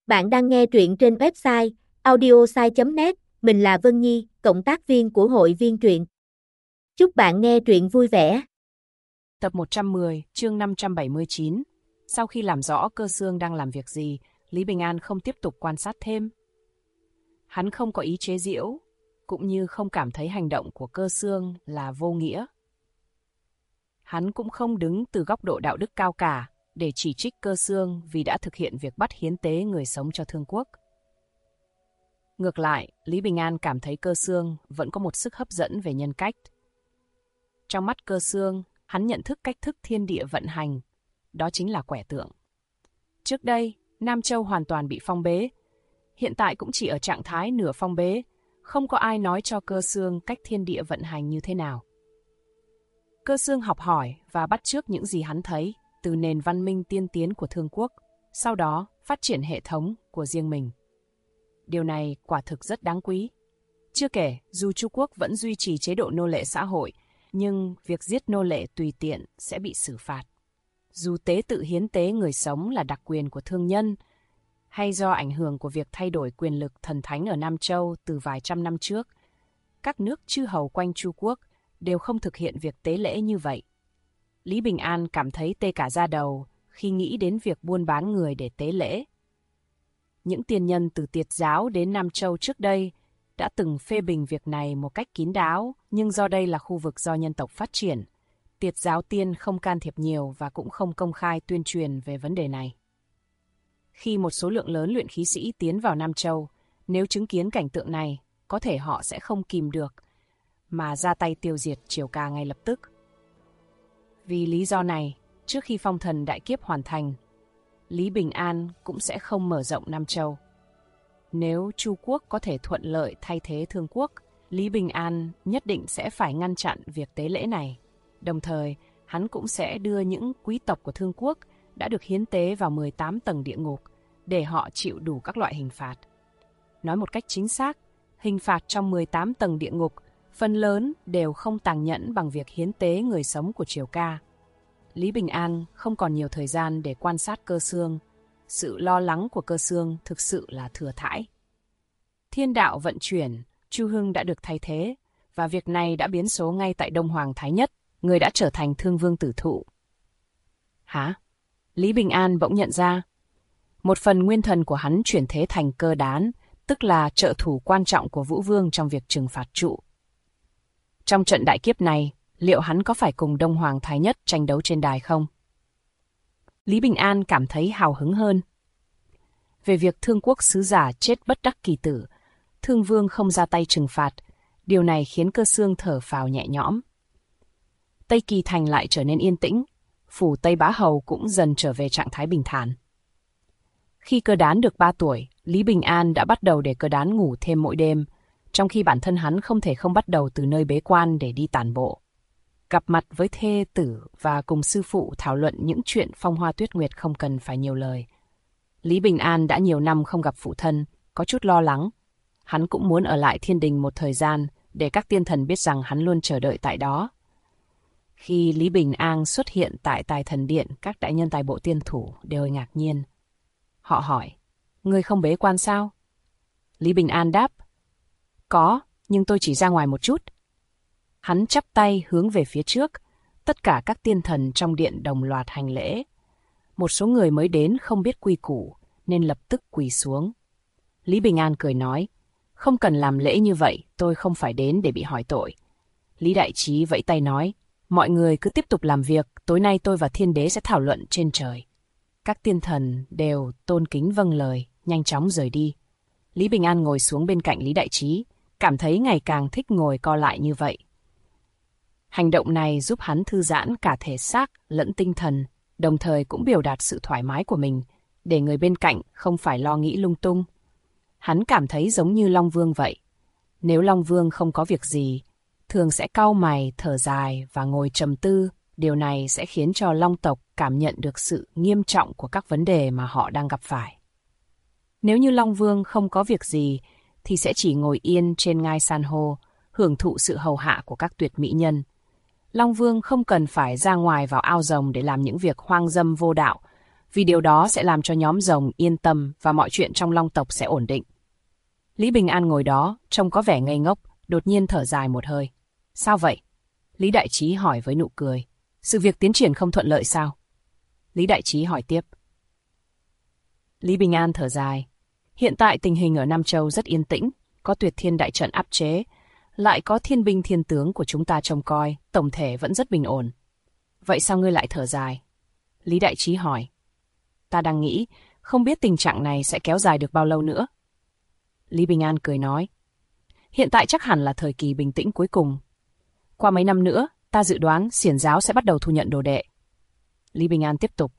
Bạn đang nghe truyện trên website audiosai.net, mình là Vân Nhi, cộng tác viên của hội viên truyện. Chúc bạn nghe truyện vui vẻ. Tập 110, chương 579. Sau khi làm rõ Cơ Xương đang làm việc gì, Lý Bình An không tiếp tục quan sát thêm. Hắn không có ý chế giễu, cũng như không cảm thấy hành động của Cơ Xương là vô nghĩa. Hắn cũng không đứng từ góc độ đạo đức cao cả để chỉ trích Cơ Xương vì đã thực hiện việc bắt hiến tế người sống cho Thương Quốc. Ngược lại, Lý Bình An cảm thấy Cơ Xương vẫn có một sức hấp dẫn về nhân cách. Trong mắt Cơ Xương, hắn nhận thức cách thức thiên địa vận hành, đó chính là quẻ tượng. Trước đây, Nam Châu hoàn toàn bị phong bế, hiện tại cũng chỉ ở trạng thái nửa phong bế, không có ai nói cho Cơ Xương cách thiên địa vận hành như thế nào. Cơ Xương học hỏi và bắt chước những gì hắn thấy từ nền văn minh tiên tiến của Thương Quốc, sau đó phát triển hệ thống của riêng mình. Điều này quả thực rất đáng quý. Chưa kể, dù Chu Quốc vẫn duy trì chế độ nô lệ xã hội, nhưng việc giết nô lệ tùy tiện sẽ bị xử phạt. Dù tế tự hiến tế người sống là đặc quyền của thương nhân, hay do ảnh hưởng của việc thay đổi quyền lực thần thánh ở Nam Châu từ vài trăm năm trước, các nước chư hầu quanh Chu Quốc đều không thực hiện việc tế lễ như vậy. Lý Bình An cảm thấy tê cả da đầu khi nghĩ đến việc buôn bán người để tế lễ. Những tiên nhân từ Tiệt giáo đến Nam Châu trước đây đã từng phê bình việc này một cách kín đáo, nhưng do đây là khu vực do nhân tộc phát triển, Tiệt giáo tiên không can thiệp nhiều và cũng không công khai tuyên truyền về vấn đề này. Khi một số lượng lớn luyện khí sĩ tiến vào Nam Châu, nếu chứng kiến cảnh tượng này, có thể họ sẽ không kìm được, mà ra tay tiêu diệt Triều Ca ngay lập tức. Vì lý do này, trước khi phong thần đại kiếp hoàn thành, Lý Bình An cũng sẽ không mở rộng Nam Châu. Nếu Chu Quốc có thể thuận lợi thay thế Thương Quốc, Lý Bình An nhất định sẽ phải ngăn chặn việc tế lễ này. Đồng thời, hắn cũng sẽ đưa những quý tộc của Thương Quốc đã được hiến tế vào 18 tầng địa ngục để họ chịu đủ các loại hình phạt. Nói một cách chính xác, hình phạt trong 18 tầng địa ngục phần lớn đều không tàn nhẫn bằng việc hiến tế người sống của Triều Ca. Lý Bình An không còn nhiều thời gian để quan sát Cơ Xương. Sự lo lắng của Cơ Xương thực sự là thừa thãi. Thiên đạo vận chuyển, Chu Hưng đã được thay thế, và việc này đã biến số ngay tại Đông Hoàng Thái Nhất, người đã trở thành Thương Vương tử thụ. Hả? Lý Bình An bỗng nhận ra. Một phần nguyên thần của hắn chuyển thế thành Cơ Đán, tức là trợ thủ quan trọng của Vũ Vương trong việc trừng phạt trụ. Trong trận đại kiếp này, liệu hắn có phải cùng Đông Hoàng Thái Nhất tranh đấu trên đài không? Lý Bình An cảm thấy hào hứng hơn. Về việc Thương Quốc sứ giả chết bất đắc kỳ tử, Thương Vương không ra tay trừng phạt, điều này khiến Cơ Xương thở phào nhẹ nhõm. Tây Kỳ Thành lại trở nên yên tĩnh, phủ Tây Bá Hầu cũng dần trở về trạng thái bình thản. Khi Cơ Đán được 3 tuổi, Lý Bình An đã bắt đầu để Cơ Đán ngủ thêm mỗi đêm, trong khi bản thân hắn không thể không bắt đầu từ nơi bế quan để đi tản bộ. Gặp mặt với thê tử và cùng sư phụ thảo luận những chuyện phong hoa tuyết nguyệt không cần phải nhiều lời. Lý Bình An đã nhiều năm không gặp phụ thân, có chút lo lắng. Hắn cũng muốn ở lại thiên đình một thời gian để các tiên thần biết rằng hắn luôn chờ đợi tại đó. Khi Lý Bình An xuất hiện tại Tài Thần Điện, các đại nhân tài bộ tiên thủ đều ngạc nhiên. Họ hỏi, ngươi không bế quan sao? Lý Bình An đáp, có, nhưng tôi chỉ ra ngoài một chút. Hắn chắp tay hướng về phía trước, tất cả các tiên thần trong điện đồng loạt hành lễ. Một số người mới đến không biết quy củ, nên lập tức quỳ xuống. Lý Bình An cười nói, không cần làm lễ như vậy, tôi không phải đến để bị hỏi tội. Lý Đại Trí vẫy tay nói, mọi người cứ tiếp tục làm việc, tối nay tôi và Thiên Đế sẽ thảo luận trên trời. Các tiên thần đều tôn kính vâng lời, nhanh chóng rời đi. Lý Bình An ngồi xuống bên cạnh Lý Đại Trí, cảm thấy ngày càng thích ngồi co lại như vậy. Hành động này giúp hắn thư giãn cả thể xác lẫn tinh thần, đồng thời cũng biểu đạt sự thoải mái của mình, để người bên cạnh không phải lo nghĩ lung tung. Hắn cảm thấy giống như Long Vương vậy. Nếu Long Vương không có việc gì, thường sẽ cau mày, thở dài và ngồi trầm tư. Điều này sẽ khiến cho Long tộc cảm nhận được sự nghiêm trọng của các vấn đề mà họ đang gặp phải. Nếu như Long Vương không có việc gì, thì sẽ chỉ ngồi yên trên ngai san hô, hưởng thụ sự hầu hạ của các tuyệt mỹ nhân. Long Vương không cần phải ra ngoài vào ao rồng để làm những việc hoang dâm vô đạo, vì điều đó sẽ làm cho nhóm rồng yên tâm và mọi chuyện trong Long tộc sẽ ổn định. Lý Bình An ngồi đó, trông có vẻ ngây ngốc, đột nhiên thở dài một hơi. Sao vậy? Lý Đại Trí hỏi với nụ cười. Sự việc tiến triển không thuận lợi sao? Lý Đại Trí hỏi tiếp. Lý Bình An thở dài. Hiện tại tình hình ở Nam Châu rất yên tĩnh, có Tuyệt Thiên đại trận áp chế, lại có thiên binh thiên tướng của chúng ta trông coi, tổng thể vẫn rất bình ổn. Vậy sao ngươi lại thở dài? Lý Đại Trí hỏi. Ta đang nghĩ, không biết tình trạng này sẽ kéo dài được bao lâu nữa. Lý Bình An cười nói. Hiện tại chắc hẳn là thời kỳ bình tĩnh cuối cùng. Qua mấy năm nữa, ta dự đoán xiển giáo sẽ bắt đầu thu nhận đồ đệ. Lý Bình An tiếp tục.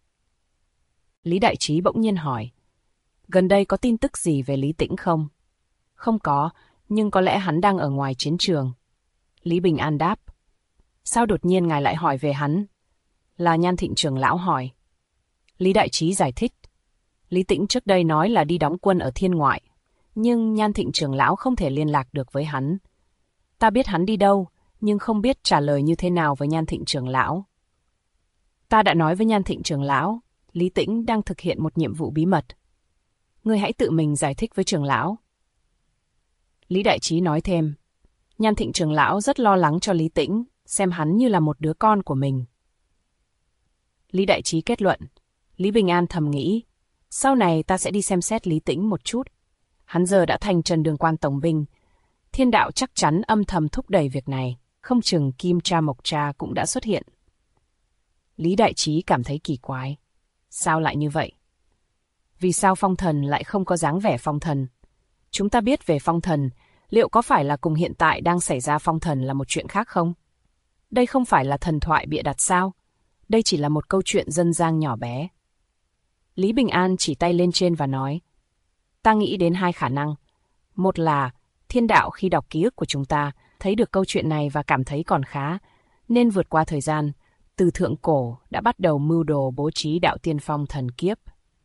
Lý Đại Trí bỗng nhiên hỏi. Gần đây có tin tức gì về Lý Tĩnh không? Không có, nhưng có lẽ hắn đang ở ngoài chiến trường. Lý Bình An đáp. Sao đột nhiên ngài lại hỏi về hắn? Là Nhan Thịnh trưởng lão hỏi. Lý Đại Trí giải thích. Lý Tĩnh trước đây nói là đi đóng quân ở thiên ngoại, nhưng Nhan Thịnh trưởng lão không thể liên lạc được với hắn. Ta biết hắn đi đâu, nhưng không biết trả lời như thế nào với Nhan Thịnh trưởng lão. Ta đã nói với Nhan Thịnh trưởng lão, Lý Tĩnh đang thực hiện một nhiệm vụ bí mật. Ngươi hãy tự mình giải thích với trưởng lão. Lý Đại Trí nói thêm. Nhan Thịnh trưởng lão rất lo lắng cho Lý Tĩnh, xem hắn như là một đứa con của mình. Lý Đại Trí kết luận. Lý Bình An thầm nghĩ, sau này ta sẽ đi xem xét Lý Tĩnh một chút. Hắn giờ đã thành Trần Đường Quan tổng binh. Thiên đạo chắc chắn âm thầm thúc đẩy việc này, không chừng Kim Cha Mộc Cha cũng đã xuất hiện. Lý Đại Trí cảm thấy kỳ quái. Sao lại như vậy? Vì sao phong thần lại không có dáng vẻ phong thần? Chúng ta biết về phong thần, liệu có phải là cùng hiện tại đang xảy ra phong thần là một chuyện khác không? Đây không phải là thần thoại bịa đặt sao? Đây chỉ là một câu chuyện dân gian nhỏ bé. Lý Bình An chỉ tay lên trên và nói, ta nghĩ đến hai khả năng. Một là, thiên đạo khi đọc ký ức của chúng ta, thấy được câu chuyện này và cảm thấy còn khá, nên vượt qua thời gian, từ thượng cổ đã bắt đầu mưu đồ bố trí đạo tiên phong thần kiếp.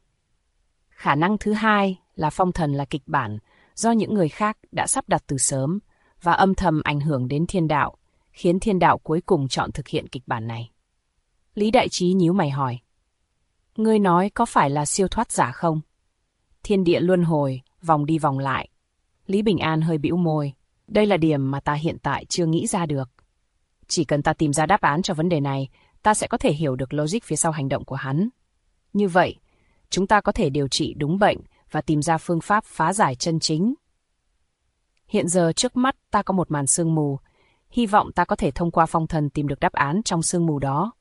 Khả năng thứ hai là phong thần là kịch bản, do những người khác đã sắp đặt từ sớm, và âm thầm ảnh hưởng đến thiên đạo, khiến thiên đạo cuối cùng chọn thực hiện kịch bản này. Lý Đại Trí nhíu mày hỏi. Ngươi nói có phải là siêu thoát giả không? Thiên địa luân hồi, vòng đi vòng lại. Lý Bình An hơi bĩu môi. Đây là điểm mà ta hiện tại chưa nghĩ ra được. Chỉ cần ta tìm ra đáp án cho vấn đề này, ta sẽ có thể hiểu được logic phía sau hành động của hắn. Như vậy, chúng ta có thể điều trị đúng bệnh và tìm ra phương pháp phá giải chân chính. Hiện giờ trước mắt ta có một màn sương mù, hy vọng ta có thể thông qua phong thần tìm được đáp án trong sương mù đó.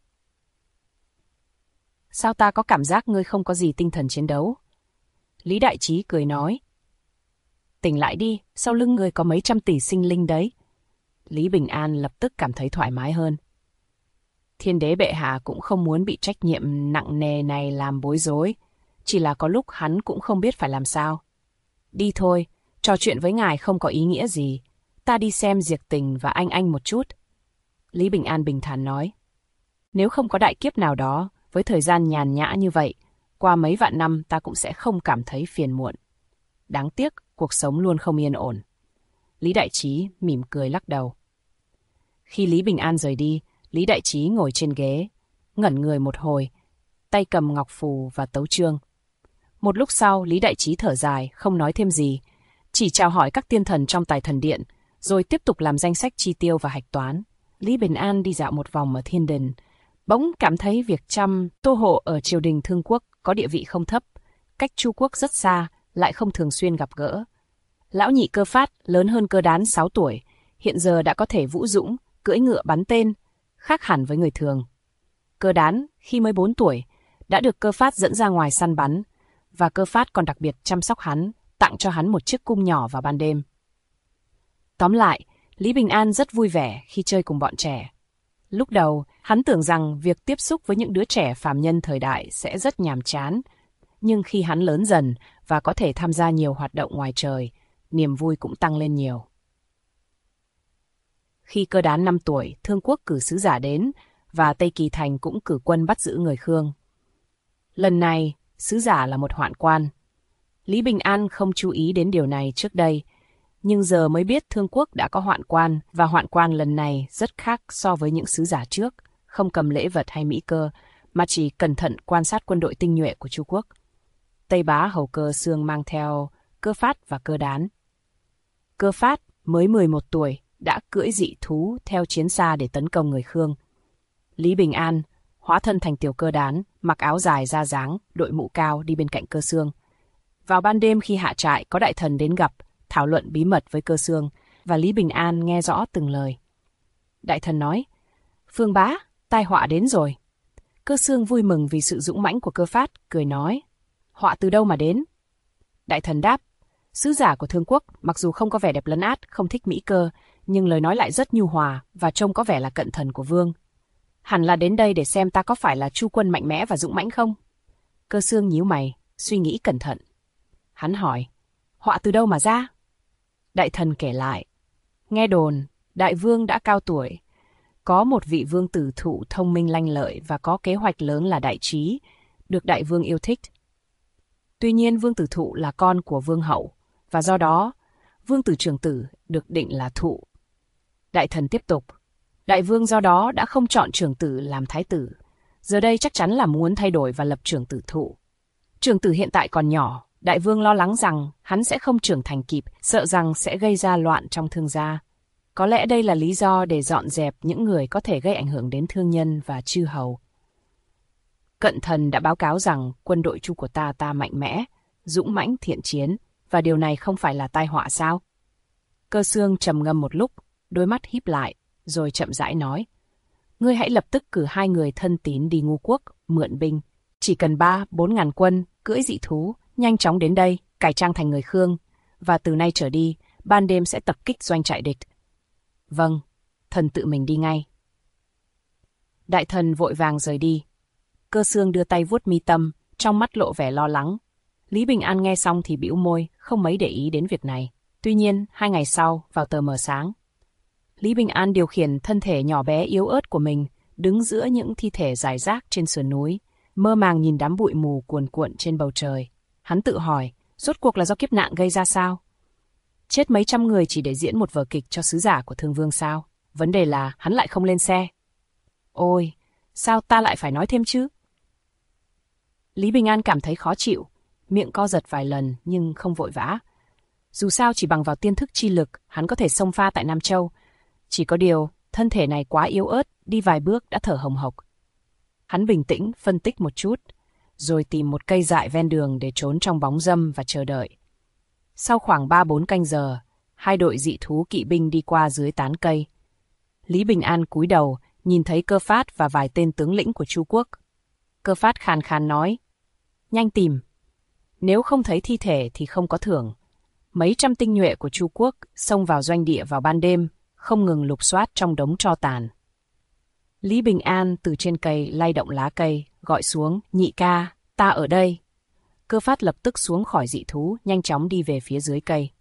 Sao ta có cảm giác ngươi không có gì tinh thần chiến đấu? Lý Đại Trí cười nói. Tỉnh lại đi, sau lưng ngươi có mấy trăm tỷ sinh linh đấy. Lý Bình An lập tức cảm thấy thoải mái hơn. Thiên đế bệ hạ cũng không muốn bị trách nhiệm nặng nề này làm bối rối, chỉ là có lúc hắn cũng không biết phải làm sao. Đi thôi, trò chuyện với ngài không có ý nghĩa gì, ta đi xem Diệp Tình và anh một chút. Lý Bình An bình thản nói. Nếu không có đại kiếp nào đó, với thời gian nhàn nhã như vậy, qua mấy vạn năm ta cũng sẽ không cảm thấy phiền muộn. Đáng tiếc, cuộc sống luôn không yên ổn. Lý Đại Trí mỉm cười lắc đầu. Khi Lý Bình An rời đi, Lý Đại Trí ngồi trên ghế, ngẩn người một hồi, tay cầm ngọc phù và tấu chương. Một lúc sau, Lý Đại Trí thở dài, không nói thêm gì, chỉ chào hỏi các tiên thần trong Tài Thần Điện, rồi tiếp tục làm danh sách chi tiêu và hạch toán. Lý Bình An đi dạo một vòng ở thiên đình, bỗng cảm thấy việc chăm tô hộ ở triều đình Thương Quốc có địa vị không thấp, cách Chu Quốc rất xa, lại không thường xuyên gặp gỡ. Lão nhị Cơ Phát lớn hơn Cơ Đán 6 tuổi, hiện giờ đã có thể vũ dũng, cưỡi ngựa bắn tên, khác hẳn với người thường. Cơ Đán khi mới 4 tuổi đã được Cơ Phát dẫn ra ngoài săn bắn, và Cơ Phát còn đặc biệt chăm sóc hắn, tặng cho hắn một chiếc cung nhỏ vào ban đêm. Tóm lại, Lý Bình An rất vui vẻ khi chơi cùng bọn trẻ. Lúc đầu, hắn tưởng rằng việc tiếp xúc với những đứa trẻ phàm nhân thời đại sẽ rất nhàm chán, nhưng khi hắn lớn dần và có thể tham gia nhiều hoạt động ngoài trời, niềm vui cũng tăng lên nhiều. Khi Cơ Đán 5 tuổi, Thương Quốc cử sứ giả đến, và Tây Kỳ Thành cũng cử quân bắt giữ người Khương. Lần này, sứ giả là một hoạn quan. Lý Bình An không chú ý đến điều này trước đây, nhưng giờ mới biết Thương Quốc đã có hoạn quan, và hoạn quan lần này rất khác so với những sứ giả trước, không cầm lễ vật hay mỹ cơ, mà chỉ cẩn thận quan sát quân đội tinh nhuệ của Chu Quốc. Tây Bá Hầu Cơ Xương mang theo Cơ Phát và Cơ Đán. Cơ Phát mới 11 tuổi đã cưỡi dị thú theo chiến xa để tấn công người Khương. Lý Bình An hóa thân thành tiểu Cơ Đán, mặc áo dài da dáng, đội mũ cao đi bên cạnh Cơ Xương. Vào ban đêm khi hạ trại có đại thần đến gặp, thảo luận bí mật với Cơ Xương, và Lý Bình An nghe rõ từng lời. Đại thần nói, Phương bá, tai họa đến rồi. Cơ Xương vui mừng vì sự dũng mãnh của Cơ Phát, cười nói, họa từ đâu mà đến? Đại thần đáp, sứ giả của Thương Quốc mặc dù không có vẻ đẹp lấn át, không thích mỹ cơ, nhưng lời nói lại rất nhu hòa và trông có vẻ là cận thần của vương. Hẳn là đến đây để xem ta có phải là Chu quân mạnh mẽ và dũng mãnh không? Cơ Xương nhíu mày, suy nghĩ cẩn thận. Hắn hỏi, họa từ đâu mà ra? Đại thần kể lại, nghe đồn, đại vương đã cao tuổi. Có một vị vương tử thụ thông minh lanh lợi và có kế hoạch lớn là đại trí, được đại vương yêu thích. Tuy nhiên vương tử thụ là con của vương hậu, và do đó, vương tử trưởng tử được định là thụ. Đại thần tiếp tục, đại vương do đó đã không chọn trưởng tử làm thái tử. Giờ đây chắc chắn là muốn thay đổi và lập trưởng tử thụ. Trưởng tử hiện tại còn nhỏ, đại vương lo lắng rằng hắn sẽ không trưởng thành kịp, sợ rằng sẽ gây ra loạn trong thương gia. Có lẽ đây là lý do để dọn dẹp những người có thể gây ảnh hưởng đến thương nhân và chư hầu. Cận thần đã báo cáo rằng quân đội Chu của ta mạnh mẽ, dũng mãnh thiện chiến, và điều này không phải là tai họa sao? Cơ Xương trầm ngâm một lúc, đôi mắt híp lại, rồi chậm rãi nói. Ngươi hãy lập tức cử 2 người thân tín đi Ngu Quốc, mượn binh. Chỉ cần 3-4 ngàn quân, cưỡi dị thú, nhanh chóng đến đây, cải trang thành người Khương, và từ nay trở đi, ban đêm sẽ tập kích doanh trại địch. Vâng, thần tự mình đi ngay. Đại thần vội vàng rời đi. Cơ Xương đưa tay vuốt mi tâm, trong mắt lộ vẻ lo lắng. Lý Bình An nghe xong thì bĩu môi, không mấy để ý đến việc này. Tuy nhiên, 2 ngày sau, vào tờ mờ sáng, Lý Bình An điều khiển thân thể nhỏ bé yếu ớt của mình, đứng giữa những thi thể rải rác trên sườn núi, mơ màng nhìn đám bụi mù cuồn cuộn trên bầu trời. Hắn tự hỏi, rốt cuộc là do kiếp nạn gây ra sao? Chết mấy trăm người chỉ để diễn một vở kịch cho sứ giả của Thương Vương sao? Vấn đề là hắn lại không lên xe. Ôi, sao ta lại phải nói thêm chứ? Lý Bình An cảm thấy khó chịu, miệng co giật vài lần nhưng không vội vã. Dù sao chỉ bằng vào tiên thức chi lực, hắn có thể xông pha tại Nam Châu. Chỉ có điều, thân thể này quá yếu ớt, đi vài bước đã thở hồng hộc. Hắn bình tĩnh, phân tích một chút, rồi tìm một cây dại ven đường để trốn trong bóng râm và chờ đợi. Sau khoảng 3-4 canh giờ, 2 đội dị thú kỵ binh đi qua dưới tán cây. Lý Bình An cúi đầu, nhìn thấy Cơ Phát và vài tên tướng lĩnh của Chu Quốc. Cơ Phát khàn khàn nói, nhanh tìm. Nếu không thấy thi thể thì không có thưởng. Mấy trăm tinh nhuệ của Chu Quốc xông vào doanh địa vào ban đêm, không ngừng lục soát trong đống tro tàn. Lý Bình An từ trên cây lay động lá cây, gọi xuống, nhị ca, ta ở đây. Cơ Phát lập tức xuống khỏi dị thú, nhanh chóng đi về phía dưới cây.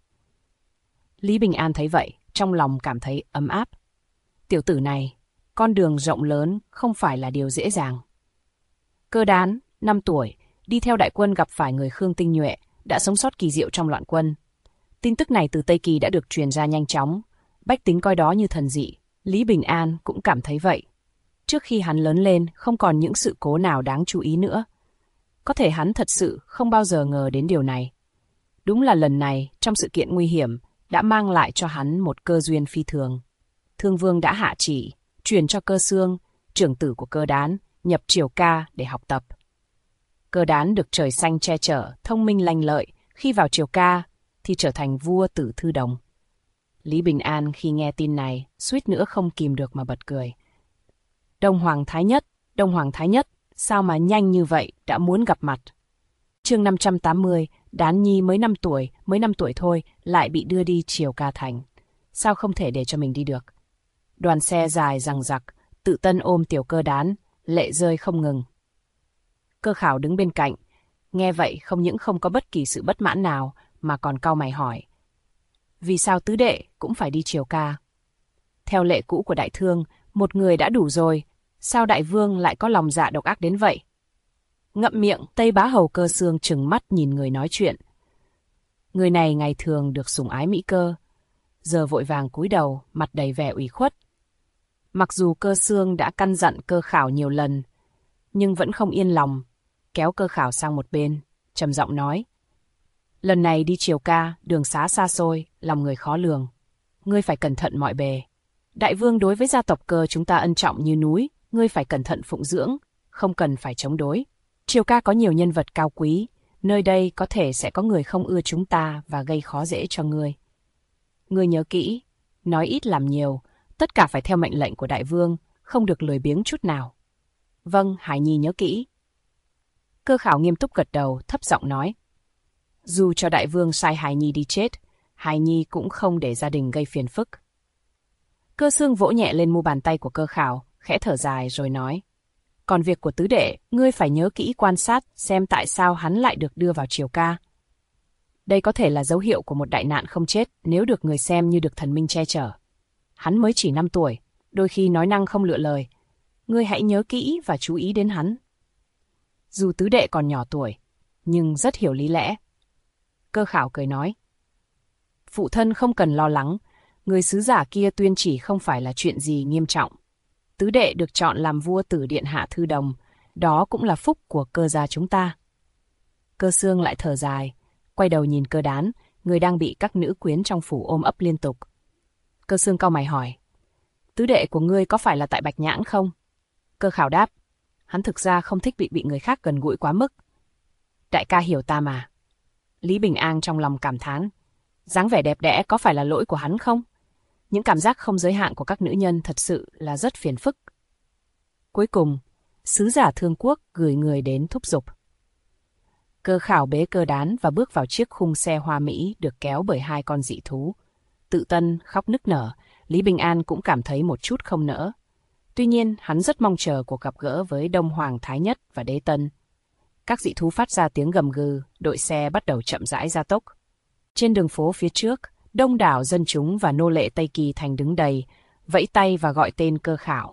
Lý Bình An thấy vậy, trong lòng cảm thấy ấm áp. Tiểu tử này, con đường rộng lớn không phải là điều dễ dàng. Cơ Đán, 5 tuổi, đi theo đại quân gặp phải người Khương tinh nhuệ, đã sống sót kỳ diệu trong loạn quân. Tin tức này từ Tây Kỳ đã được truyền ra nhanh chóng. Bách tính coi đó như thần dị. Lý Bình An cũng cảm thấy vậy. Trước khi hắn lớn lên, không còn những sự cố nào đáng chú ý nữa. Có thể hắn thật sự không bao giờ ngờ đến điều này. Đúng là lần này, trong sự kiện nguy hiểm, đã mang lại cho hắn một cơ duyên phi thường. Thương Vương đã hạ chỉ, truyền cho Cơ Xương, trưởng tử của Cơ Đán, nhập Triều Ca để học tập. Cơ Đán được trời xanh che chở, thông minh lanh lợi, khi vào Triều Ca thì trở thành vua Tử Thư Đồng. Lý Bình An khi nghe tin này, suýt nữa không kìm được mà bật cười. Đông Hoàng Thái Nhất, sao mà nhanh như vậy đã muốn gặp mặt. Chương 580, Đán Nhi mới 5 tuổi thôi, lại bị đưa đi Triều Ca Thành. Sao không thể để cho mình đi được? Đoàn xe dài dằng dặc, Tự Tân ôm tiểu Cơ Đán, lệ rơi không ngừng. Cơ Khảo đứng bên cạnh, nghe vậy không những không có bất kỳ sự bất mãn nào, mà còn cau mày hỏi. Vì sao tứ đệ cũng phải đi Triều Ca? Theo lệ cũ của đại thương, một người đã đủ rồi, sao đại vương lại có lòng dạ độc ác đến vậy? Ngậm miệng, Tây Bá Hầu Cơ Xương trừng mắt nhìn người nói chuyện. Người này ngày thường được sủng ái mỹ cơ, giờ vội vàng cúi đầu, mặt đầy vẻ ủy khuất. Mặc dù Cơ Xương đã căn dặn Cơ Khảo nhiều lần, nhưng vẫn không yên lòng, kéo Cơ Khảo sang một bên, trầm giọng nói. Lần này đi triều ca, đường xá xa xôi, lòng người khó lường. Ngươi phải cẩn thận mọi bề. Đại vương đối với gia tộc Cơ chúng ta ân trọng như núi, ngươi phải cẩn thận phụng dưỡng, không cần phải chống đối. Triều ca có nhiều nhân vật cao quý, nơi đây có thể sẽ có người không ưa chúng ta và gây khó dễ cho ngươi. Ngươi nhớ kỹ, nói ít làm nhiều, tất cả phải theo mệnh lệnh của đại vương, không được lười biếng chút nào. Vâng, Hải Nhi nhớ kỹ. Cơ Khảo nghiêm túc gật đầu, thấp giọng nói. Dù cho đại vương sai Hải Nhi đi chết, Hải Nhi cũng không để gia đình gây phiền phức. Cơ Xương vỗ nhẹ lên mu bàn tay của Cơ Khảo, khẽ thở dài rồi nói. Còn việc của tứ đệ, ngươi phải nhớ kỹ quan sát xem tại sao hắn lại được đưa vào triều ca. Đây có thể là dấu hiệu của một đại nạn không chết nếu được người xem như được thần minh che chở. Hắn mới chỉ 5 tuổi, đôi khi nói năng không lựa lời. Ngươi hãy nhớ kỹ và chú ý đến hắn. Dù tứ đệ còn nhỏ tuổi, nhưng rất hiểu lý lẽ. Cơ Khảo cười nói. Phụ thân không cần lo lắng, người sứ giả kia tuyên chỉ không phải là chuyện gì nghiêm trọng. Tứ đệ được chọn làm vua tử điện hạ thư đồng, đó cũng là phúc của Cơ gia chúng ta. Cơ Xương lại thở dài, quay đầu nhìn Cơ Đán, người đang bị các nữ quyến trong phủ ôm ấp liên tục. Cơ Xương cau mày hỏi. Tứ đệ của ngươi có phải là tại Bạch Nhãn không? Cơ Khảo đáp. Hắn thực ra không thích bị người khác gần gũi quá mức. Đại ca hiểu ta mà. Lý Bình An trong lòng cảm thán. Dáng vẻ đẹp đẽ có phải là lỗi của hắn không? Những cảm giác không giới hạn của các nữ nhân thật sự là rất phiền phức. Cuối cùng, sứ giả Thương Quốc gửi người đến thúc giục. Cơ Khảo bế Cơ Đán và bước vào chiếc khung xe hoa mỹ được kéo bởi 2 con dị thú. Tự Tân khóc nức nở, Lý Bình An cũng cảm thấy một chút không nỡ. Tuy nhiên, hắn rất mong chờ cuộc gặp gỡ với Đông Hoàng Thái Nhất và Đế Tân. Các dị thú phát ra tiếng gầm gừ, đội xe bắt đầu chậm rãi gia tốc. Trên đường phố phía trước, đông đảo dân chúng và nô lệ Tây Kỳ Thành đứng đầy, vẫy tay và gọi tên Cơ Khảo.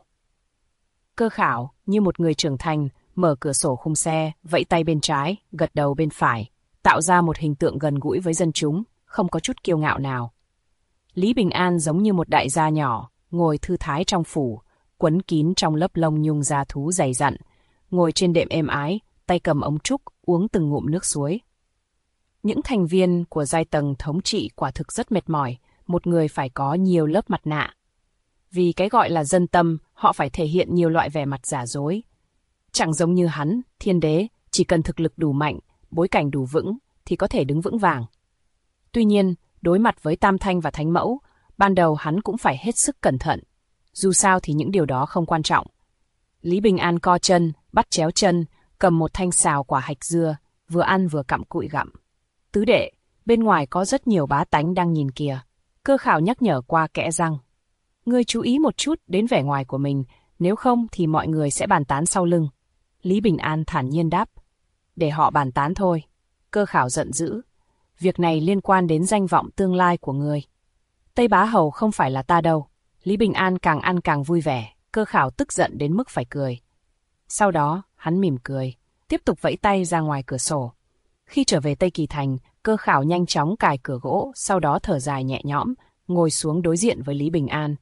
Cơ Khảo, như một người trưởng thành, mở cửa sổ khung xe, vẫy tay bên trái, gật đầu bên phải, tạo ra một hình tượng gần gũi với dân chúng, không có chút kiêu ngạo nào. Lý Bình An giống như một đại gia nhỏ, ngồi thư thái trong phủ, quấn kín trong lớp lông nhung da thú dày dặn, ngồi trên đệm êm ái, tay cầm ống trúc, uống từng ngụm nước suối. Những thành viên của giai tầng thống trị quả thực rất mệt mỏi, một người phải có nhiều lớp mặt nạ. Vì cái gọi là dân tâm, họ phải thể hiện nhiều loại vẻ mặt giả dối. Chẳng giống như hắn, Thiên Đế, chỉ cần thực lực đủ mạnh, bối cảnh đủ vững, thì có thể đứng vững vàng. Tuy nhiên, đối mặt với Tam Thanh và Thánh Mẫu, ban đầu hắn cũng phải hết sức cẩn thận. Dù sao thì những điều đó không quan trọng. Lý Bình An co chân, bắt chéo chân, cầm một thanh xào quả hạch dưa, vừa ăn vừa cặm cụi gặm. Tứ đệ, bên ngoài có rất nhiều bá tánh đang nhìn kìa. Cơ Khảo nhắc nhở qua kẽ răng. Ngươi chú ý một chút đến vẻ ngoài của mình, nếu không thì mọi người sẽ bàn tán sau lưng. Lý Bình An thản nhiên đáp. Để họ bàn tán thôi. Cơ Khảo giận dữ. Việc này liên quan đến danh vọng tương lai của ngươi. Tây Bá Hầu không phải là ta đâu. Lý Bình An càng ăn càng vui vẻ. Cơ Khảo tức giận đến mức phải cười. Sau đó, hắn mỉm cười, tiếp tục vẫy tay ra ngoài cửa sổ. Khi trở về Tây Kỳ Thành, Cơ Khảo nhanh chóng cài cửa gỗ, sau đó thở dài nhẹ nhõm, ngồi xuống đối diện với Lý Bình An.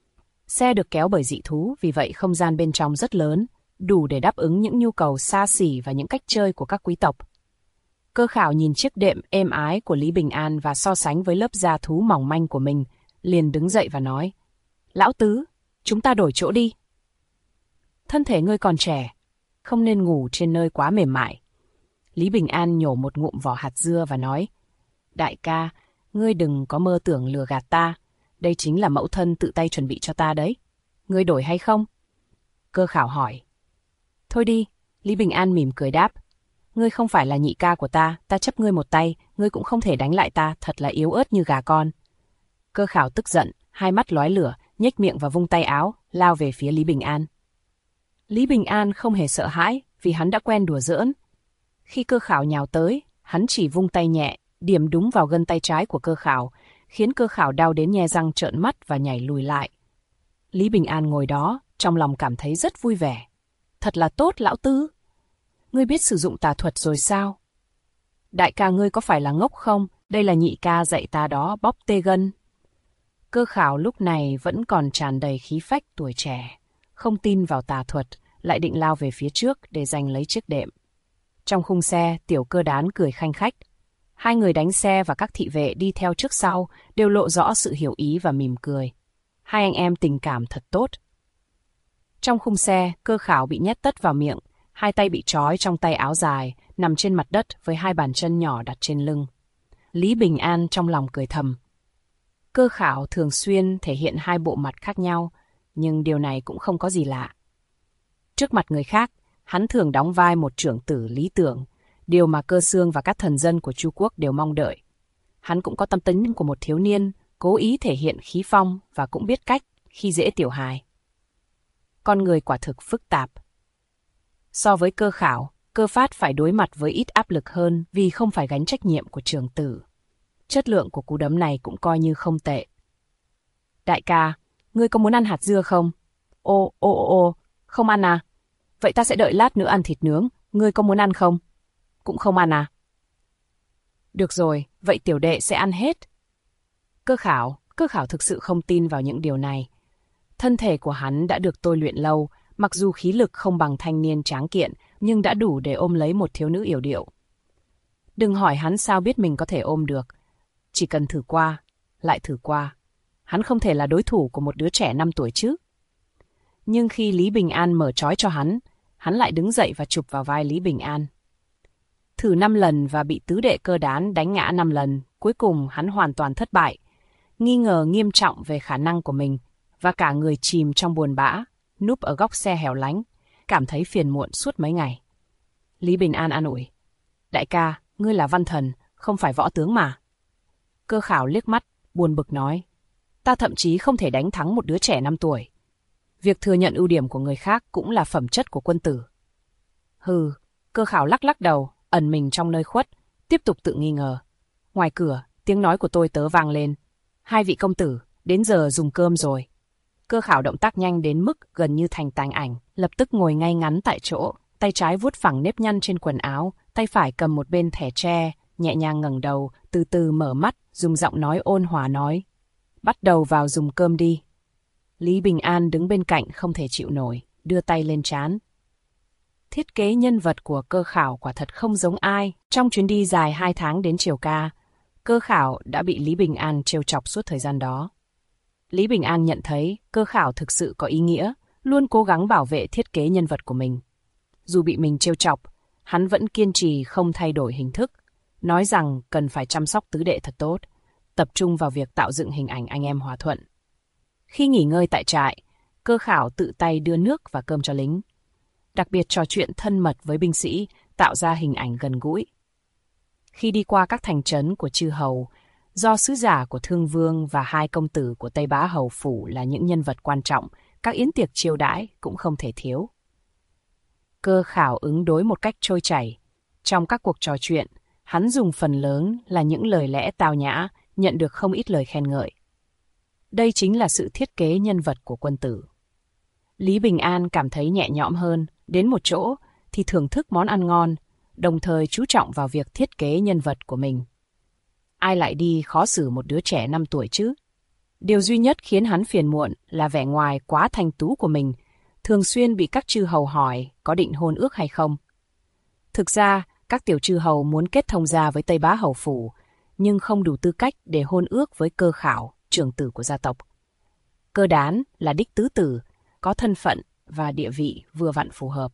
Xe được kéo bởi dị thú, vì vậy không gian bên trong rất lớn, đủ để đáp ứng những nhu cầu xa xỉ và những cách chơi của các quý tộc. Cơ Khảo nhìn chiếc đệm êm ái của Lý Bình An và so sánh với lớp da thú mỏng manh của mình, liền đứng dậy và nói, Lão Tứ, chúng ta đổi chỗ đi. Thân thể ngươi còn trẻ, không nên ngủ trên nơi quá mềm mại. Lý Bình An nhổ một ngụm vỏ hạt dưa và nói, Đại ca, ngươi đừng có mơ tưởng lừa gạt ta, đây chính là mẫu thân tự tay chuẩn bị cho ta đấy. Ngươi đổi hay không? Cơ Khảo hỏi. Thôi đi, Lý Bình An mỉm cười đáp. Ngươi không phải là nhị ca của ta chấp ngươi một tay, ngươi cũng không thể đánh lại ta, thật là yếu ớt như gà con. Cơ Khảo tức giận, hai mắt lóe lửa, nhếch miệng và vung tay áo, lao về phía Lý Bình An. Lý Bình An không hề sợ hãi, vì hắn đã quen đùa giỡn. Khi Cơ Khảo nhào tới, hắn chỉ vung tay nhẹ, điểm đúng vào gân tay trái của Cơ Khảo, khiến Cơ Khảo đau đến nhe răng trợn mắt và nhảy lùi lại. Lý Bình An ngồi đó, trong lòng cảm thấy rất vui vẻ. Thật là tốt, Lão Tứ. Ngươi biết sử dụng tà thuật rồi sao? Đại ca ngươi có phải là ngốc không? Đây là nhị ca dạy ta đó, bóp tê gân. Cơ Khảo lúc này vẫn còn tràn đầy khí phách tuổi trẻ, không tin vào tà thuật, lại định lao về phía trước để giành lấy chiếc đệm. Trong khung xe, Tiểu Cơ Đán cười khanh khách. Hai người đánh xe và các thị vệ đi theo trước sau đều lộ rõ sự hiểu ý và mỉm cười. Hai anh em tình cảm thật tốt. Trong khung xe, Cơ Khảo bị nhét tất vào miệng, hai tay bị trói trong tay áo dài, nằm trên mặt đất với hai bàn chân nhỏ đặt trên lưng. Lý Bình An trong lòng cười thầm. Cơ Khảo thường xuyên thể hiện hai bộ mặt khác nhau, nhưng điều này cũng không có gì lạ. Trước mặt người khác, hắn thường đóng vai một trưởng tử lý tưởng, điều mà Cơ Xương và các thần dân của Chu Quốc đều mong đợi. Hắn cũng có tâm tính của một thiếu niên, cố ý thể hiện khí phong và cũng biết cách khi dễ tiểu hài. Con người quả thực phức tạp. So với Cơ Khảo, Cơ Phát phải đối mặt với ít áp lực hơn vì không phải gánh trách nhiệm của trưởng tử. Chất lượng của cú đấm này cũng coi như không tệ. Đại ca, ngươi có muốn ăn hạt dưa không? Ô, không ăn à? Vậy ta sẽ đợi lát nữa ăn thịt nướng, ngươi có muốn ăn không? Cũng không ăn à? Được rồi, vậy tiểu đệ sẽ ăn hết. Cơ Khảo thực sự không tin vào những điều này. Thân thể của hắn đã được tôi luyện lâu, mặc dù khí lực không bằng thanh niên tráng kiện, nhưng đã đủ để ôm lấy một thiếu nữ yểu điệu. Đừng hỏi hắn sao biết mình có thể ôm được. Chỉ cần thử qua, lại thử qua. Hắn không thể là đối thủ của một đứa trẻ 5 tuổi chứ. Nhưng khi Lý Bình An mở trói cho hắn lại đứng dậy và chụp vào vai Lý Bình An. Thử 5 lần và bị tứ đệ Cơ Đán đánh ngã 5 lần, cuối cùng hắn hoàn toàn thất bại. Nghi ngờ nghiêm trọng về khả năng của mình và cả người chìm trong buồn bã, núp ở góc xe hẻo lánh, cảm thấy phiền muộn suốt mấy ngày. Lý Bình An an ủi. Đại ca, ngươi là văn thần, không phải võ tướng mà. Cơ Khảo liếc mắt, buồn bực nói. Ta thậm chí không thể đánh thắng một đứa trẻ 5 tuổi. Việc thừa nhận ưu điểm của người khác cũng là phẩm chất của quân tử. Hừ, Cơ Khảo lắc lắc đầu, ẩn mình trong nơi khuất, tiếp tục tự nghi ngờ. Ngoài cửa, tiếng nói của tôi tớ vang lên. Hai vị công tử, đến giờ dùng cơm rồi. Cơ Khảo động tác nhanh đến mức gần như thành tàng ảnh, lập tức ngồi ngay ngắn tại chỗ, tay trái vuốt phẳng nếp nhăn trên quần áo, tay phải cầm một bên thẻ tre, nhẹ nhàng ngẩng đầu, từ từ mở mắt, dùng giọng nói ôn hòa nói. Bắt đầu vào dùng cơm đi. Lý Bình An đứng bên cạnh không thể chịu nổi, đưa tay lên trán. Thiết kế nhân vật của Cơ Khảo quả thật không giống ai. Trong chuyến đi dài 2 tháng đến Triều Ca, Cơ Khảo đã bị Lý Bình An trêu chọc suốt thời gian đó. Lý Bình An nhận thấy Cơ Khảo thực sự có ý nghĩa, luôn cố gắng bảo vệ thiết kế nhân vật của mình. Dù bị mình trêu chọc, hắn vẫn kiên trì không thay đổi hình thức, nói rằng cần phải chăm sóc tứ đệ thật tốt, tập trung vào việc tạo dựng hình ảnh anh em hòa thuận. Khi nghỉ ngơi tại trại, Cơ Khảo tự tay đưa nước và cơm cho lính, đặc biệt trò chuyện thân mật với binh sĩ, tạo ra hình ảnh gần gũi. Khi đi qua các thành trấn của chư hầu, do sứ giả của Thương Vương và 2 công tử của Tây Bá Hầu Phủ là những nhân vật quan trọng, các yến tiệc chiêu đãi cũng không thể thiếu. Cơ Khảo ứng đối một cách trôi chảy. Trong các cuộc trò chuyện, hắn dùng phần lớn là những lời lẽ tao nhã, nhận được không ít lời khen ngợi. Đây chính là sự thiết kế nhân vật của quân tử. Lý Bình An cảm thấy nhẹ nhõm hơn, đến một chỗ thì thưởng thức món ăn ngon, đồng thời chú trọng vào việc thiết kế nhân vật của mình. Ai lại đi khó xử một đứa trẻ 5 tuổi chứ? Điều duy nhất khiến hắn phiền muộn là vẻ ngoài quá thanh tú của mình, thường xuyên bị các chư hầu hỏi có định hôn ước hay không. Thực ra, các tiểu chư hầu muốn kết thông gia với Tây Bá Hầu Phủ, nhưng không đủ tư cách để hôn ước với Cơ Khảo, trưởng tử của gia tộc. Cơ Đán là đích tứ tử, có thân phận và địa vị vừa vặn phù hợp.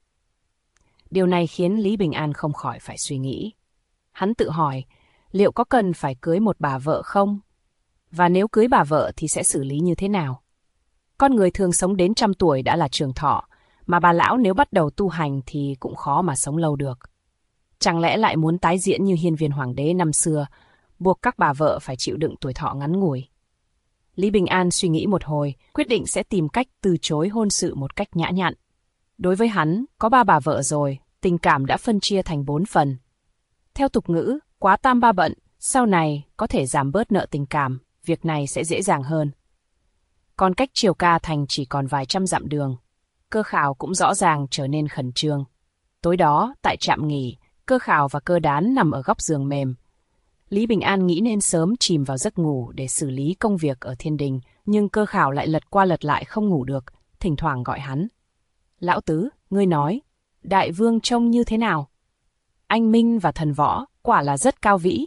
Điều này khiến Lý Bình An không khỏi phải suy nghĩ. Hắn tự hỏi, liệu có cần phải cưới một bà vợ không? Và nếu cưới bà vợ thì sẽ xử lý như thế nào? Con người thường sống đến 100 tuổi đã là trường thọ, mà bà lão nếu bắt đầu tu hành thì cũng khó mà sống lâu được. Chẳng lẽ lại muốn tái diễn như hiên viên hoàng đế năm xưa, buộc các bà vợ phải chịu đựng tuổi thọ ngắn ngủi? Lý Bình An suy nghĩ một hồi, quyết định sẽ tìm cách từ chối hôn sự một cách nhã nhặn. Đối với hắn, có 3 bà vợ rồi, tình cảm đã phân chia thành 4 phần. Theo tục ngữ, quá tam ba bận, sau này có thể giảm bớt nợ tình cảm, việc này sẽ dễ dàng hơn. Còn cách Triều Ca thành chỉ còn vài trăm dặm đường. Cơ Khảo cũng rõ ràng trở nên khẩn trương. Tối đó, tại trạm nghỉ, Cơ Khảo và Cơ Đán nằm ở góc giường mềm. Lý Bình An nghĩ nên sớm chìm vào giấc ngủ để xử lý công việc ở thiên đình, nhưng Cơ Khảo lại lật qua lật lại không ngủ được, thỉnh thoảng gọi hắn. Lão Tứ, ngươi nói, đại vương trông như thế nào? Anh minh và thần võ, quả là rất cao vĩ.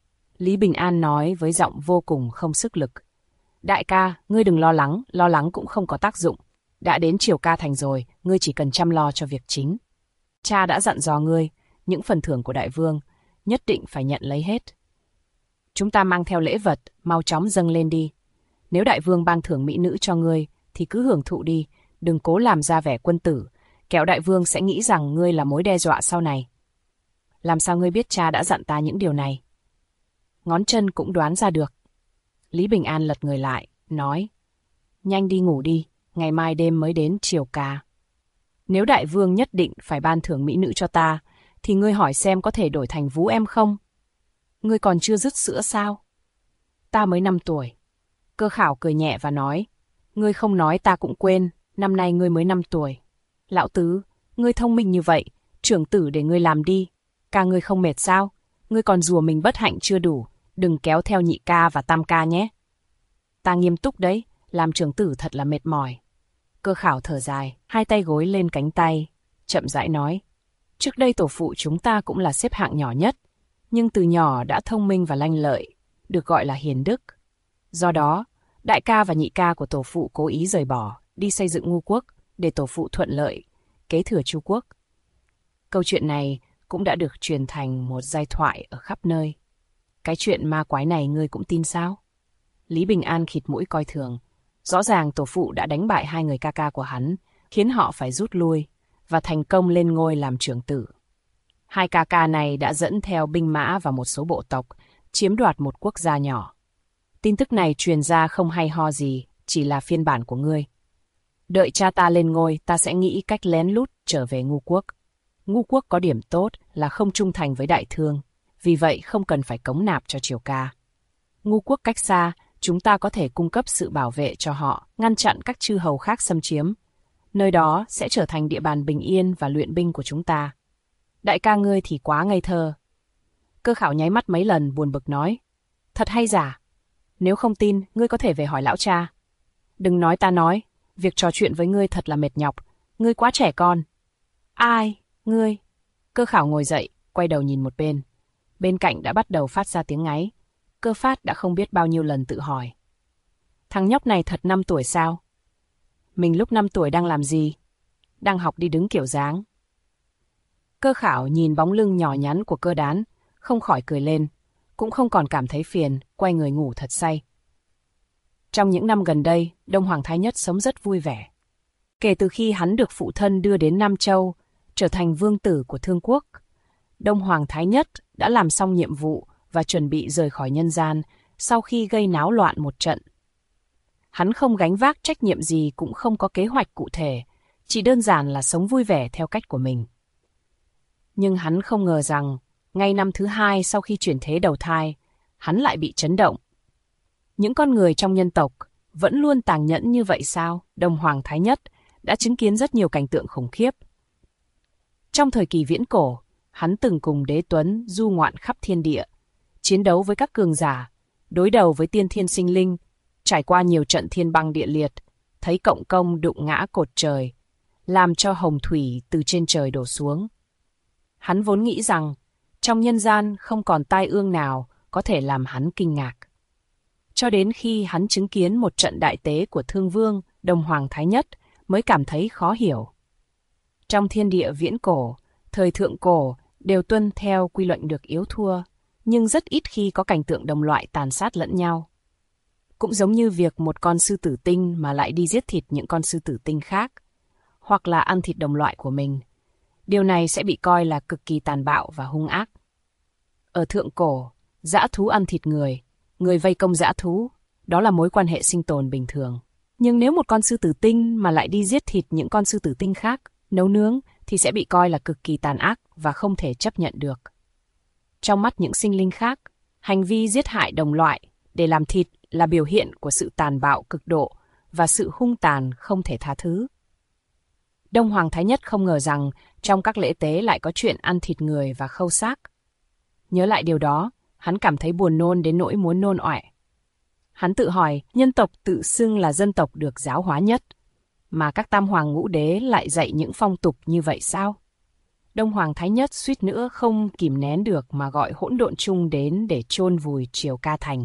Lý Bình An nói với giọng vô cùng không sức lực. Đại ca, ngươi đừng lo lắng cũng không có tác dụng. Đã đến Triều Ca Thành rồi, ngươi chỉ cần chăm lo cho việc chính. Cha đã dặn dò ngươi, những phần thưởng của đại vương, nhất định phải nhận lấy hết. Chúng ta mang theo lễ vật, mau chóng dâng lên đi. Nếu đại vương ban thưởng mỹ nữ cho ngươi, thì cứ hưởng thụ đi, đừng cố làm ra vẻ quân tử, kẻo đại vương sẽ nghĩ rằng ngươi là mối đe dọa sau này. Làm sao ngươi biết cha đã dặn ta những điều này? Ngón chân cũng đoán ra được. Lý Bình An lật người lại, nói, nhanh đi ngủ đi, ngày mai đêm mới đến Triều Ca. Nếu đại vương nhất định phải ban thưởng mỹ nữ cho ta, thì ngươi hỏi xem có thể đổi thành vú em không? Ngươi còn chưa dứt sữa sao? Ta mới 5 tuổi. Cơ Khảo cười nhẹ và nói, ngươi không nói ta cũng quên, năm nay ngươi mới 5 tuổi. Lão Tứ, ngươi thông minh như vậy, trưởng tử để ngươi làm đi. Ca ngươi không mệt sao? Ngươi còn rủa mình bất hạnh chưa đủ, đừng kéo theo nhị ca và tam ca nhé. Ta nghiêm túc đấy, làm trưởng tử thật là mệt mỏi. Cơ Khảo thở dài, hai tay gối lên cánh tay, chậm rãi nói, trước đây tổ phụ chúng ta cũng là xếp hạng nhỏ nhất, nhưng từ nhỏ đã thông minh và lanh lợi, được gọi là hiền đức. Do đó, đại ca và nhị ca của tổ phụ cố ý rời bỏ, đi xây dựng Ngu quốc, để tổ phụ thuận lợi, kế thừa Chu quốc. Câu chuyện này cũng đã được truyền thành một giai thoại ở khắp nơi. Cái chuyện ma quái này ngươi cũng tin sao? Lý Bình An khịt mũi coi thường. Rõ ràng tổ phụ đã đánh bại hai người ca ca của hắn, khiến họ phải rút lui, và thành công lên ngôi làm trưởng tử. Hai ca ca này đã dẫn theo binh mã và một số bộ tộc, chiếm đoạt một quốc gia nhỏ. Tin tức này truyền ra không hay ho gì, chỉ là phiên bản của ngươi. Đợi cha ta lên ngôi, ta sẽ nghĩ cách lén lút trở về Ngu quốc. Ngu quốc có điểm tốt là không trung thành với đại thương, vì vậy không cần phải cống nạp cho Triều Ca. Ngu quốc cách xa, chúng ta có thể cung cấp sự bảo vệ cho họ, ngăn chặn các chư hầu khác xâm chiếm. Nơi đó sẽ trở thành địa bàn bình yên và luyện binh của chúng ta. Đại ca ngươi thì quá ngây thơ. Cơ Khảo nháy mắt mấy lần buồn bực nói, thật hay giả? Nếu không tin, ngươi có thể về hỏi lão cha. Đừng nói ta nói, việc trò chuyện với ngươi thật là mệt nhọc, ngươi quá trẻ con. Ai? Ngươi? Cơ Khảo ngồi dậy, quay đầu nhìn một bên. Bên cạnh đã bắt đầu phát ra tiếng ngáy. Cơ Phát đã không biết bao nhiêu lần tự hỏi. Thằng nhóc này thật 5 tuổi sao? Mình lúc 5 tuổi đang làm gì? Đang học đi đứng kiểu dáng. Cơ Khảo nhìn bóng lưng nhỏ nhắn của Cơ Đán, không khỏi cười lên, cũng không còn cảm thấy phiền, quay người ngủ thật say. Trong những năm gần đây, Đông Hoàng Thái Nhất sống rất vui vẻ. Kể từ khi hắn được phụ thân đưa đến Nam Châu, trở thành vương tử của Thương Quốc, Đông Hoàng Thái Nhất đã làm xong nhiệm vụ và chuẩn bị rời khỏi nhân gian sau khi gây náo loạn một trận. Hắn không gánh vác trách nhiệm gì, cũng không có kế hoạch cụ thể, chỉ đơn giản là sống vui vẻ theo cách của mình. Nhưng hắn không ngờ rằng, ngay năm thứ 2 sau khi chuyển thế đầu thai, hắn lại bị chấn động. Những con người trong nhân tộc vẫn luôn tàn nhẫn như vậy sao? Đông Hoàng Thái Nhất đã chứng kiến rất nhiều cảnh tượng khủng khiếp. Trong thời kỳ viễn cổ, hắn từng cùng Đế Tuấn du ngoạn khắp thiên địa, chiến đấu với các cường giả, đối đầu với tiên thiên sinh linh, trải qua nhiều trận thiên băng địa liệt, thấy Cộng Công đụng ngã cột trời, làm cho hồng thủy từ trên trời đổ xuống. Hắn vốn nghĩ rằng, trong nhân gian không còn tai ương nào có thể làm hắn kinh ngạc. Cho đến khi hắn chứng kiến một trận đại tế của Thương Vương, Đông Hoàng Thái Nhất, mới cảm thấy khó hiểu. Trong thiên địa viễn cổ, thời thượng cổ đều tuân theo quy luật được yếu thua, nhưng rất ít khi có cảnh tượng đồng loại tàn sát lẫn nhau. Cũng giống như việc một con sư tử tinh mà lại đi giết thịt những con sư tử tinh khác, hoặc là ăn thịt đồng loại của mình. Điều này sẽ bị coi là cực kỳ tàn bạo và hung ác. Ở thượng cổ, dã thú ăn thịt người, người vây công dã thú, đó là mối quan hệ sinh tồn bình thường. Nhưng nếu một con sư tử tinh mà lại đi giết thịt những con sư tử tinh khác, nấu nướng, thì sẽ bị coi là cực kỳ tàn ác và không thể chấp nhận được. Trong mắt những sinh linh khác, hành vi giết hại đồng loại để làm thịt là biểu hiện của sự tàn bạo cực độ và sự hung tàn không thể tha thứ. Đông Hoàng Thái Nhất không ngờ rằng trong các lễ tế lại có chuyện ăn thịt người và khâu xác. Nhớ lại điều đó, hắn cảm thấy buồn nôn đến nỗi muốn nôn ọe. Hắn tự hỏi, nhân tộc tự xưng là dân tộc được giáo hóa nhất. mà các tam hoàng ngũ đế lại dạy những phong tục như vậy sao? Đông Hoàng Thái Nhất suýt nữa không kìm nén được mà gọi Hỗn Độn Chung đến để chôn vùi Triều Ca Thành.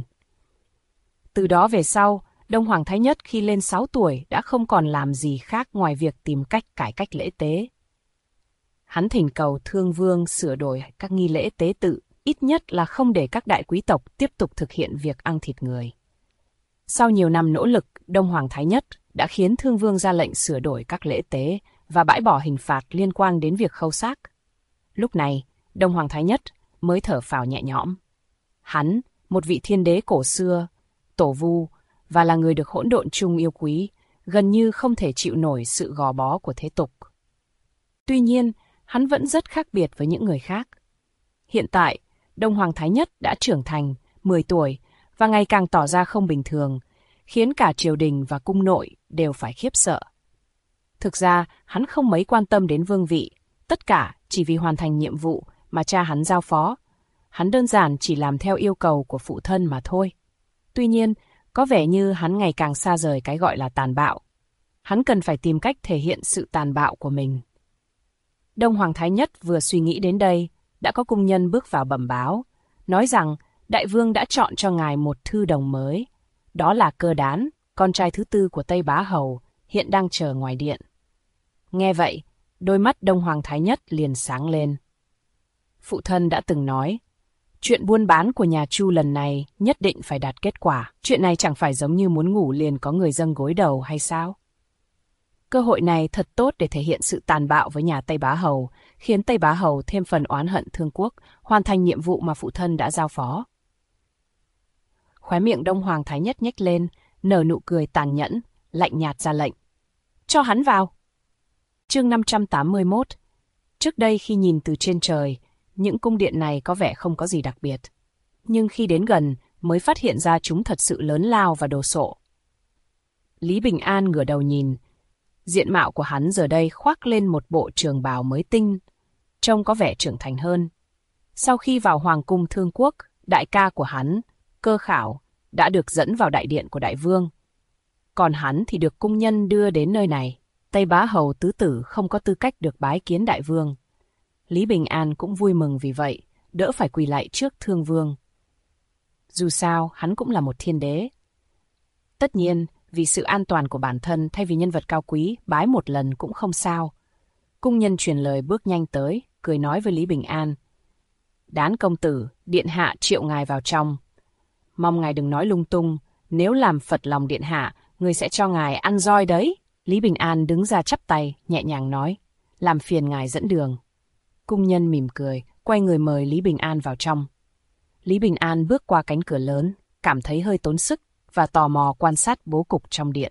Từ đó về sau, Đông Hoàng Thái Nhất khi lên 6 tuổi đã không còn làm gì khác ngoài việc tìm cách cải cách lễ tế. Hắn thỉnh cầu Thương Vương sửa đổi các nghi lễ tế tự, ít nhất là không để các đại quý tộc tiếp tục thực hiện việc ăn thịt người. Sau nhiều năm nỗ lực, Đông Hoàng Thái Nhất đã khiến Thương Vương ra lệnh sửa đổi các lễ tế và bãi bỏ hình phạt liên quan đến việc khâu xác. Lúc này, Đông Hoàng Thái Nhất mới thở phào nhẹ nhõm. Hắn, một vị thiên đế cổ xưa, tổ vu, và là người được Hỗn Độn Chung yêu quý, gần như không thể chịu nổi sự gò bó của thế tục. Tuy nhiên, hắn vẫn rất khác biệt với những người khác. Hiện tại, Đông Hoàng Thái Nhất đã trưởng thành, 10 tuổi, và ngày càng tỏ ra không bình thường, khiến cả triều đình và cung nội đều phải khiếp sợ. Thực ra, hắn không mấy quan tâm đến vương vị, tất cả chỉ vì hoàn thành nhiệm vụ mà cha hắn giao phó. Hắn đơn giản chỉ làm theo yêu cầu của phụ thân mà thôi. Tuy nhiên, có vẻ như hắn ngày càng xa rời cái gọi là tàn bạo. Hắn cần phải tìm cách thể hiện sự tàn bạo của mình. Đông Hoàng Thái Nhất vừa suy nghĩ đến đây, đã có cung nhân bước vào bẩm báo, nói rằng đại vương đã chọn cho ngài một thư đồng mới. Đó là Cơ Đán, con trai thứ tư của Tây Bá Hầu, hiện đang chờ ngoài điện. Nghe vậy, đôi mắt Đông Hoàng Thái Nhất liền sáng lên. Phụ thân đã từng nói, chuyện buôn bán của nhà Chu lần này nhất định phải đạt kết quả. Chuyện này chẳng phải giống như muốn ngủ liền có người dâng gối đầu hay sao? Cơ hội này thật tốt để thể hiện sự tàn bạo với nhà Tây Bá Hầu, khiến Tây Bá Hầu thêm phần oán hận Thương Quốc, hoàn thành nhiệm vụ mà phụ thân đã giao phó. Khóe miệng Đông Hoàng Thái Nhất nhếch lên, nở nụ cười tàn nhẫn, lạnh nhạt ra lệnh. Cho hắn vào! Chương 581. Trước đây khi nhìn từ trên trời, những cung điện này có vẻ không có gì đặc biệt. Nhưng khi đến gần, mới phát hiện ra chúng thật sự lớn lao và đồ sộ. Lý Bình An ngửa đầu nhìn. Diện mạo của hắn giờ đây khoác lên một bộ trường bào mới tinh, trông có vẻ trưởng thành hơn. Sau khi vào Hoàng cung Thương Quốc, đại ca của hắn, Cơ Khảo, đã được dẫn vào đại điện của đại vương. Còn hắn thì được cung nhân đưa đến nơi này. Tây Bá Hầu tứ tử không có tư cách được bái kiến đại vương. Lý Bình An cũng vui mừng vì vậy, đỡ phải quỳ lạy trước Thương Vương. Dù sao, hắn cũng là một thiên đế. Tất nhiên, vì sự an toàn của bản thân thay vì nhân vật cao quý, bái một lần cũng không sao. Cung nhân truyền lời bước nhanh tới, cười nói với Lý Bình An. Đán công tử, điện hạ triệu ngài vào trong. Mong ngài đừng nói lung tung, nếu làm phật lòng điện hạ, người sẽ cho ngài ăn roi đấy. Lý Bình An đứng ra chắp tay, nhẹ nhàng nói, làm phiền ngài dẫn đường. Cung nhân mỉm cười, quay người mời Lý Bình An vào trong. Lý Bình An bước qua cánh cửa lớn, cảm thấy hơi tốn sức và tò mò quan sát bố cục trong điện.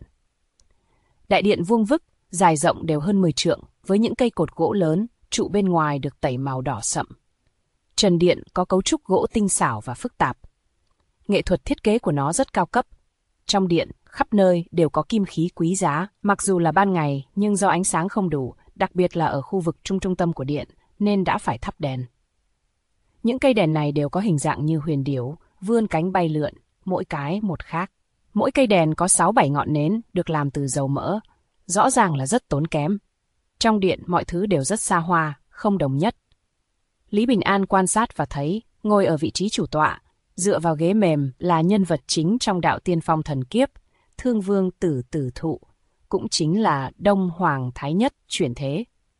Đại điện vuông vức, dài rộng đều hơn 10 trượng, với những cây cột gỗ lớn, trụ bên ngoài được tẩy màu đỏ sậm. Trần điện có cấu trúc gỗ tinh xảo và phức tạp. Nghệ thuật thiết kế của nó rất cao cấp. Trong điện, khắp nơi đều có kim khí quý giá, mặc dù là ban ngày nhưng do ánh sáng không đủ, đặc biệt là ở khu vực trung tâm của điện, nên đã phải thắp đèn. Những cây đèn này đều có hình dạng như huyền điểu, vươn cánh bay lượn, mỗi cái một khác. Mỗi cây đèn có 6-7 ngọn nến được làm từ dầu mỡ, rõ ràng là rất tốn kém. Trong điện mọi thứ đều rất xa hoa, không đồng nhất. Lý Bình An quan sát và thấy, ngồi ở vị trí chủ tọa, dựa vào ghế mềm là nhân vật chính trong đạo tiên phong thần kiếp, Thương Vương Tử Tử Thụ, cũng chính là Đông Hoàng Thái Nhất chuyển thế.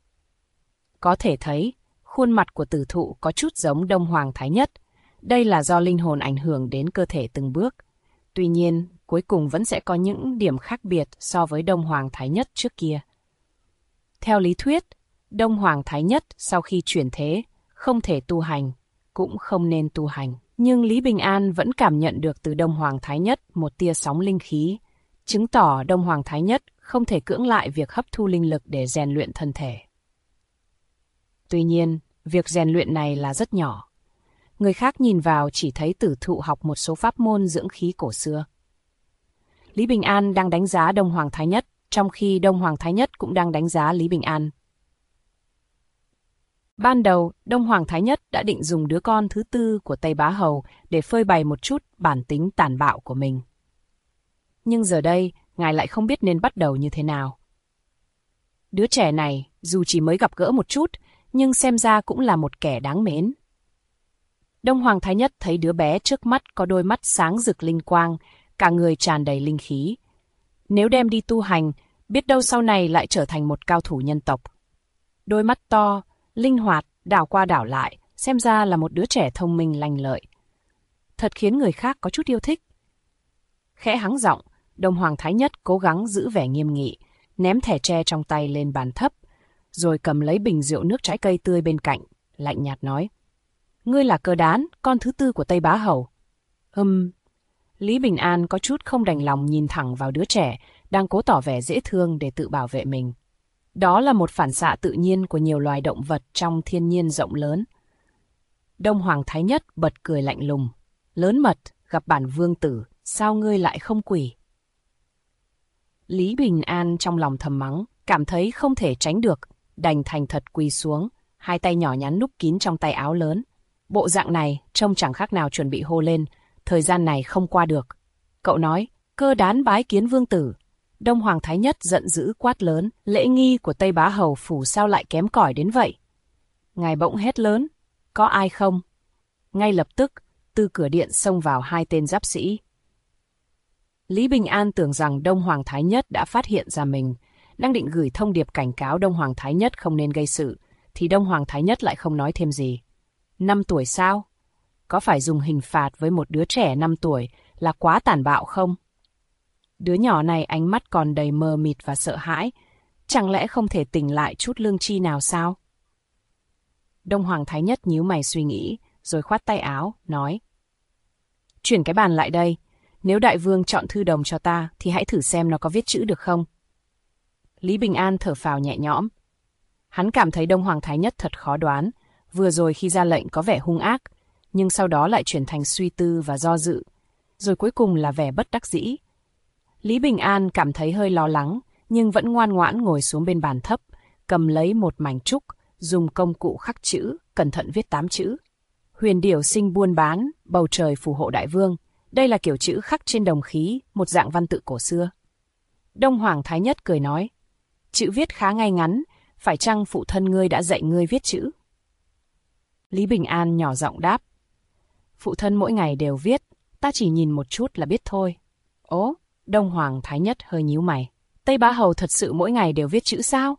Có thể thấy, khuôn mặt của Tử Thụ có chút giống Đông Hoàng Thái Nhất. Đây là do linh hồn ảnh hưởng đến cơ thể từng bước. Tuy nhiên, cuối cùng vẫn sẽ có những điểm khác biệt so với Đông Hoàng Thái Nhất trước kia. Theo lý thuyết, Đông Hoàng Thái Nhất sau khi chuyển thế, không thể tu hành, cũng không nên tu hành. Nhưng Lý Bình An vẫn cảm nhận được từ Đông Hoàng Thái Nhất một tia sóng linh khí, chứng tỏ Đông Hoàng Thái Nhất không thể cưỡng lại việc hấp thu linh lực để rèn luyện thân thể. Tuy nhiên, việc rèn luyện này là rất nhỏ. Người khác nhìn vào chỉ thấy Tử Thụ học một số pháp môn dưỡng khí cổ xưa. Lý Bình An đang đánh giá Đông Hoàng Thái Nhất, trong khi Đông Hoàng Thái Nhất cũng đang đánh giá Lý Bình An. Ban đầu, Đông Hoàng Thái Nhất đã định dùng đứa con thứ tư của Tây Bá Hầu để phơi bày một chút bản tính tàn bạo của mình. Nhưng giờ đây, ngài lại không biết nên bắt đầu như thế nào. Đứa trẻ này, dù chỉ mới gặp gỡ một chút, nhưng xem ra cũng là một kẻ đáng mến. Đông Hoàng Thái Nhất thấy đứa bé trước mắt có đôi mắt sáng rực linh quang, cả người tràn đầy linh khí. Nếu đem đi tu hành, biết đâu sau này lại trở thành một cao thủ nhân tộc. Đôi mắt to, linh hoạt, đảo qua đảo lại, xem ra là một đứa trẻ thông minh lanh lợi. Thật khiến người khác có chút yêu thích. Khẽ hắng giọng, Đông Hoàng Thái Nhất cố gắng giữ vẻ nghiêm nghị, ném thẻ tre trong tay lên bàn thấp, rồi cầm lấy bình rượu nước trái cây tươi bên cạnh, lạnh nhạt nói. Ngươi là Cơ Đán, con thứ tư của Tây Bá Hầu. Lý Bình An có chút không đành lòng nhìn thẳng vào đứa trẻ, đang cố tỏ vẻ dễ thương để tự bảo vệ mình. Đó là một phản xạ tự nhiên của nhiều loài động vật trong thiên nhiên rộng lớn. Đông Hoàng Thái Nhất bật cười lạnh lùng. Lớn mật, gặp bản vương tử, sao ngươi lại không quỳ? Lý Bình An trong lòng thầm mắng, cảm thấy không thể tránh được, đành thành thật quỳ xuống, hai tay nhỏ nhắn núp kín trong tay áo lớn. Bộ dạng này trông chẳng khác nào chuẩn bị hô lên, thời gian này không qua được. Cậu nói, Cơ Đán bái kiến vương tử. Đông Hoàng Thái Nhất giận dữ quát lớn, lễ nghi của Tây Bá Hầu phủ sao lại kém cỏi đến vậy? Ngài bỗng hét lớn, có ai không? Ngay lập tức, từ cửa điện xông vào hai tên giáp sĩ. Lý Bình An tưởng rằng Đông Hoàng Thái Nhất đã phát hiện ra mình, đang định gửi thông điệp cảnh cáo Đông Hoàng Thái Nhất không nên gây sự, thì Đông Hoàng Thái Nhất lại không nói thêm gì. 5 tuổi sao? Có phải dùng hình phạt với một đứa trẻ 5 tuổi là quá tàn bạo không? Đứa nhỏ này ánh mắt còn đầy mờ mịt và sợ hãi, chẳng lẽ không thể tỉnh lại chút lương tri nào sao? Đông Hoàng Thái Nhất nhíu mày suy nghĩ, rồi khoát tay áo, nói. Chuyển cái bàn lại đây, nếu đại vương chọn thư đồng cho ta thì hãy thử xem nó có viết chữ được không? Lý Bình An thở phào nhẹ nhõm. Hắn cảm thấy Đông Hoàng Thái Nhất thật khó đoán, vừa rồi khi ra lệnh có vẻ hung ác, nhưng sau đó lại chuyển thành suy tư và do dự, rồi cuối cùng là vẻ bất đắc dĩ. Lý Bình An cảm thấy hơi lo lắng, nhưng vẫn ngoan ngoãn ngồi xuống bên bàn thấp, cầm lấy một mảnh trúc, dùng công cụ khắc chữ, cẩn thận viết 8 chữ. Huyền điểu sinh buôn bán, bầu trời phù hộ đại vương. Đây là kiểu chữ khắc trên đồng khí, một dạng văn tự cổ xưa. Đông Hoàng Thái Nhất cười nói, chữ viết khá ngay ngắn, phải chăng phụ thân ngươi đã dạy ngươi viết chữ? Lý Bình An nhỏ giọng đáp, phụ thân mỗi ngày đều viết, ta chỉ nhìn một chút là biết thôi. Ố, Đông Hoàng Thái Nhất hơi nhíu mày. Tây Bá Hầu thật sự mỗi ngày đều viết chữ sao?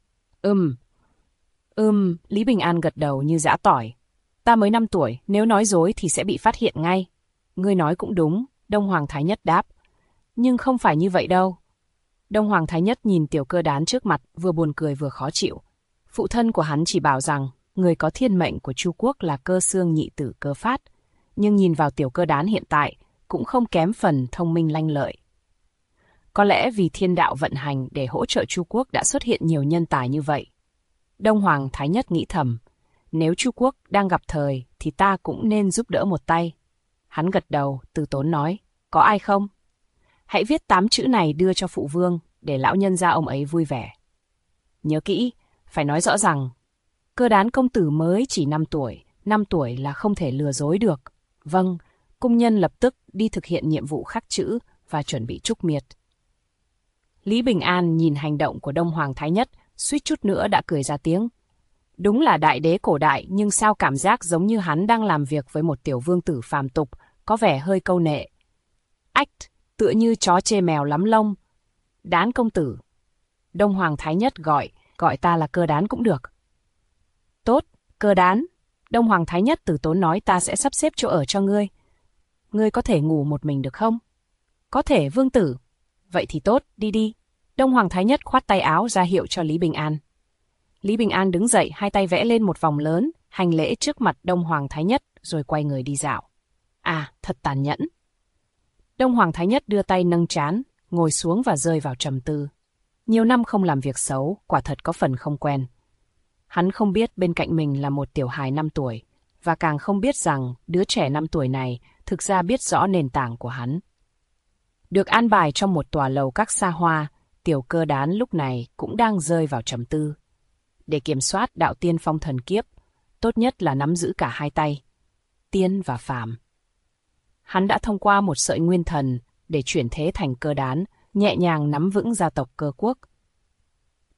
Lý Bình An gật đầu như giã tỏi. Ta mới 5 tuổi, nếu nói dối thì sẽ bị phát hiện ngay. Ngươi nói cũng đúng, Đông Hoàng Thái Nhất đáp. Nhưng không phải như vậy đâu. Đông Hoàng Thái Nhất nhìn Tiểu Cơ Đán trước mặt, vừa buồn cười vừa khó chịu. Phụ thân của hắn chỉ bảo rằng, người có thiên mệnh của Chu quốc là Cơ Xương nhị tử Cơ Phát. Nhưng nhìn vào Tiểu Cơ Đán hiện tại, cũng không kém phần thông minh lanh lợi. Có lẽ vì thiên đạo vận hành để hỗ trợ Chu quốc đã xuất hiện nhiều nhân tài như vậy. Đông Hoàng Thái Nhất nghĩ thầm, nếu Chu quốc đang gặp thời thì ta cũng nên giúp đỡ một tay. Hắn gật đầu, từ tốn nói, có ai không? Hãy viết 8 chữ này đưa cho phụ vương, để lão nhân gia ông ấy vui vẻ. Nhớ kỹ, phải nói rõ rằng, Cơ Đán công tử mới chỉ 5 tuổi, 5 tuổi là không thể lừa dối được. Vâng, cung nhân lập tức đi thực hiện nhiệm vụ khắc chữ và chuẩn bị trúc miệt. Lý Bình An nhìn hành động của Đông Hoàng Thái Nhất, suýt chút nữa đã cười ra tiếng. Đúng là đại đế cổ đại, nhưng sao cảm giác giống như hắn đang làm việc với một tiểu vương tử phàm tục, có vẻ hơi câu nệ. Ách, tựa như chó chê mèo lắm lông. Đán công tử. Đông Hoàng Thái Nhất gọi ta là Cơ Đán cũng được. Tốt, Cơ Đán. Đông Hoàng Thái Nhất từ tốn nói, ta sẽ sắp xếp chỗ ở cho ngươi. Ngươi có thể ngủ một mình được không? Có thể, vương tử. Vậy thì tốt, đi đi. Đông Hoàng Thái Nhất khoát tay áo ra hiệu cho Lý Bình An. Lý Bình An đứng dậy, hai tay vẽ lên một vòng lớn, hành lễ trước mặt Đông Hoàng Thái Nhất, rồi quay người đi dạo. À, thật tàn nhẫn. Đông Hoàng Thái Nhất đưa tay nâng trán, ngồi xuống và rơi vào trầm tư. Nhiều năm không làm việc xấu, quả thật có phần không quen. Hắn không biết bên cạnh mình là một tiểu hài 5 tuổi, và càng không biết rằng đứa trẻ 5 tuổi này thực ra biết rõ nền tảng của hắn. Được an bài trong một tòa lầu các xa hoa, Tiểu Cơ Đán lúc này cũng đang rơi vào trầm tư. Để kiểm soát đạo tiên phong thần kiếp, tốt nhất là nắm giữ cả hai tay, tiên và phàm. Hắn đã thông qua một sợi nguyên thần để chuyển thế thành Cơ Đán, nhẹ nhàng nắm vững gia tộc Cơ quốc.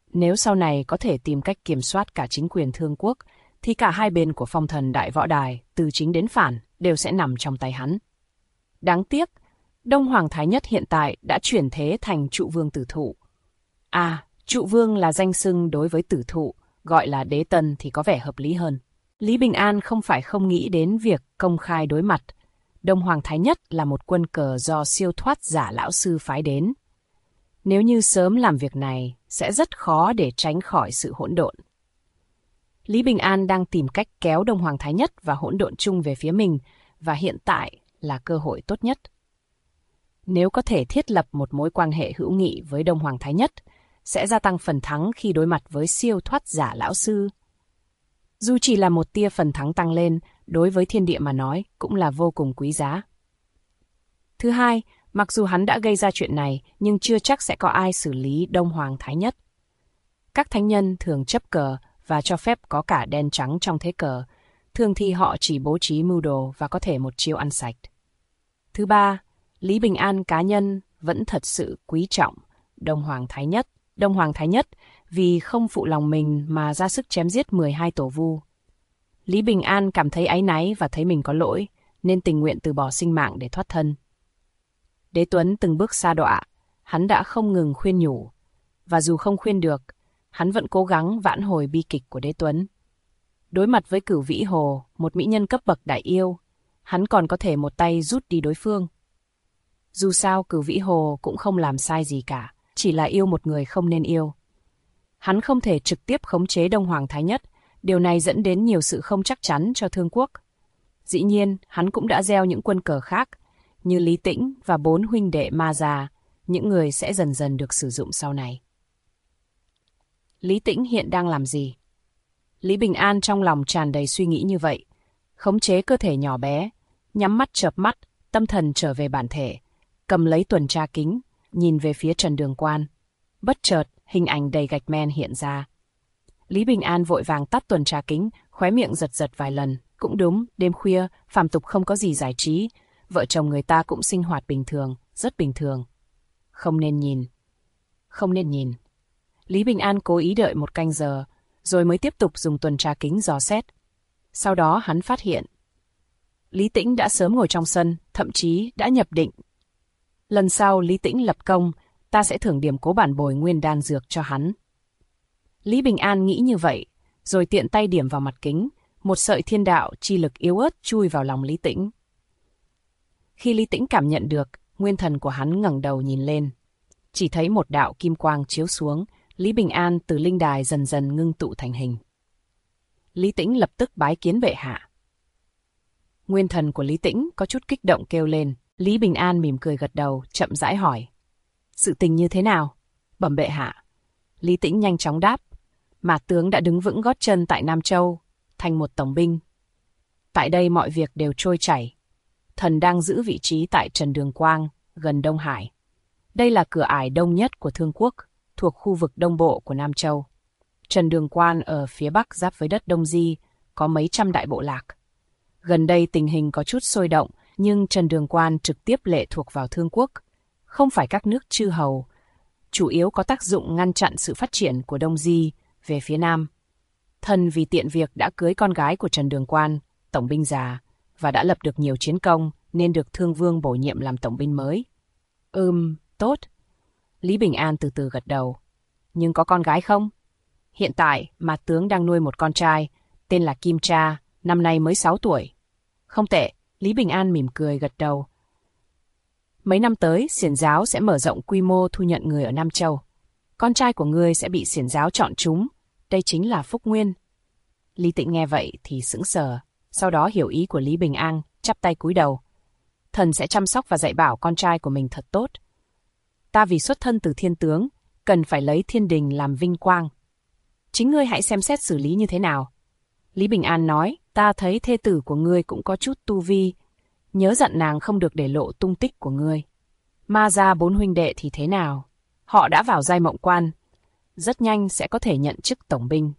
Nếu sau này có thể tìm cách kiểm soát cả chính quyền Thương Quốc, thì cả hai bên của phong thần đại võ đài, từ chính đến phản, đều sẽ nằm trong tay hắn. Đáng tiếc, Đông Hoàng Thái Nhất hiện tại đã chuyển thế thành Trụ Vương Tử Thụ. Trụ Vương là danh xưng đối với Tử Thụ, gọi là Đế Tân thì có vẻ hợp lý hơn. Lý Bình An không phải không nghĩ đến việc công khai đối mặt. Đông Hoàng Thái Nhất là một quân cờ do siêu thoát giả lão sư phái đến. Nếu như sớm làm việc này, sẽ rất khó để tránh khỏi sự hỗn độn. Lý Bình An đang tìm cách kéo Đông Hoàng Thái Nhất và hỗn độn chung về phía mình, và hiện tại là cơ hội tốt nhất. Nếu có thể thiết lập một mối quan hệ hữu nghị với Đông Hoàng Thái Nhất, sẽ gia tăng phần thắng khi đối mặt với siêu thoát giả lão sư. Dù chỉ là một tia phần thắng tăng lên, đối với thiên địa mà nói, cũng là vô cùng quý giá. Thứ hai, mặc dù hắn đã gây ra chuyện này, nhưng chưa chắc sẽ có ai xử lý Đông Hoàng Thái Nhất. Các thánh nhân thường chấp cờ và cho phép có cả đen trắng trong thế cờ, thường thì họ chỉ bố trí mưu đồ và có thể một chiêu ăn sạch. Thứ ba, Lý Bình An cá nhân vẫn thật sự quý trọng Đông Hoàng Thái Nhất. Đông Hoàng Thái Nhất vì không phụ lòng mình mà ra sức chém giết 12 tổ vu. Lý Bình An cảm thấy áy náy và thấy mình có lỗi, nên tình nguyện từ bỏ sinh mạng để thoát thân. Đế Tuấn từng bước sa đọa, hắn đã không ngừng khuyên nhủ, và dù không khuyên được, hắn vẫn cố gắng vãn hồi bi kịch của Đế Tuấn. Đối mặt với Cửu Vĩ Hồ, một mỹ nhân cấp bậc đại yêu, hắn còn có thể một tay rút đi đối phương. Dù sao Cửu Vĩ Hồ cũng không làm sai gì cả, chỉ là yêu một người không nên yêu. Hắn không thể trực tiếp khống chế Đông Hoàng Thái Nhất, điều này dẫn đến nhiều sự không chắc chắn cho Thương Quốc. Dĩ nhiên, hắn cũng đã gieo những quân cờ khác, như Lý Tĩnh và 4 huynh đệ ma già, những người sẽ dần dần được sử dụng sau này. Lý Tĩnh hiện đang làm gì? Lý Bình An trong lòng tràn đầy suy nghĩ như vậy, khống chế cơ thể nhỏ bé, nhắm mắt chợp mắt, tâm thần trở về bản thể, cầm lấy tuần tra kính, nhìn về phía Trần Đường Quan. Bất chợt, hình ảnh đầy gạch men hiện ra. Lý Bình An vội vàng tắt tuần tra kính, khóe miệng giật giật vài lần. Cũng đúng, đêm khuya, phàm tục không có gì giải trí, vợ chồng người ta cũng sinh hoạt bình thường, rất bình thường. Không nên nhìn. Không nên nhìn. Lý Bình An cố ý đợi một canh giờ, rồi mới tiếp tục dùng tuần tra kính dò xét. Sau đó hắn phát hiện Lý Tĩnh đã sớm ngồi trong sân, thậm chí đã nhập định. Lần sau Lý Tĩnh lập công, ta sẽ thưởng điểm cố bản bồi nguyên đan dược cho hắn. Lý Bình An nghĩ như vậy, rồi tiện tay điểm vào mặt kính, một sợi thiên đạo chi lực yếu ớt chui vào lòng Lý Tĩnh. Khi Lý Tĩnh cảm nhận được, nguyên thần của hắn ngẩng đầu nhìn lên. Chỉ thấy một đạo kim quang chiếu xuống, Lý Bình An từ linh đài dần dần ngưng tụ thành hình. Lý Tĩnh lập tức bái kiến bệ hạ. Nguyên thần của Lý Tĩnh có chút kích động kêu lên. Lý Bình An mỉm cười gật đầu, chậm rãi hỏi. Sự tình như thế nào? Bẩm bệ hạ. Lý Tĩnh nhanh chóng đáp. Mạt tướng đã đứng vững gót chân tại Nam Châu, thành một tổng binh. Tại đây mọi việc đều trôi chảy. Thần đang giữ vị trí tại Trần Đường Quang, gần Đông Hải. Đây là cửa ải đông nhất của Thương Quốc, thuộc khu vực đông bộ của Nam Châu. Trần Đường Quan ở phía bắc giáp với đất Đông Di, có mấy trăm đại bộ lạc. Gần đây tình hình có chút sôi động, nhưng Trần Đường Quan trực tiếp lệ thuộc vào Thương Quốc, không phải các nước chư hầu, chủ yếu có tác dụng ngăn chặn sự phát triển của Đông Di về phía Nam. Thần vì tiện việc đã cưới con gái của Trần Đường Quan, tổng binh già, và đã lập được nhiều chiến công nên được Thương Vương bổ nhiệm làm tổng binh mới. Tốt. Lý Bình An từ từ gật đầu. Nhưng có con gái không? Hiện tại, Mạt tướng đang nuôi một con trai, tên là Kim Cha, năm nay mới 6 tuổi. Không tệ, Lý Bình An mỉm cười gật đầu. Mấy năm tới, xiển giáo sẽ mở rộng quy mô thu nhận người ở Nam Châu. Con trai của ngươi sẽ bị xiển giáo chọn trúng, đây chính là phúc nguyên. Lý Tĩnh nghe vậy thì sững sờ, sau đó hiểu ý của Lý Bình An, chắp tay cúi đầu. Thần sẽ chăm sóc và dạy bảo con trai của mình thật tốt. Ta vì xuất thân từ thiên tướng, cần phải lấy thiên đình làm vinh quang. Chính ngươi hãy xem xét xử lý như thế nào. Lý Bình An nói, ta thấy thê tử của ngươi cũng có chút tu vi, nhớ dặn nàng không được để lộ tung tích của ngươi. Ma gia 4 huynh đệ thì thế nào? Họ đã vào giai mộng quan, rất nhanh sẽ có thể nhận chức tổng binh.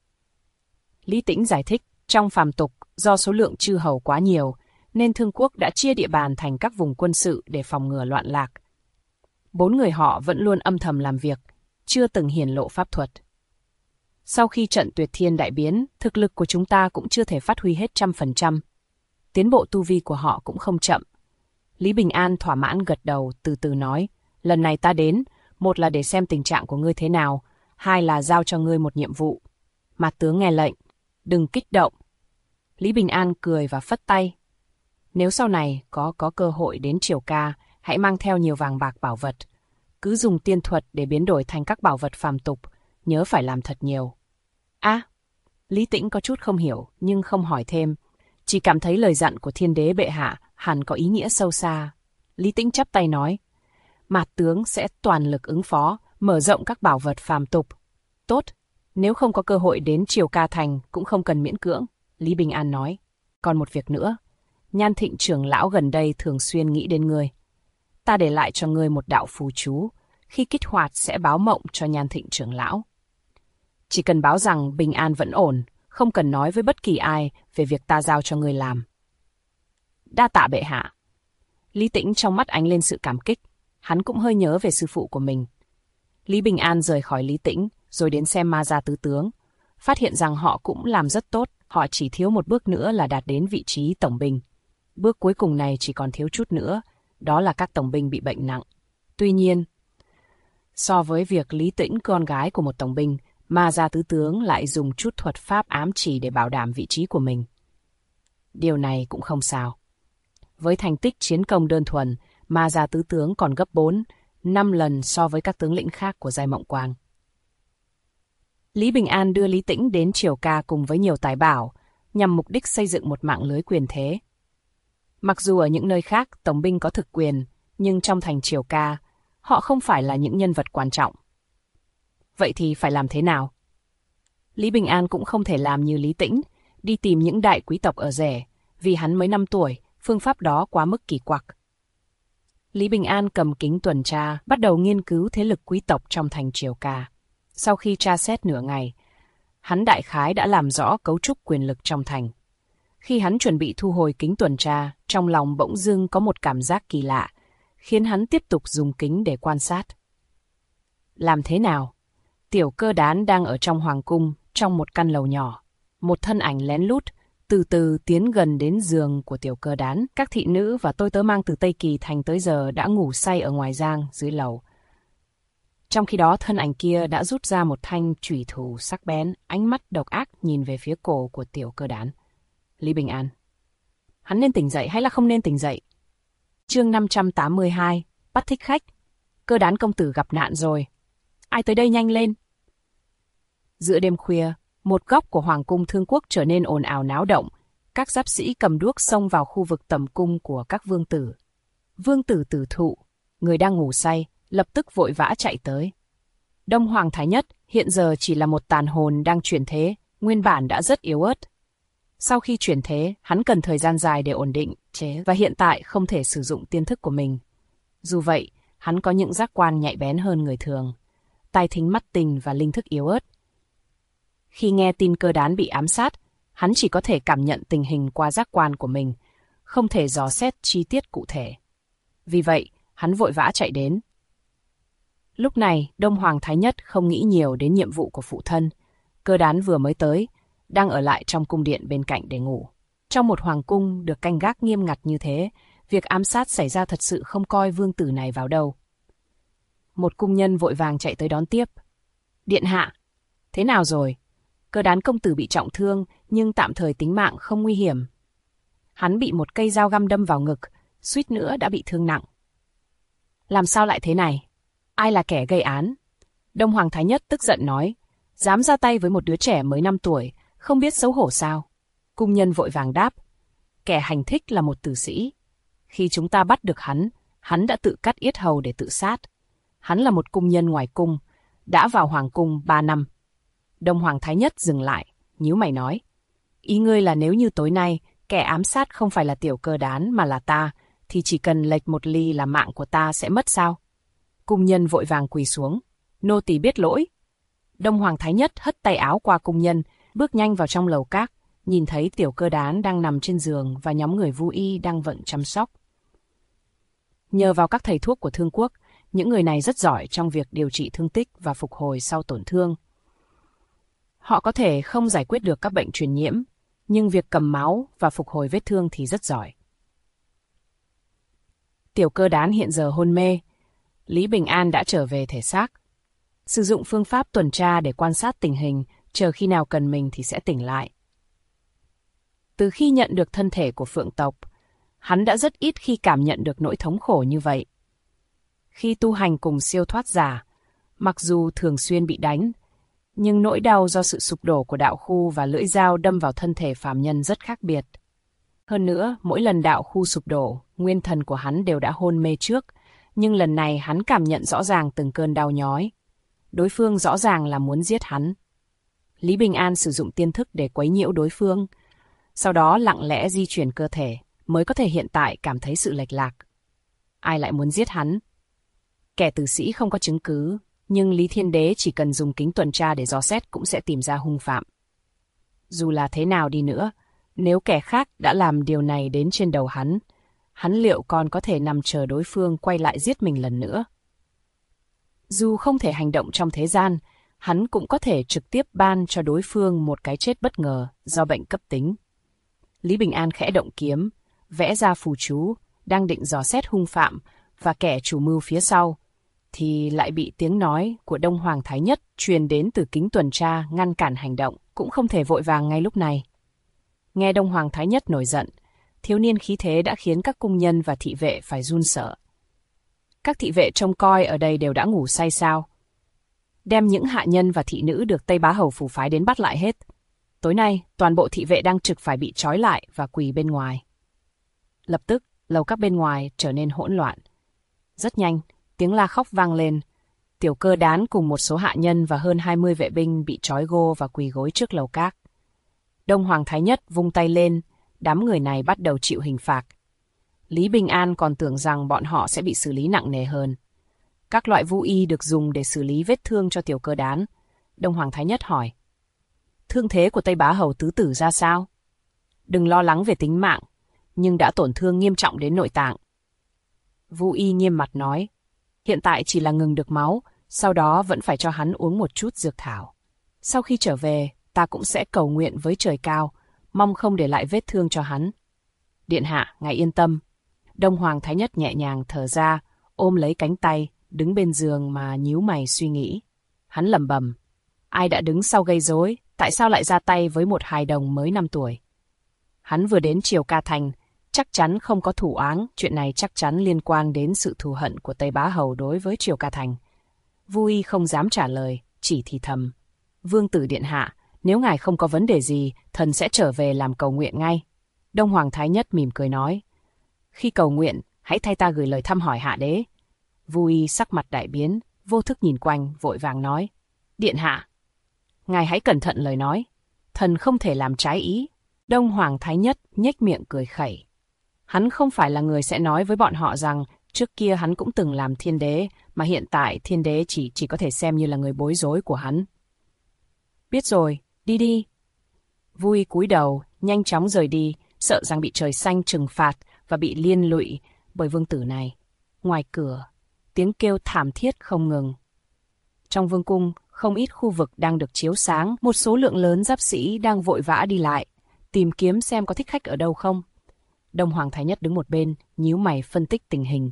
Lý Tĩnh giải thích, trong phàm tục, do số lượng chư hầu quá nhiều, nên Thương Quốc đã chia địa bàn thành các vùng quân sự để phòng ngừa loạn lạc. 4 người họ vẫn luôn âm thầm làm việc, chưa từng hiển lộ pháp thuật. Sau khi trận tuyệt thiên đại biến, thực lực của chúng ta cũng chưa thể phát huy hết 100%. Tiến bộ tu vi của họ cũng không chậm. Lý Bình An thỏa mãn gật đầu, từ từ nói, lần này ta đến, một là để xem tình trạng của ngươi thế nào, hai là giao cho ngươi một nhiệm vụ. Mạt tướng nghe lệnh, đừng kích động. Lý Bình An cười và phất tay. Nếu sau này có cơ hội đến Triều Ca, hãy mang theo nhiều vàng bạc bảo vật. Cứ dùng tiên thuật để biến đổi thành các bảo vật phàm tục, nhớ phải làm thật nhiều. Lý Tĩnh có chút không hiểu, nhưng không hỏi thêm. Chỉ cảm thấy lời dặn của Thiên Đế bệ hạ hẳn có ý nghĩa sâu xa. Lý Tĩnh chắp tay nói, Mạt tướng sẽ toàn lực ứng phó, mở rộng các bảo vật phàm tục. Tốt, nếu không có cơ hội đến Triều Ca Thành cũng không cần miễn cưỡng, Lý Bình An nói. Còn một việc nữa, Nhan Thịnh trưởng lão gần đây thường xuyên nghĩ đến ngươi. Ta để lại cho ngươi một đạo phù chú, khi kích hoạt sẽ báo mộng cho Nhan Thịnh trưởng lão. Chỉ cần báo rằng bình an vẫn ổn, không cần nói với bất kỳ ai về việc ta giao cho ngươi làm. Đa tạ bệ hạ. Lý Tĩnh trong mắt ánh lên sự cảm kích, hắn cũng hơi nhớ về sư phụ của mình. Lý Bình An rời khỏi Lý Tĩnh, rồi đến xem Ma Gia tứ tướng, phát hiện rằng họ cũng làm rất tốt, họ chỉ thiếu một bước nữa là đạt đến vị trí tổng binh. Bước cuối cùng này chỉ còn thiếu chút nữa, đó là các tổng binh bị bệnh nặng. Tuy nhiên, so với việc Lý Tĩnh con gái của một tổng binh, Ma Gia tứ tướng lại dùng chút thuật pháp ám chỉ để bảo đảm vị trí của mình. Điều này cũng không sao. Với thành tích chiến công đơn thuần, Ma Gia tứ tướng còn gấp 4-5 lần so với các tướng lĩnh khác của Giai Mộng Quang. Lý Bình An đưa Lý Tĩnh đến Triều Ca cùng với nhiều tài bảo, nhằm mục đích xây dựng một mạng lưới quyền thế. Mặc dù ở những nơi khác tổng binh có thực quyền, nhưng trong thành Triều Ca, họ không phải là những nhân vật quan trọng. Vậy thì phải làm thế nào? Lý Bình An cũng không thể làm như Lý Tĩnh, đi tìm những đại quý tộc ở rể, vì hắn mới 5 tuổi, phương pháp đó quá mức kỳ quặc. Lý Bình An cầm kính tuần tra, bắt đầu nghiên cứu thế lực quý tộc trong thành Triều Ca. Sau khi tra xét nửa ngày, hắn đại khái đã làm rõ cấu trúc quyền lực trong thành. Khi hắn chuẩn bị thu hồi kính tuần tra, trong lòng bỗng dưng có một cảm giác kỳ lạ, khiến hắn tiếp tục dùng kính để quan sát. Làm thế nào? Tiểu Cơ Đán đang ở trong hoàng cung, trong một căn lầu nhỏ. Một thân ảnh lén lút, từ từ tiến gần đến giường của Tiểu Cơ Đán. Các thị nữ và tôi tớ mang từ Tây Kỳ thành tới giờ đã ngủ say ở ngoài giang dưới lầu. Trong khi đó thân ảnh kia đã rút ra một thanh chủy thủ sắc bén, ánh mắt độc ác nhìn về phía cổ của Tiểu Cơ Đán. Lý Bình An. Hắn nên tỉnh dậy hay là không nên tỉnh dậy? Chương 582, bắt thích khách. Cơ Đán công tử gặp nạn rồi. Ai tới đây nhanh lên. Giữa đêm khuya, một góc của Hoàng cung Thương Quốc trở nên ồn ào náo động. Các giáp sĩ cầm đuốc xông vào khu vực tầm cung của các vương tử. Vương tử Tử Thụ, người đang ngủ say, lập tức vội vã chạy tới. Đông Hoàng Thái Nhất hiện giờ chỉ là một tàn hồn đang chuyển thế, nguyên bản đã rất yếu ớt. Sau khi chuyển thế, hắn cần thời gian dài để ổn định, và hiện tại không thể sử dụng tiên thức của mình. Dù vậy, hắn có những giác quan nhạy bén hơn người thường, tai thính mắt tình và linh thức yếu ớt. Khi nghe tin Cơ Đán bị ám sát, hắn chỉ có thể cảm nhận tình hình qua giác quan của mình, không thể dò xét chi tiết cụ thể. Vì vậy, hắn vội vã chạy đến. Lúc này, Đông Hoàng Thái Nhất không nghĩ nhiều đến nhiệm vụ của phụ thân. Cơ Đán vừa mới tới, đang ở lại trong cung điện bên cạnh để ngủ. Trong một hoàng cung được canh gác nghiêm ngặt như thế, việc ám sát xảy ra thật sự không coi vương tử này vào đâu. Một cung nhân vội vàng chạy tới đón tiếp. Điện hạ, thế nào rồi? Cơ Đán công tử bị trọng thương, nhưng tạm thời tính mạng không nguy hiểm. Hắn bị một cây dao găm đâm vào ngực, suýt nữa đã bị thương nặng. Làm sao lại thế này? Ai là kẻ gây án? Đông Hoàng Thái Nhất tức giận nói, dám ra tay với một đứa trẻ mới 5 tuổi, không biết xấu hổ sao? Cung nhân vội vàng đáp, kẻ hành thích là một tử sĩ. Khi chúng ta bắt được hắn đã tự cắt yết hầu để tự sát. Hắn là một cung nhân ngoài cung, đã vào hoàng cung 3 năm. Đông Hoàng Thái Nhất dừng lại, nhíu mày nói, ý ngươi là nếu như tối nay kẻ ám sát không phải là Tiểu Cơ Đán mà là ta, thì chỉ cần lệch một ly là mạng của ta sẽ mất sao? Cung nhân vội vàng quỳ xuống, nô tỳ biết lỗi. Đông Hoàng Thái Nhất hất tay áo qua cung nhân, bước nhanh vào trong lầu các, nhìn thấy Tiểu Cơ Đán đang nằm trên giường và nhóm người Vu Y đang vận chăm sóc. Nhờ vào các thầy thuốc của Thương Quốc, Những người này rất giỏi trong việc điều trị thương tích và phục hồi sau tổn thương. Họ có thể không giải quyết được các bệnh truyền nhiễm, nhưng việc cầm máu và phục hồi vết thương thì rất giỏi. Tiểu Cơ Đán hiện giờ hôn mê. Lý Bình An đã trở về thể xác. Sử dụng phương pháp tuần tra để quan sát tình hình, chờ khi nào cần mình thì sẽ tỉnh lại. Từ khi nhận được thân thể của Phượng tộc, hắn đã rất ít khi cảm nhận được nỗi thống khổ như vậy. Khi tu hành cùng siêu thoát giả, mặc dù thường xuyên bị đánh, nhưng nỗi đau do sự sụp đổ của đạo khu và lưỡi dao đâm vào thân thể phàm nhân rất khác biệt. Hơn nữa, mỗi lần đạo khu sụp đổ, nguyên thần của hắn đều đã hôn mê trước, nhưng lần này hắn cảm nhận rõ ràng từng cơn đau nhói. Đối phương rõ ràng là muốn giết hắn. Lý Bình An sử dụng tiên thức để quấy nhiễu đối phương, sau đó lặng lẽ di chuyển cơ thể, mới có thể hiện tại cảm thấy sự lệch lạc. Ai lại muốn giết hắn? Kẻ tử sĩ không có chứng cứ, nhưng Lý Thiên Đế chỉ cần dùng kính tuần tra để dò xét cũng sẽ tìm ra hung phạm. Dù là thế nào đi nữa, nếu kẻ khác đã làm điều này đến trên đầu hắn liệu còn có thể nằm chờ đối phương quay lại giết mình lần nữa? Dù không thể hành động trong thế gian, hắn cũng có thể trực tiếp ban cho đối phương một cái chết bất ngờ do bệnh cấp tính. Lý Bình An khẽ động kiếm, vẽ ra phù chú, đang định dò xét hung phạm và kẻ chủ mưu phía sau, thì lại bị tiếng nói của Đông Hoàng Thái Nhất truyền đến từ kính tuần tra ngăn cản hành động, cũng không thể vội vàng ngay lúc này. Nghe Đông Hoàng Thái Nhất nổi giận, thiếu niên khí thế đã khiến các cung nhân và thị vệ phải run sợ. Các thị vệ trông coi ở đây đều đã ngủ say sao? Đem những hạ nhân và thị nữ được Tây Bá Hầu phủ phái đến bắt lại hết. Tối nay, toàn bộ thị vệ đang trực phải bị trói lại và quỳ bên ngoài. Lập tức, lầu các bên ngoài trở nên hỗn loạn. Rất nhanh, tiếng la khóc vang lên. Tiểu Cơ Đán cùng một số hạ nhân và hơn 20 vệ binh bị trói gô và quỳ gối trước lầu các. Đông Hoàng Thái Nhất vung tay lên, đám người này bắt đầu chịu hình phạt. Lý Bình An còn tưởng rằng bọn họ sẽ bị xử lý nặng nề hơn. Các loại vũ y được dùng để xử lý vết thương cho Tiểu Cơ Đán. Đông Hoàng Thái Nhất hỏi: thương thế của Tây Bá Hầu tứ tử ra sao? Đừng lo lắng về tính mạng, nhưng đã tổn thương nghiêm trọng đến nội tạng. Vũ y nghiêm mặt nói: hiện tại chỉ là ngừng được máu, sau đó vẫn phải cho hắn uống một chút dược thảo. Sau khi trở về, ta cũng sẽ cầu nguyện với trời cao, mong không để lại vết thương cho hắn. Điện hạ, ngài yên tâm. Đông Hoàng Thái Nhất nhẹ nhàng thở ra, ôm lấy cánh tay, đứng bên giường mà nhíu mày suy nghĩ. Hắn lẩm bẩm: ai đã đứng sau gây rối, tại sao lại ra tay với một hài đồng mới 5 tuổi? Hắn vừa đến Triều Ca Thành, chắc chắn không có thủ áng, chuyện này chắc chắn liên quan đến sự thù hận của Tây Bá Hầu đối với Triều Ca Thành. Vui không dám trả lời, chỉ thì thầm: vương tử điện hạ, nếu ngài không có vấn đề gì, thần sẽ trở về làm cầu nguyện ngay. Đông Hoàng Thái Nhất mỉm cười nói: khi cầu nguyện, hãy thay ta gửi lời thăm hỏi hạ đế. Vui sắc mặt đại biến, vô thức nhìn quanh, vội vàng nói: điện hạ, ngài hãy cẩn thận lời nói, thần không thể làm trái ý. Đông Hoàng Thái Nhất nhếch miệng cười khẩy. Hắn không phải là người sẽ nói với bọn họ rằng trước kia hắn cũng từng làm thiên đế, mà hiện tại thiên đế chỉ có thể xem như là người bối rối của hắn. Biết rồi, đi đi. Vui cúi đầu, nhanh chóng rời đi, sợ rằng bị trời xanh trừng phạt và bị liên lụy bởi vương tử này. Ngoài cửa, tiếng kêu thảm thiết không ngừng. Trong vương cung, không ít khu vực đang được chiếu sáng, một số lượng lớn giáp sĩ đang vội vã đi lại, tìm kiếm xem có thích khách ở đâu không. Đông Hoàng Thái Nhất đứng một bên, nhíu mày phân tích tình hình.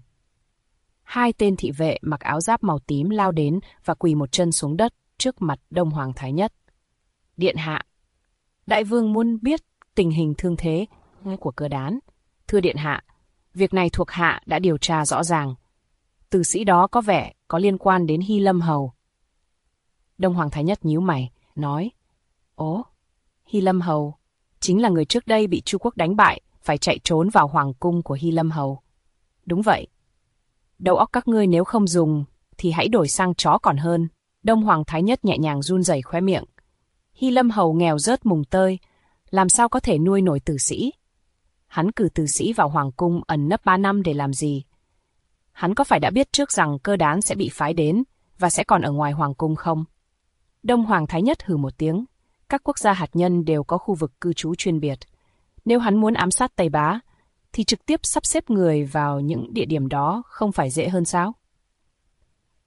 2 tên thị vệ mặc áo giáp màu tím lao đến và quỳ một chân xuống đất trước mặt Đông Hoàng Thái Nhất. Điện hạ, đại vương muốn biết tình hình thương thế của Cơ Đán. Thưa điện hạ, việc này thuộc hạ đã điều tra rõ ràng. Tử sĩ đó có vẻ có liên quan đến Hy Lâm Hầu. Đông Hoàng Thái Nhất nhíu mày, nói: ố, Hy Lâm Hầu chính là người trước đây bị Chu Quốc đánh bại, phải chạy trốn vào hoàng cung của Hy Lâm Hầu. Đúng vậy. Đầu óc các ngươi nếu không dùng, thì hãy đổi sang chó còn hơn. Đông Hoàng Thái Nhất nhẹ nhàng run rẩy khóe miệng. Hy Lâm Hầu nghèo rớt mùng tơi, làm sao có thể nuôi nổi tử sĩ? Hắn cử tử sĩ vào hoàng cung ẩn nấp 3 năm để làm gì? Hắn có phải đã biết trước rằng Cơ Đán sẽ bị phái đến và sẽ còn ở ngoài hoàng cung không? Đông Hoàng Thái Nhất hừ một tiếng. Các quốc gia hạt nhân đều có khu vực cư trú chuyên biệt. Nếu hắn muốn ám sát Tây Bá, thì trực tiếp sắp xếp người vào những địa điểm đó không phải dễ hơn sao?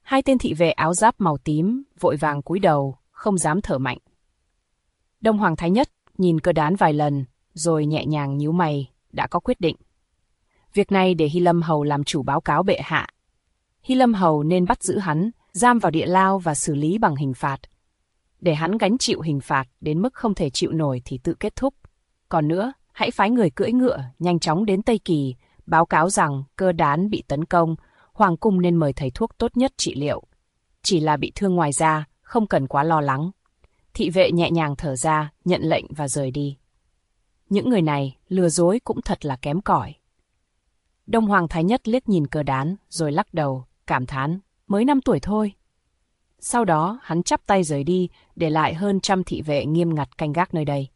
Hai tên thị vệ áo giáp màu tím vội vàng cúi đầu, không dám thở mạnh. Đông Hoàng Thái Nhất nhìn Cơ Đán vài lần, rồi nhẹ nhàng nhíu mày, đã có quyết định. Việc này để Hy Lâm Hầu làm chủ báo cáo bệ hạ. Hy Lâm Hầu nên bắt giữ hắn, giam vào địa lao và xử lý bằng hình phạt. Để hắn gánh chịu hình phạt đến mức không thể chịu nổi thì tự kết thúc. Còn nữa, hãy phái người cưỡi ngựa nhanh chóng đến Tây Kỳ, báo cáo rằng Cơ Đán bị tấn công, Hoàng cung nên mời thầy thuốc tốt nhất trị liệu. Chỉ là bị thương ngoài da, không cần quá lo lắng. Thị vệ nhẹ nhàng thở ra, nhận lệnh và rời đi. Những người này lừa dối cũng thật là kém cỏi. Đông Hoàng Thái Nhất liếc nhìn Cơ Đán, rồi lắc đầu, cảm thán, mới 5 tuổi thôi. Sau đó, hắn chắp tay rời đi, để lại hơn 100 thị vệ nghiêm ngặt canh gác nơi đây.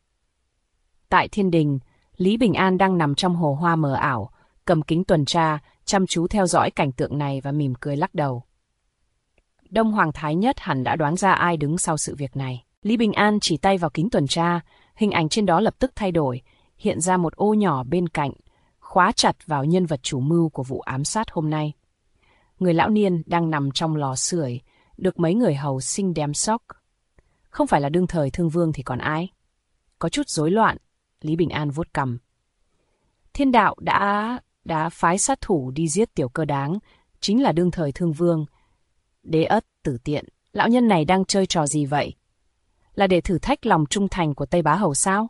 Tại thiên đình, Lý Bình An đang nằm trong hồ hoa mờ ảo, cầm kính tuần tra, chăm chú theo dõi cảnh tượng này và mỉm cười lắc đầu. Đông Hoàng Thái Nhất hẳn đã đoán ra ai đứng sau sự việc này. Lý Bình An chỉ tay vào kính tuần tra, hình ảnh trên đó lập tức thay đổi, hiện ra một ô nhỏ bên cạnh, khóa chặt vào nhân vật chủ mưu của vụ ám sát hôm nay. Người lão niên đang nằm trong lò sưởi, được mấy người hầu xinh đem sóc. Không phải là đương thời Thương Vương thì còn ai? Có chút rối loạn, Lý Bình An vuốt cằm. Thiên đạo đã phái sát thủ đi giết Tiểu Cơ Đáng, chính là đương thời Thương Vương. Đế Ất tử tiện, lão nhân này đang chơi trò gì vậy? Là để thử thách lòng trung thành của Tây Bá Hầu sao?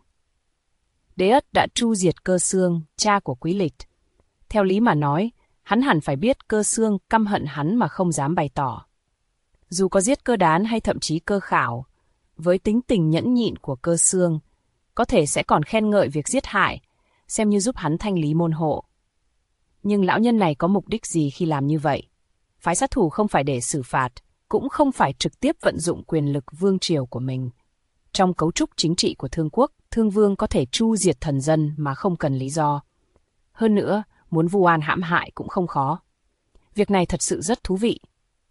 Đế Ất đã tru diệt Cơ Xương, cha của Quý Lịch. Theo lý mà nói, hắn hẳn phải biết Cơ Xương căm hận hắn mà không dám bày tỏ. Dù có giết Cơ Đán hay thậm chí Cơ Khảo, với tính tình nhẫn nhịn của Cơ Xương, có thể sẽ còn khen ngợi việc giết hại, xem như giúp hắn thanh lý môn hộ. Nhưng lão nhân này có mục đích gì khi làm như vậy? Phái sát thủ không phải để xử phạt, cũng không phải trực tiếp vận dụng quyền lực vương triều của mình. Trong cấu trúc chính trị của Thương quốc, Thương Vương có thể tru diệt thần dân mà không cần lý do. Hơn nữa, muốn vu oan hãm hại cũng không khó. Việc này thật sự rất thú vị.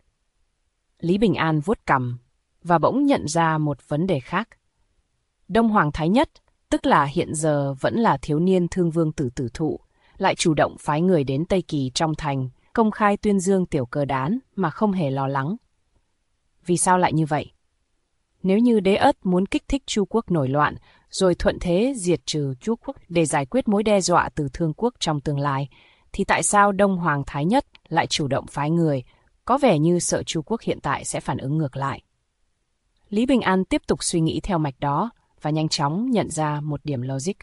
Lý Bình An vuốt cằm và bỗng nhận ra một vấn đề khác. Đông Hoàng Thái Nhất, tức là hiện giờ vẫn là thiếu niên Thương Vương tử thụ, lại chủ động phái người đến Tây Kỳ trong thành, công khai tuyên dương Tiểu Cơ Đán mà không hề lo lắng. Vì sao lại như vậy? Nếu như Đế Ất muốn kích thích Chu quốc nổi loạn, rồi thuận thế diệt trừ Chu quốc để giải quyết mối đe dọa từ Thương quốc trong tương lai, thì tại sao Đông Hoàng Thái Nhất lại chủ động phái người, có vẻ như sợ Chu quốc hiện tại sẽ phản ứng ngược lại? Lý Bình An tiếp tục suy nghĩ theo mạch đó và nhanh chóng nhận ra một điểm logic.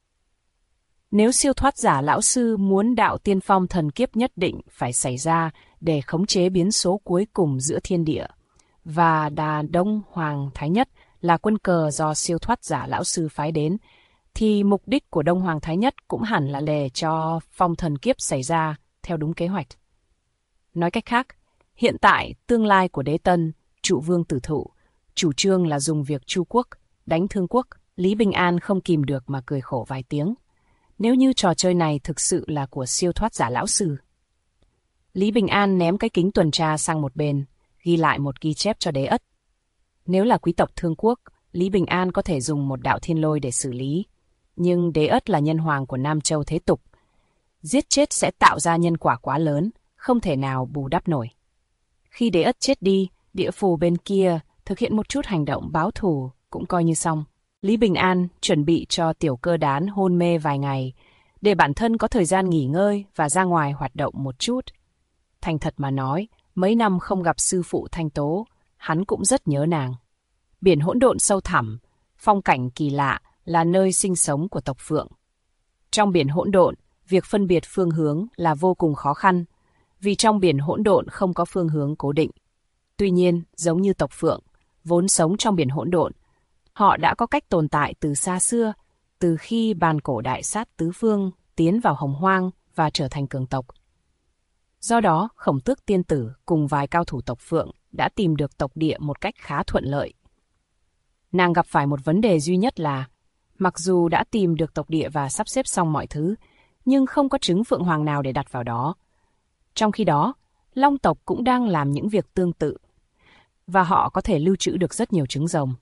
Nếu siêu thoát giả lão sư muốn đạo tiên phong thần kiếp nhất định phải xảy ra để khống chế biến số cuối cùng giữa thiên địa, và đà Đông Hoàng Thái Nhất là quân cờ do siêu thoát giả lão sư phái đến, thì mục đích của Đông Hoàng Thái Nhất cũng hẳn là để cho phong thần kiếp xảy ra theo đúng kế hoạch. Nói cách khác, hiện tại tương lai của Đế Tân, Trụ Vương tử thụ, chủ trương là dùng việc Chu quốc đánh Thương quốc. Lý Bình An không kìm được mà cười khổ vài tiếng. Nếu như trò chơi này thực sự là của siêu thoát giả lão sư. Lý Bình An ném cái kính tuần tra sang một bên, ghi lại một ghi chép cho Đế Ất. Nếu là quý tộc Thương quốc, Lý Bình An có thể dùng một đạo thiên lôi để xử lý. Nhưng Đế Ất là nhân hoàng của Nam Châu thế tục. Giết chết sẽ tạo ra nhân quả quá lớn, không thể nào bù đắp nổi. Khi Đế Ất chết đi, địa phủ bên kia thực hiện một chút hành động báo thù cũng coi như xong. Lý Bình An chuẩn bị cho Tiểu Cơ Đán hôn mê vài ngày, để bản thân có thời gian nghỉ ngơi và ra ngoài hoạt động một chút. Thành thật mà nói, mấy năm không gặp sư phụ Thanh Tố, hắn cũng rất nhớ nàng. Biển hỗn độn sâu thẳm, phong cảnh kỳ lạ là nơi sinh sống của tộc Phượng. Trong biển hỗn độn, việc phân biệt phương hướng là vô cùng khó khăn, vì trong biển hỗn độn không có phương hướng cố định. Tuy nhiên, giống như tộc Phượng, vốn sống trong biển hỗn độn, họ đã có cách tồn tại từ xa xưa, từ khi bàn cổ đại sát tứ phương tiến vào Hồng Hoang và trở thành cường tộc. Do đó, Khổng Tước tiên tử cùng vài cao thủ tộc Phượng đã tìm được tộc địa một cách khá thuận lợi. Nàng gặp phải một vấn đề duy nhất là, mặc dù đã tìm được tộc địa và sắp xếp xong mọi thứ, nhưng không có trứng Phượng Hoàng nào để đặt vào đó. Trong khi đó, Long tộc cũng đang làm những việc tương tự, và họ có thể lưu trữ được rất nhiều trứng rồng.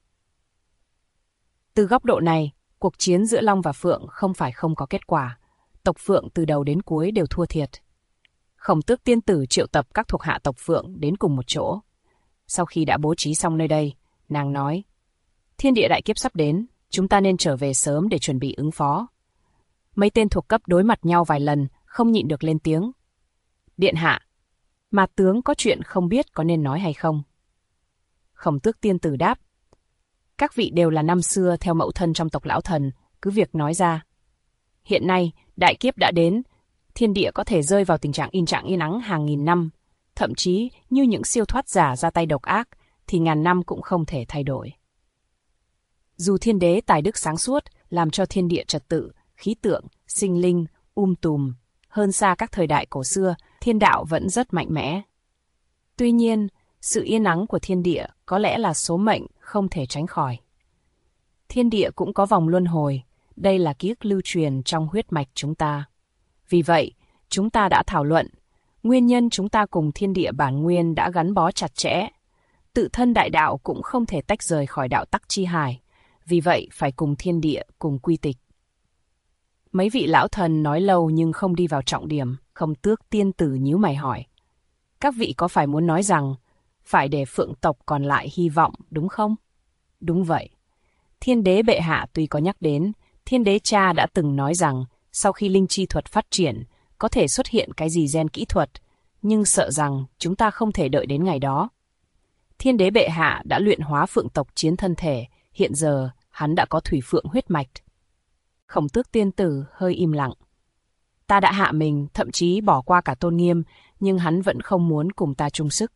Từ góc độ này, cuộc chiến giữa Long và Phượng không phải không có kết quả. Tộc Phượng từ đầu đến cuối đều thua thiệt. Khổng Tước tiên tử triệu tập các thuộc hạ tộc Phượng đến cùng một chỗ. Sau khi đã bố trí xong nơi đây, nàng nói, thiên địa đại kiếp sắp đến, chúng ta nên trở về sớm để chuẩn bị ứng phó. Mấy tên thuộc cấp đối mặt nhau vài lần, không nhịn được lên tiếng. Điện hạ, mà tướng có chuyện không biết có nên nói hay không? Khổng Tước tiên tử đáp, các vị đều là năm xưa theo mẫu thân trong tộc lão thần, cứ việc nói ra. Hiện nay, đại kiếp đã đến, thiên địa có thể rơi vào tình trạng yên ắng hàng nghìn năm, thậm chí như những siêu thoát giả ra tay độc ác, thì ngàn năm cũng không thể thay đổi. Dù thiên đế tài đức sáng suốt, làm cho thiên địa trật tự, khí tượng, sinh linh, tùm, hơn xa các thời đại cổ xưa, thiên đạo vẫn rất mạnh mẽ. Tuy nhiên, sự yên ắng của thiên địa có lẽ là số mệnh không thể tránh khỏi. Thiên địa cũng có vòng luân hồi, đây là ký ức lưu truyền trong huyết mạch chúng ta. Vì vậy, chúng ta đã thảo luận, nguyên nhân chúng ta cùng thiên địa bản nguyên đã gắn bó chặt chẽ. Tự thân đại đạo cũng không thể tách rời khỏi đạo tắc chi hải, vì vậy phải cùng thiên địa, cùng quy tịch. Mấy vị lão thần nói lâu nhưng không đi vào trọng điểm, Khổng Tước tiên tử nhíu mày hỏi. Các vị có phải muốn nói rằng, phải để Phượng tộc còn lại hy vọng, đúng không? Đúng vậy. Thiên đế bệ hạ tuy có nhắc đến, thiên đế cha đã từng nói rằng, sau khi linh chi thuật phát triển, có thể xuất hiện cái gì gen kỹ thuật, nhưng sợ rằng chúng ta không thể đợi đến ngày đó. Thiên đế bệ hạ đã luyện hóa Phượng tộc chiến thân thể, hiện giờ hắn đã có thủy phượng huyết mạch. Khổng Tước tiên tử hơi im lặng. Ta đã hạ mình, thậm chí bỏ qua cả tôn nghiêm, nhưng hắn vẫn không muốn cùng ta chung sức.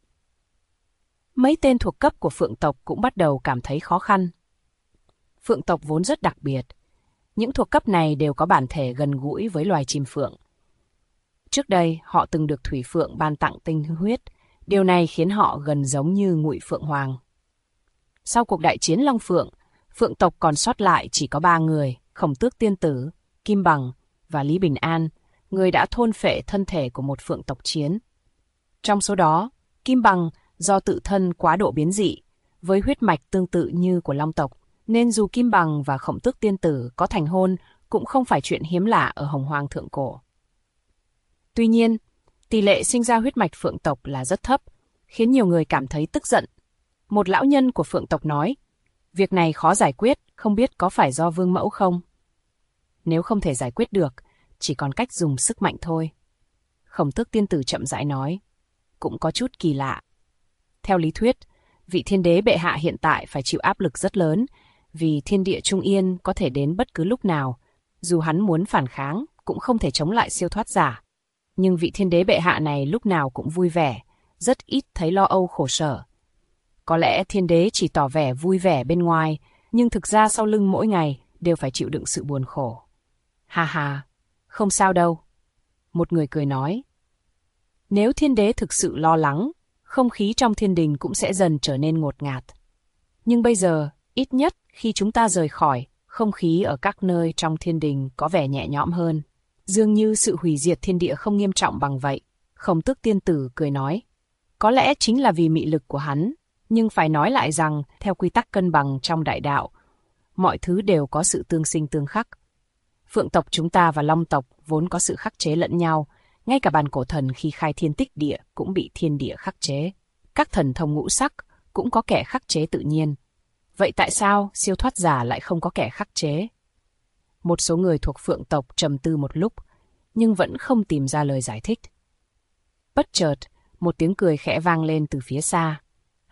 Mấy tên thuộc cấp của Phượng tộc cũng bắt đầu cảm thấy khó khăn. Phượng tộc vốn rất đặc biệt. Những thuộc cấp này đều có bản thể gần gũi với loài chim phượng. Trước đây, họ từng được Thủy Phượng ban tặng tinh huyết. Điều này khiến họ gần giống như Ngụy Phượng Hoàng. Sau cuộc đại chiến Long Phượng, Phượng tộc còn sót lại chỉ có 3 người, Khổng Tước tiên tử, Kim Bằng và Lý Bình An, người đã thôn phệ thân thể của một Phượng tộc chiến. Trong số đó, Kim Bằng do tự thân quá độ biến dị, với huyết mạch tương tự như của Long tộc, nên dù Kim Bằng và Khổng Tước tiên tử có thành hôn cũng không phải chuyện hiếm lạ ở Hồng Hoang thượng cổ. Tuy nhiên, tỷ lệ sinh ra huyết mạch Phượng tộc là rất thấp, khiến nhiều người cảm thấy tức giận. Một lão nhân của Phượng tộc nói, việc này khó giải quyết, không biết có phải do vương mẫu không? Nếu không thể giải quyết được, chỉ còn cách dùng sức mạnh thôi. Khổng Tước tiên tử chậm rãi nói, cũng có chút kỳ lạ. Theo lý thuyết, vị thiên đế bệ hạ hiện tại phải chịu áp lực rất lớn, vì thiên địa trung yên có thể đến bất cứ lúc nào, dù hắn muốn phản kháng, cũng không thể chống lại siêu thoát giả. Nhưng vị thiên đế bệ hạ này lúc nào cũng vui vẻ, rất ít thấy lo âu khổ sở. Có lẽ thiên đế chỉ tỏ vẻ vui vẻ bên ngoài, nhưng thực ra sau lưng mỗi ngày đều phải chịu đựng sự buồn khổ. Ha ha, không sao đâu. Một người cười nói. Nếu thiên đế thực sự lo lắng, không khí trong thiên đình cũng sẽ dần trở nên ngột ngạt. Nhưng bây giờ, ít nhất khi chúng ta rời khỏi, không khí ở các nơi trong thiên đình có vẻ nhẹ nhõm hơn. Dường như sự hủy diệt thiên địa không nghiêm trọng bằng vậy. Khổng Tước tiên tử cười nói. Có lẽ chính là vì mị lực của hắn, nhưng phải nói lại rằng, theo quy tắc cân bằng trong đại đạo, mọi thứ đều có sự tương sinh tương khắc. Phượng tộc chúng ta và Long tộc vốn có sự khắc chế lẫn nhau, ngay cả bàn cổ thần khi khai thiên tích địa cũng bị thiên địa khắc chế. Các thần thông ngũ sắc cũng có kẻ khắc chế tự nhiên. Vậy tại sao siêu thoát giả lại không có kẻ khắc chế? Một số người thuộc Phượng tộc trầm tư một lúc, nhưng vẫn không tìm ra lời giải thích. Bất chợt, một tiếng cười khẽ vang lên từ phía xa.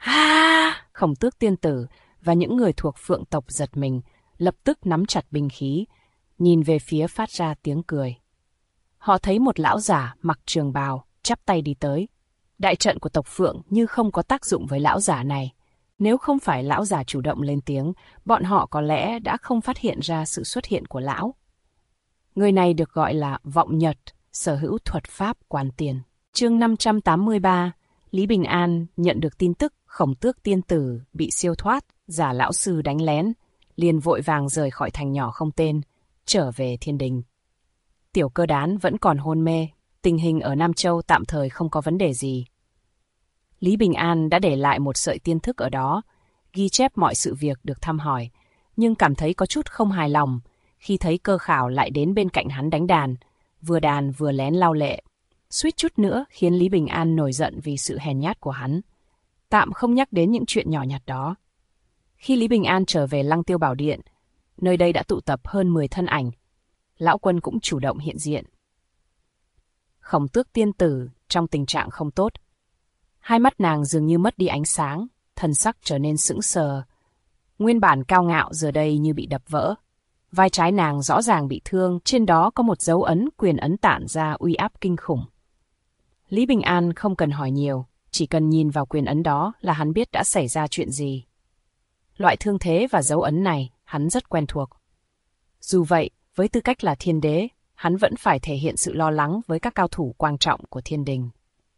Ha! Khổng Tước tiên tử và những người thuộc Phượng tộc giật mình, lập tức nắm chặt binh khí, nhìn về phía phát ra tiếng cười. Họ thấy một lão giả mặc trường bào, chắp tay đi tới. Đại trận của tộc Phượng như không có tác dụng với lão giả này. Nếu không phải lão giả chủ động lên tiếng, bọn họ có lẽ đã không phát hiện ra sự xuất hiện của lão. Người này được gọi là Vọng Nhật, sở hữu thuật pháp quan tiền. Chương 583, Lý Bình An nhận được tin tức Khổng Tước tiên tử bị siêu thoát, giả lão sư đánh lén, liền vội vàng rời khỏi thành nhỏ không tên, trở về thiên đình. Tiểu Cơ Đán vẫn còn hôn mê, tình hình ở Nam Châu tạm thời không có vấn đề gì. Lý Bình An đã để lại một sợi tiên thức ở đó, ghi chép mọi sự việc được thăm hỏi, nhưng cảm thấy có chút không hài lòng khi thấy Cơ Khảo lại đến bên cạnh hắn đánh đàn vừa lén lau lệ. suýt chút nữa khiến Lý Bình An nổi giận vì sự hèn nhát của hắn. Tạm không nhắc đến những chuyện nhỏ nhặt đó. Khi Lý Bình An trở về Lăng Tiêu Bảo Điện, nơi đây đã tụ tập hơn 10 thân ảnh. Lão Quân cũng chủ động hiện diện. Khổng Tước tiên tử trong tình trạng không tốt. Hai mắt nàng dường như mất đi ánh sáng, thân sắc trở nên sững sờ. Nguyên bản cao ngạo giờ đây như bị đập vỡ. Vai trái nàng rõ ràng bị thương, trên đó có một dấu ấn quyền ấn tản ra uy áp kinh khủng. Lý Bình An không cần hỏi nhiều, chỉ cần nhìn vào quyền ấn đó là hắn biết đã xảy ra chuyện gì. Loại thương thế và dấu ấn này hắn rất quen thuộc. Dù vậy, với tư cách là thiên đế, hắn vẫn phải thể hiện sự lo lắng với các cao thủ quan trọng của thiên đình.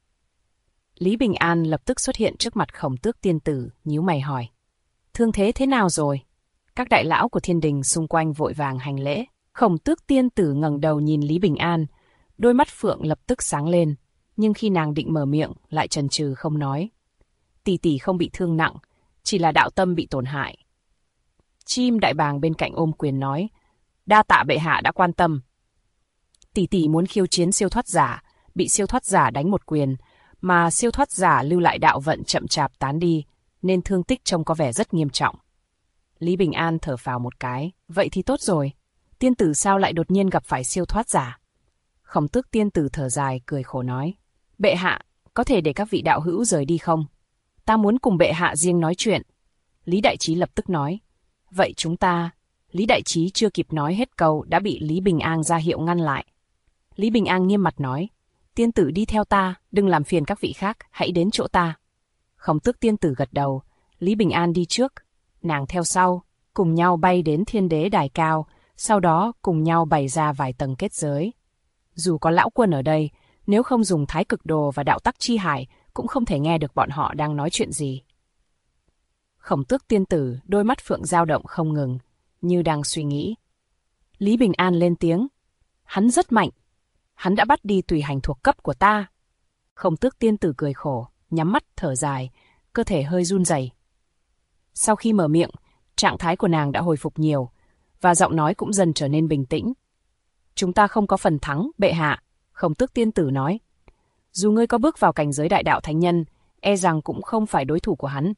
Lý Bình An lập tức xuất hiện trước mặt Khổng Tước tiên tử, nhíu mày hỏi. Thương thế thế nào rồi? Các đại lão của thiên đình xung quanh vội vàng hành lễ. Khổng Tước tiên tử ngẩng đầu nhìn Lý Bình An, đôi mắt phượng lập tức sáng lên, nhưng khi nàng định mở miệng lại chần chừ không nói. Tỷ tỷ không bị thương nặng, chỉ là đạo tâm bị tổn hại. Chim đại bàng bên cạnh ôm quyền nói, đa tạ bệ hạ đã quan tâm. Tỷ tỷ muốn khiêu chiến siêu thoát giả, bị siêu thoát giả đánh một quyền, mà siêu thoát giả lưu lại đạo vận chậm chạp tán đi, nên thương tích trông có vẻ rất nghiêm trọng. Lý Bình An thở phào một cái, vậy thì tốt rồi. Tiên tử sao lại đột nhiên gặp phải siêu thoát giả? Khổng Tước tiên tử thở dài, cười khổ nói, bệ hạ, có thể để các vị đạo hữu rời đi không? Ta muốn cùng bệ hạ riêng nói chuyện. Lý Đại Trí lập tức nói, vậy chúng ta... Lý Đại Trí chưa kịp nói hết câu đã bị Lý Bình An ra hiệu ngăn lại. Lý Bình An nghiêm mặt nói, tiên tử đi theo ta, đừng làm phiền các vị khác, hãy đến chỗ ta. Khổng Tước tiên tử gật đầu, Lý Bình An đi trước, nàng theo sau, cùng nhau bay đến thiên đế đài cao, sau đó cùng nhau bày ra vài tầng kết giới. Dù có lão Quân ở đây, nếu không dùng Thái Cực Đồ và Đạo Tắc Chi Hải, cũng không thể nghe được bọn họ đang nói chuyện gì. Khổng Tước tiên tử, đôi mắt phượng dao động không ngừng, như đang suy nghĩ. Lý Bình An lên tiếng, hắn rất mạnh, hắn đã bắt đi tùy hành thuộc cấp của ta. Khổng Tước tiên tử cười khổ, nhắm mắt thở dài, cơ thể hơi run rẩy. Sau khi mở miệng, trạng thái của nàng đã hồi phục nhiều, và giọng nói cũng dần trở nên bình tĩnh. Chúng ta không có phần thắng, bệ hạ, Khổng Tước tiên tử nói. Dù ngươi có bước vào cảnh giới đại đạo thánh nhân, e rằng cũng không phải đối thủ của hắn.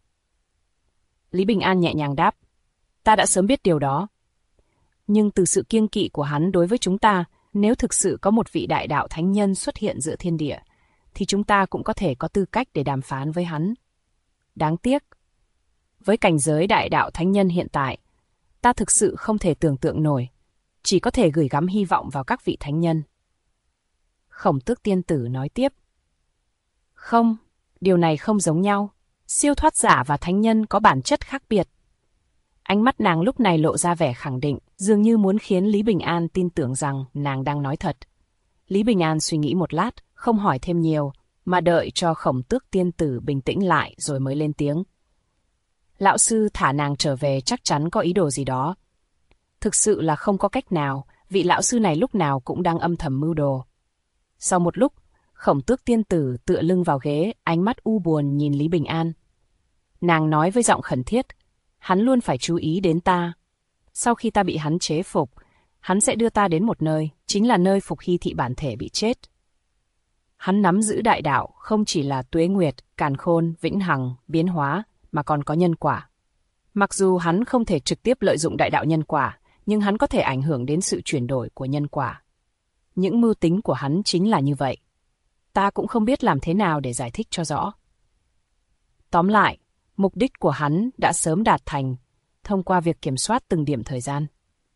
Lý Bình An nhẹ nhàng đáp, ta đã sớm biết điều đó. Nhưng từ sự kiêng kỵ của hắn đối với chúng ta, nếu thực sự có một vị đại đạo thánh nhân xuất hiện giữa thiên địa, thì chúng ta cũng có thể có tư cách để đàm phán với hắn. Đáng tiếc, với cảnh giới đại đạo thánh nhân hiện tại, ta thực sự không thể tưởng tượng nổi, chỉ có thể gửi gắm hy vọng vào các vị thánh nhân. Khổng Tước tiên tử nói tiếp. Không, điều này không giống nhau. Siêu thoát giả và thánh nhân có bản chất khác biệt. Ánh mắt nàng lúc này lộ ra vẻ khẳng định, dường như muốn khiến Lý Bình An tin tưởng rằng nàng đang nói thật. Lý Bình An suy nghĩ một lát, không hỏi thêm nhiều, mà đợi cho Khổng Tước tiên tử bình tĩnh lại rồi mới lên tiếng. Lão sư thả nàng trở về chắc chắn có ý đồ gì đó. Thực sự là không có cách nào, vị lão sư này lúc nào cũng đang âm thầm mưu đồ. Sau một lúc, Khổng Tước tiên tử tựa lưng vào ghế, ánh mắt u buồn nhìn Lý Bình An. Nàng nói với giọng khẩn thiết, hắn luôn phải chú ý đến ta. Sau khi ta bị hắn chế phục, hắn sẽ đưa ta đến một nơi, chính là nơi Phục Hy thị bản thể bị chết. Hắn nắm giữ đại đạo không chỉ là tuế nguyệt, càn khôn, vĩnh hằng, biến hóa, mà còn có nhân quả. Mặc dù hắn không thể trực tiếp lợi dụng đại đạo nhân quả, nhưng hắn có thể ảnh hưởng đến sự chuyển đổi của nhân quả. Những mưu tính của hắn chính là như vậy. Ta cũng không biết làm thế nào để giải thích cho rõ. Tóm lại, mục đích của hắn đã sớm đạt thành, thông qua việc kiểm soát từng điểm thời gian.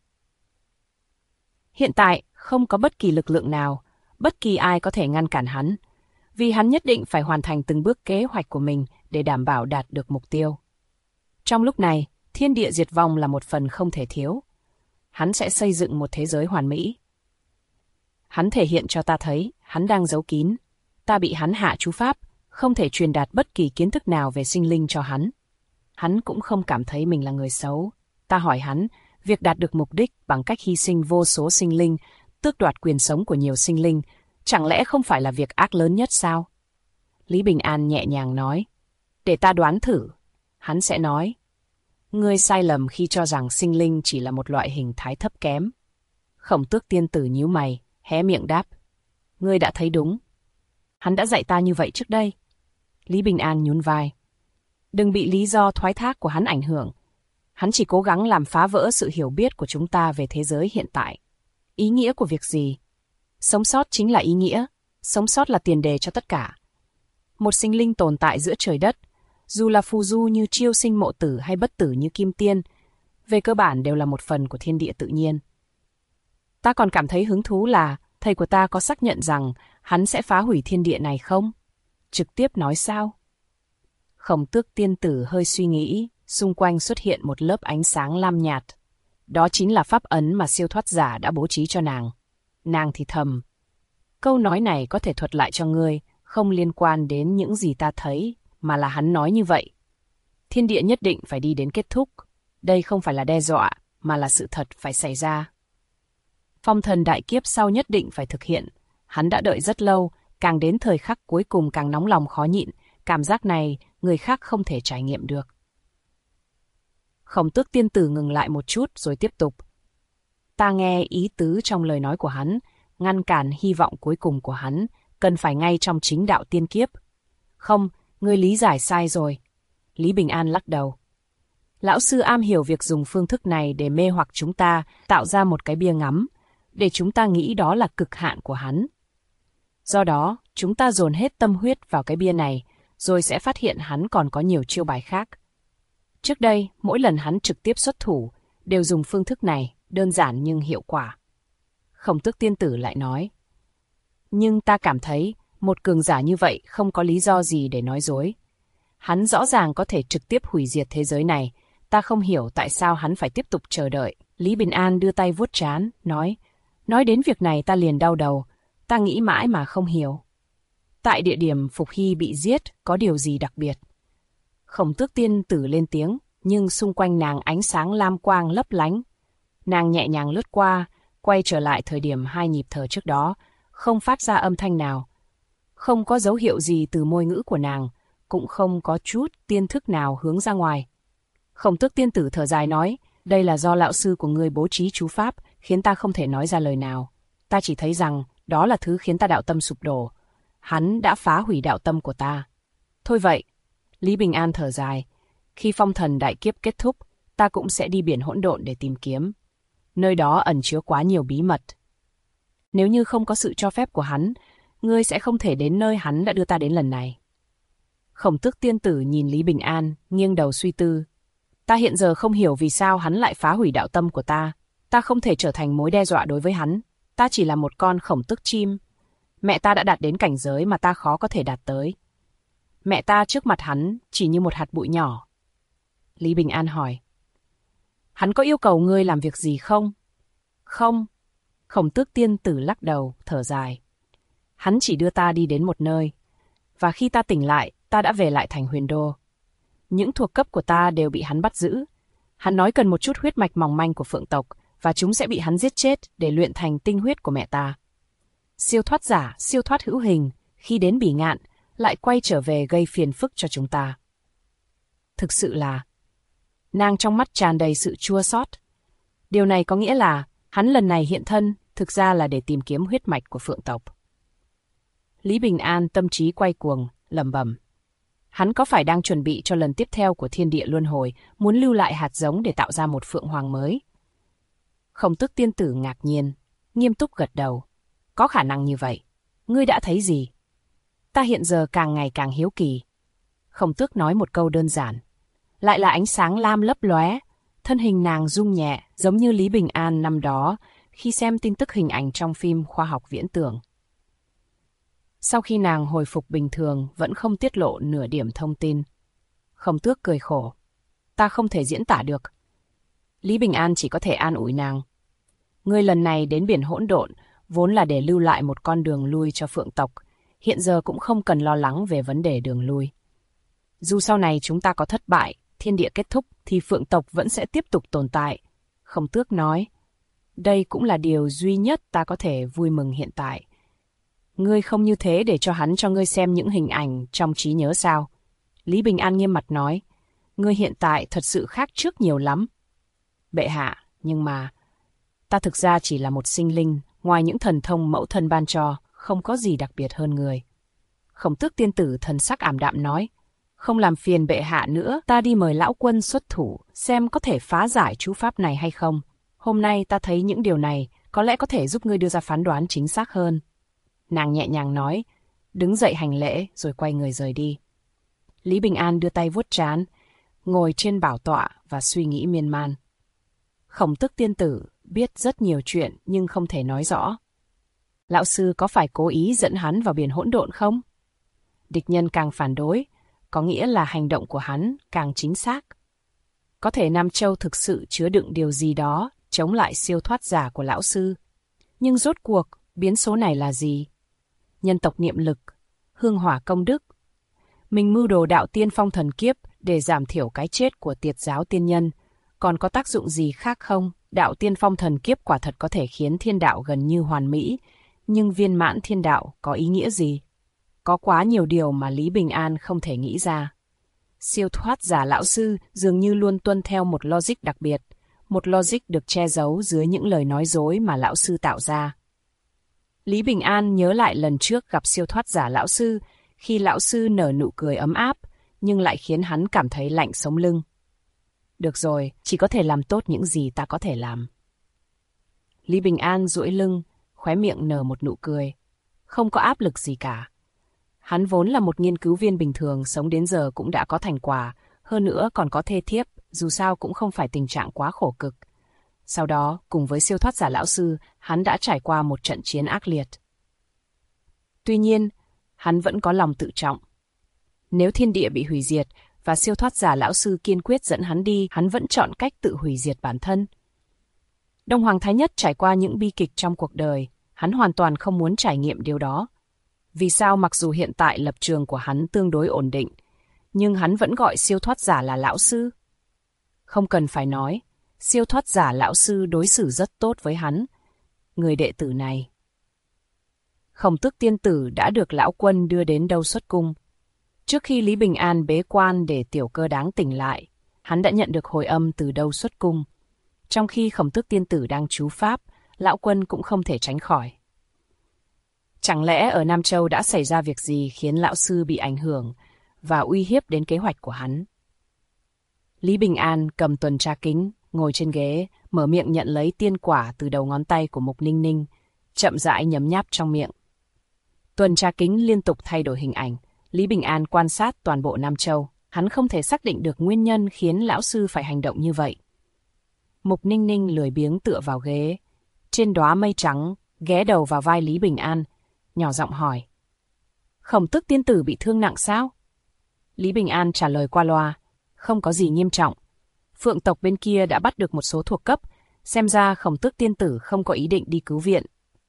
Hiện tại, không có bất kỳ lực lượng nào, bất kỳ ai có thể ngăn cản hắn, vì hắn nhất định phải hoàn thành từng bước kế hoạch của mình để đảm bảo đạt được mục tiêu. Trong lúc này, thiên địa diệt vong là một phần không thể thiếu. Hắn sẽ xây dựng một thế giới hoàn mỹ. Hắn thể hiện cho ta thấy, hắn đang giấu kín. Ta bị hắn hạ chú pháp, không thể truyền đạt bất kỳ kiến thức nào về sinh linh cho hắn. Hắn cũng không cảm thấy mình là người xấu. Ta hỏi hắn, việc đạt được mục đích bằng cách hy sinh vô số sinh linh, tước đoạt quyền sống của nhiều sinh linh, chẳng lẽ không phải là việc ác lớn nhất sao? Lý Bình An nhẹ nhàng nói, để ta đoán thử. Hắn sẽ nói, ngươi sai lầm khi cho rằng sinh linh chỉ là một loại hình thái thấp kém. Khổng Tước tiên tử nhíu mày, hé miệng đáp, ngươi đã thấy đúng. Hắn đã dạy ta như vậy trước đây. Lý Bình An nhún vai. Đừng bị lý do thoái thác của hắn ảnh hưởng. Hắn chỉ cố gắng làm phá vỡ sự hiểu biết của chúng ta về thế giới hiện tại. Ý nghĩa của việc gì? Sống sót chính là ý nghĩa. Sống sót là tiền đề cho tất cả. Một sinh linh tồn tại giữa trời đất, dù là phù du như chiêu sinh mộ tử hay bất tử như kim tiên, về cơ bản đều là một phần của thiên địa tự nhiên. Ta còn cảm thấy hứng thú là thầy của ta có xác nhận rằng hắn sẽ phá hủy thiên địa này không? Trực tiếp nói sao? Khổng Tước tiên tử hơi suy nghĩ, xung quanh xuất hiện một lớp ánh sáng lam nhạt. Đó chính là pháp ấn mà siêu thoát giả đã bố trí cho nàng. Nàng thì thầm. Câu nói này có thể thuật lại cho ngươi, không liên quan đến những gì ta thấy, mà là hắn nói như vậy. Thiên địa nhất định phải đi đến kết thúc. Đây không phải là đe dọa, mà là sự thật phải xảy ra. Phong thần đại kiếp sau nhất định phải thực hiện. Hắn đã đợi rất lâu, càng đến thời khắc cuối cùng càng nóng lòng khó nhịn. Cảm giác này, người khác không thể trải nghiệm được. Khổng Tước tiên tử ngừng lại một chút rồi tiếp tục. Ta nghe ý tứ trong lời nói của hắn, ngăn cản hy vọng cuối cùng của hắn, cần phải ngay trong chính đạo tiên kiếp. Không, ngươi lý giải sai rồi. Lý Bình An lắc đầu. Lão sư am hiểu việc dùng phương thức này để mê hoặc chúng ta, tạo ra một cái bia ngắm, để chúng ta nghĩ đó là cực hạn của hắn. Do đó, chúng ta dồn hết tâm huyết vào cái bia này, rồi sẽ phát hiện hắn còn có nhiều chiêu bài khác. Trước đây, mỗi lần hắn trực tiếp xuất thủ, đều dùng phương thức này, đơn giản nhưng hiệu quả. Khổng Tước tiên tử lại nói. Nhưng ta cảm thấy, một cường giả như vậy không có lý do gì để nói dối. Hắn rõ ràng có thể trực tiếp hủy diệt thế giới này, ta không hiểu tại sao hắn phải tiếp tục chờ đợi. Lý Bình An đưa tay vuốt trán, nói đến việc này ta liền đau đầu, ta nghĩ mãi mà không hiểu. Tại địa điểm Phục Hy bị giết, có điều gì đặc biệt? Khổng Tước tiên tử lên tiếng, nhưng xung quanh nàng ánh sáng lam quang lấp lánh. Nàng nhẹ nhàng lướt qua, quay trở lại thời điểm 2 nhịp thở trước đó, không phát ra âm thanh nào. Không có dấu hiệu gì từ môi ngữ của nàng, cũng không có chút tiên thức nào hướng ra ngoài. Khổng Tước tiên tử thở dài nói, đây là do lão sư của ngươi bố trí chú pháp, khiến ta không thể nói ra lời nào. Ta chỉ thấy rằng, đó là thứ khiến ta đạo tâm sụp đổ. Hắn đã phá hủy đạo tâm của ta. Thôi vậy, Lý Bình An thở dài, khi phong thần đại kiếp kết thúc, ta cũng sẽ đi biển hỗn độn để tìm kiếm. Nơi đó ẩn chứa quá nhiều bí mật. Nếu như không có sự cho phép của hắn, ngươi sẽ không thể đến nơi hắn đã đưa ta đến lần này. Khổng Tước tiên tử nhìn Lý Bình An, nghiêng đầu suy tư. Ta hiện giờ không hiểu vì sao hắn lại phá hủy đạo tâm của ta. Ta không thể trở thành mối đe dọa đối với hắn. Ta chỉ là một con khổng tước chim. Mẹ ta đã đạt đến cảnh giới mà ta khó có thể đạt tới. Mẹ ta trước mặt hắn chỉ như một hạt bụi nhỏ. Lý Bình An hỏi. Hắn có yêu cầu ngươi làm việc gì không? Không. Khổng Tước tiên tử lắc đầu, thở dài. Hắn chỉ đưa ta đi đến một nơi. Và khi ta tỉnh lại, ta đã về lại thành Huyền Đô. Những thuộc cấp của ta đều bị hắn bắt giữ. Hắn nói cần một chút huyết mạch mỏng manh của phượng tộc, và chúng sẽ bị hắn giết chết để luyện thành tinh huyết của mẹ ta. Siêu thoát giả, siêu thoát hữu hình, khi đến Bỉ Ngạn, lại quay trở về gây phiền phức cho chúng ta. Thực sự là... Nàng trong mắt tràn đầy sự chua xót. Điều này có nghĩa là hắn lần này hiện thân thực ra là để tìm kiếm huyết mạch của phượng tộc. Lý Bình An tâm trí quay cuồng, lẩm bẩm. Hắn có phải đang chuẩn bị cho lần tiếp theo của thiên địa luân hồi, muốn lưu lại hạt giống để tạo ra một phượng hoàng mới? Khổng Tước tiên tử ngạc nhiên, nghiêm túc gật đầu. Có khả năng như vậy. Ngươi đã thấy gì? Ta hiện giờ càng ngày càng hiếu kỳ. Khổng Tước nói một câu đơn giản. Lại là ánh sáng lam lấp lóe, thân hình nàng rung nhẹ, giống như Lý Bình An năm đó, khi xem tin tức hình ảnh trong phim khoa học viễn tưởng. Sau khi nàng hồi phục bình thường, vẫn không tiết lộ nửa điểm thông tin. Khổng Tước cười khổ. Ta không thể diễn tả được. Lý Bình An chỉ có thể an ủi nàng. Ngươi lần này đến biển hỗn độn, vốn là để lưu lại một con đường lui cho phượng tộc. Hiện giờ cũng không cần lo lắng về vấn đề đường lui. Dù sau này chúng ta có thất bại, thiên địa kết thúc, thì phượng tộc vẫn sẽ tiếp tục tồn tại. Khổng Tước nói. Đây cũng là điều duy nhất ta có thể vui mừng hiện tại. Ngươi không như thế để cho hắn cho ngươi xem những hình ảnh trong trí nhớ sao? Lý Bình An nghiêm mặt nói. Ngươi hiện tại thật sự khác trước nhiều lắm. Bệ hạ, nhưng mà... Ta thực ra chỉ là một sinh linh, ngoài những thần thông mẫu thân ban cho, không có gì đặc biệt hơn người. Khổng Tước tiên tử thần sắc ảm đạm nói, không làm phiền bệ hạ nữa, ta đi mời lão quân xuất thủ, xem có thể phá giải chú pháp này hay không. Hôm nay ta thấy những điều này, có lẽ có thể giúp ngươi đưa ra phán đoán chính xác hơn. Nàng nhẹ nhàng nói, đứng dậy hành lễ rồi quay người rời đi. Lý Bình An đưa tay vuốt trán, ngồi trên bảo tọa và suy nghĩ miên man. Khổng Tước tiên tử biết rất nhiều chuyện nhưng không thể nói rõ. Lão sư có phải cố ý dẫn hắn vào biển hỗn độn không? Địch nhân càng phản đối, có nghĩa là hành động của hắn càng chính xác. Có thể Nam Châu thực sự chứa đựng điều gì đó chống lại siêu thoát giả của lão sư. Nhưng rốt cuộc, biến số này là gì? Nhân tộc niệm lực, hương hỏa công đức. Mình mưu đồ đạo tiên phong thần kiếp để giảm thiểu cái chết của tiệt giáo tiên nhân. Còn có tác dụng gì khác không? Đạo tiên phong thần kiếp quả thật có thể khiến thiên đạo gần như hoàn mỹ, nhưng viên mãn thiên đạo có ý nghĩa gì? Có quá nhiều điều mà Lý Bình An không thể nghĩ ra. Siêu thoát giả lão sư dường như luôn tuân theo một logic đặc biệt, một logic được che giấu dưới những lời nói dối mà lão sư tạo ra. Lý Bình An nhớ lại lần trước gặp siêu thoát giả lão sư, khi lão sư nở nụ cười ấm áp, nhưng lại khiến hắn cảm thấy lạnh sống lưng. Được rồi, chỉ có thể làm tốt những gì ta có thể làm. Lý Bình An duỗi lưng, khóe miệng nở một nụ cười. Không có áp lực gì cả. Hắn vốn là một nghiên cứu viên bình thường, sống đến giờ cũng đã có thành quả, hơn nữa còn có thê thiếp, dù sao cũng không phải tình trạng quá khổ cực. Sau đó, cùng với siêu thoát giả lão sư, hắn đã trải qua một trận chiến ác liệt. Tuy nhiên, hắn vẫn có lòng tự trọng. Nếu thiên địa bị hủy diệt và siêu thoát giả lão sư kiên quyết dẫn hắn đi, hắn vẫn chọn cách tự hủy diệt bản thân. Đông Hoàng Thái Nhất trải qua những bi kịch trong cuộc đời, hắn hoàn toàn không muốn trải nghiệm điều đó. Vì sao mặc dù hiện tại lập trường của hắn tương đối ổn định, nhưng hắn vẫn gọi siêu thoát giả là lão sư? Không cần phải nói, siêu thoát giả lão sư đối xử rất tốt với hắn, người đệ tử này. Khổng Tước tiên tử đã được lão quân đưa đến Đâu Xuất Cung. Trước khi Lý Bình An bế quan để Tiểu Cơ Đáng tỉnh lại, hắn đã nhận được hồi âm từ Đâu Xuất Cung. Trong khi Khổng Tước tiên tử đang trú pháp, lão quân cũng không thể tránh khỏi. Chẳng lẽ ở Nam Châu đã xảy ra việc gì khiến lão sư bị ảnh hưởng và uy hiếp đến kế hoạch của hắn? Lý Bình An cầm tuần tra kính, ngồi trên ghế, mở miệng nhận lấy tiên quả từ đầu ngón tay của Mục Ninh Ninh, chậm rãi nhấm nháp trong miệng. Tuần tra kính liên tục thay đổi hình ảnh, Lý Bình An quan sát toàn bộ Nam Châu, hắn không thể xác định được nguyên nhân khiến lão sư phải hành động như vậy. Mục Ninh Ninh lười biếng tựa vào ghế, trên đóa mây trắng, ghé đầu vào vai Lý Bình An, nhỏ giọng hỏi. Khổng Tước tiên tử bị thương nặng sao? Lý Bình An trả lời qua loa, không có gì nghiêm trọng. Phượng tộc bên kia đã bắt được một số thuộc cấp, xem ra Khổng Tước tiên tử không có ý định đi cứu viện.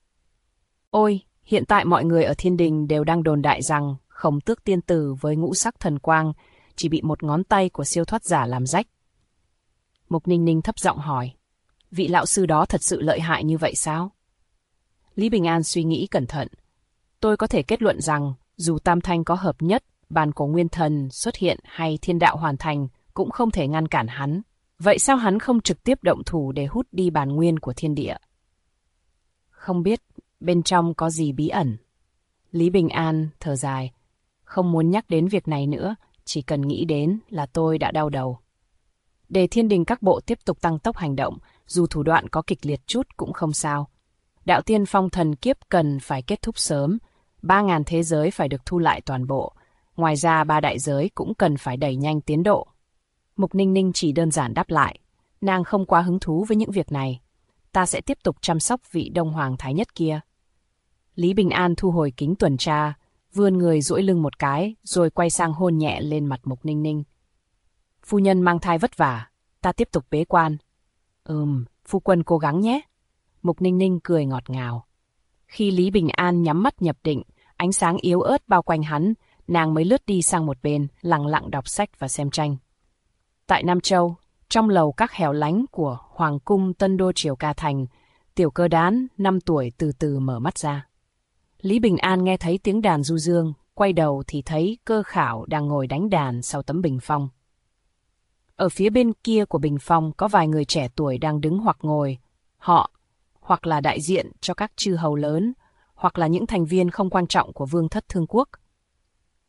Ôi, hiện tại mọi người ở thiên đình đều đang đồn đại rằng Khổng Tước tiên tử với ngũ sắc thần quang chỉ bị một ngón tay của siêu thoát giả làm rách. Mục Ninh Ninh thấp giọng hỏi, vị lão sư đó thật sự lợi hại như vậy sao? Lý Bình An suy nghĩ cẩn thận. Tôi có thể kết luận rằng, dù Tam Thanh có hợp nhất, bàn cổ nguyên thần xuất hiện hay thiên đạo hoàn thành, cũng không thể ngăn cản hắn. Vậy sao hắn không trực tiếp động thủ để hút đi bản nguyên của thiên địa? Không biết bên trong có gì bí ẩn. Lý Bình An thở dài. Không muốn nhắc đến việc này nữa, chỉ cần nghĩ đến là tôi đã đau đầu. Để thiên đình các bộ tiếp tục tăng tốc hành động, dù thủ đoạn có kịch liệt chút cũng không sao. Đạo tiên phong thần kiếp cần phải kết thúc sớm, 3.000 thế giới phải được thu lại toàn bộ. Ngoài ra 3 đại giới cũng cần phải đẩy nhanh tiến độ. Mục Ninh Ninh chỉ đơn giản đáp lại. Nàng không quá hứng thú với những việc này. Ta sẽ tiếp tục chăm sóc vị Đông Hoàng Thái Nhất kia. Lý Bình An thu hồi kính tuần tra, vươn người duỗi lưng một cái, rồi quay sang hôn nhẹ lên mặt Mục Ninh Ninh. Phu nhân mang thai vất vả, ta tiếp tục bế quan. Phu quân cố gắng nhé. Mục Ninh Ninh cười ngọt ngào. Khi Lý Bình An nhắm mắt nhập định, ánh sáng yếu ớt bao quanh hắn, nàng mới lướt đi sang một bên, lặng lặng đọc sách và xem tranh. Tại Nam Châu, trong lầu các hẻo lánh của Hoàng cung Tân Đô Triều Ca Thành, Tiểu Cơ Đán, 5 tuổi từ từ mở mắt ra. Lý Bình An nghe thấy tiếng đàn du dương, quay đầu thì thấy Cơ Khảo đang ngồi đánh đàn sau tấm bình phong. Ở phía bên kia của bình phong có vài người trẻ tuổi đang đứng hoặc ngồi. Họ, hoặc là đại diện cho các chư hầu lớn, hoặc là những thành viên không quan trọng của Vương thất Thương Quốc.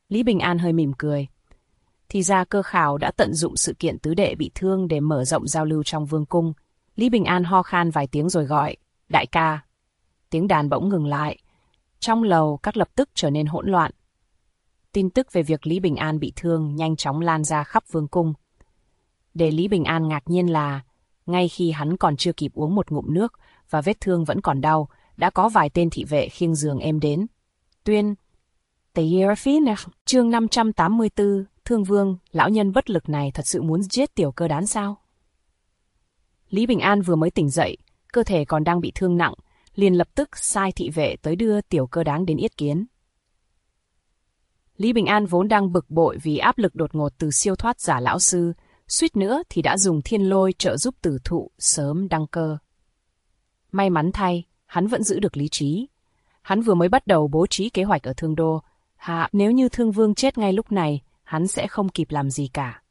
Lý Bình An hơi mỉm cười. Thì ra Cơ Khảo đã tận dụng sự kiện tứ đệ bị thương để mở rộng giao lưu trong vương cung. Lý Bình An ho khan vài tiếng rồi gọi, đại ca. Tiếng đàn bỗng ngừng lại. Trong lầu các lập tức trở nên hỗn loạn. Tin tức về việc Lý Bình An bị thương nhanh chóng lan ra khắp vương cung. Để Lý Bình An ngạc nhiên là, ngay khi hắn còn chưa kịp uống một ngụm nước và vết thương vẫn còn đau, đã có vài tên thị vệ khiêng giường êm đến. Tuyên, chương 584, Thương Vương, lão nhân bất lực này thật sự muốn giết Tiểu Cơ Đán sao? Lý Bình An vừa mới tỉnh dậy, cơ thể còn đang bị thương nặng, liền lập tức sai thị vệ tới đưa Tiểu Cơ Đán đến yết kiến. Lý Bình An vốn đang bực bội vì áp lực đột ngột từ siêu thoát giả lão sư, suýt nữa thì đã dùng thiên lôi trợ giúp tử thụ sớm đăng cơ. May mắn thay, hắn vẫn giữ được lý trí. Hắn vừa mới bắt đầu bố trí kế hoạch ở Thương Đô. Nếu như Thương Vương chết ngay lúc này, hắn sẽ không kịp làm gì cả.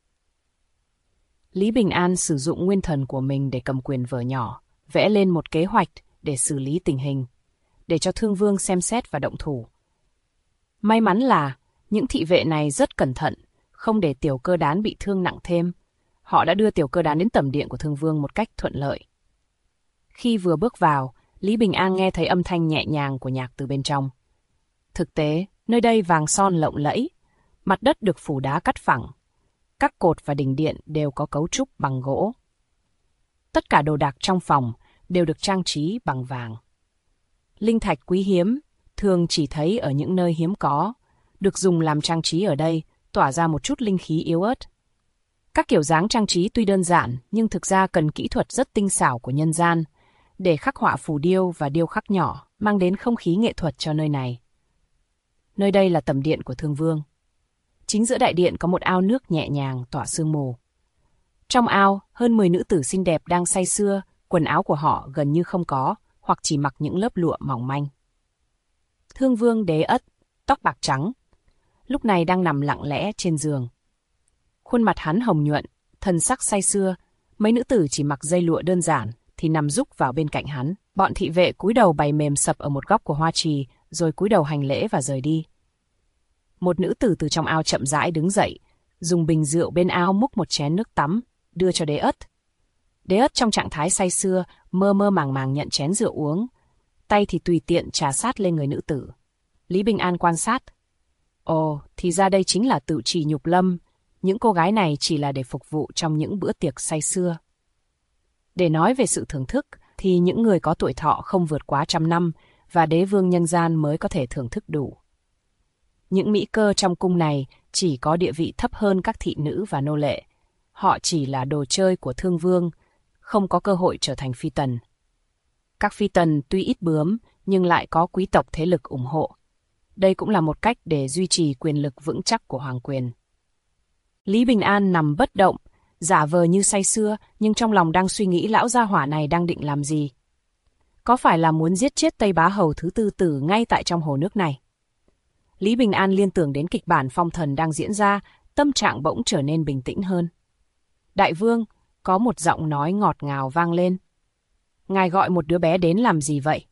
Lý Bình An sử dụng nguyên thần của mình để cầm quyền vở nhỏ, vẽ lên một kế hoạch để xử lý tình hình, để cho Thương Vương xem xét và động thủ. May mắn là những thị vệ này rất cẩn thận, không để Tiểu Cơ Đán bị thương nặng thêm. Họ đã đưa Tiểu Cơ Đán đến tẩm điện của Thương Vương một cách thuận lợi. Khi vừa bước vào, Lý Bình An nghe thấy âm thanh nhẹ nhàng của nhạc từ bên trong. Thực tế, nơi đây vàng son lộng lẫy, mặt đất được phủ đá cắt phẳng. Các cột và đỉnh điện đều có cấu trúc bằng gỗ. Tất cả đồ đạc trong phòng đều được trang trí bằng vàng. Linh thạch quý hiếm, thường chỉ thấy ở những nơi hiếm có, được dùng làm trang trí ở đây, tỏa ra một chút linh khí yếu ớt. Các kiểu dáng trang trí tuy đơn giản, nhưng thực ra cần kỹ thuật rất tinh xảo của nhân gian, để khắc họa phù điêu và điêu khắc nhỏ, mang đến không khí nghệ thuật cho nơi này. Nơi đây là tẩm điện của Thương Vương. Chính giữa đại điện có một ao nước nhẹ nhàng tỏa sương mù. Trong ao, hơn 10 nữ tử xinh đẹp đang say sưa, quần áo của họ gần như không có, hoặc chỉ mặc những lớp lụa mỏng manh. Thương Vương Đế Ất, tóc bạc trắng, lúc này đang nằm lặng lẽ trên giường. Khuôn mặt hắn hồng nhuận, thần sắc say sưa, mấy nữ tử chỉ mặc dây lụa đơn giản thì nằm rúc vào bên cạnh hắn. Bọn thị vệ cúi đầu bày mềm sập ở một góc của hoa trì, rồi cúi đầu hành lễ và rời đi. Một nữ tử từ trong ao chậm rãi đứng dậy, dùng bình rượu bên ao múc một chén nước tắm, đưa cho Đế Ất. Đế Ất trong trạng thái say sưa, mơ mơ màng màng nhận chén rượu uống, tay thì tùy tiện trà sát lên người nữ tử. Lý Bình An quan sát. Ồ, thì ra đây chính là Tự Trì Nhục Lâm, những cô gái này chỉ là để phục vụ trong những bữa tiệc say sưa. Để nói về sự thưởng thức, thì những người có tuổi thọ không vượt quá 100 năm và đế vương nhân gian mới có thể thưởng thức đủ. Những mỹ cơ trong cung này chỉ có địa vị thấp hơn các thị nữ và nô lệ. Họ chỉ là đồ chơi của Thương Vương, không có cơ hội trở thành phi tần. Các phi tần tuy ít bướm nhưng lại có quý tộc thế lực ủng hộ. Đây cũng là một cách để duy trì quyền lực vững chắc của hoàng quyền. Lý Bình An nằm bất động, giả vờ như say sưa, nhưng trong lòng đang suy nghĩ lão gia hỏa này đang định làm gì. Có phải là muốn giết chết Tây Bá Hầu thứ tư tử ngay tại trong hồ nước này? Lý Bình An liên tưởng đến kịch bản phong thần đang diễn ra, tâm trạng bỗng trở nên bình tĩnh hơn. Đại vương, có một giọng nói ngọt ngào vang lên. Ngài gọi một đứa bé đến làm gì vậy?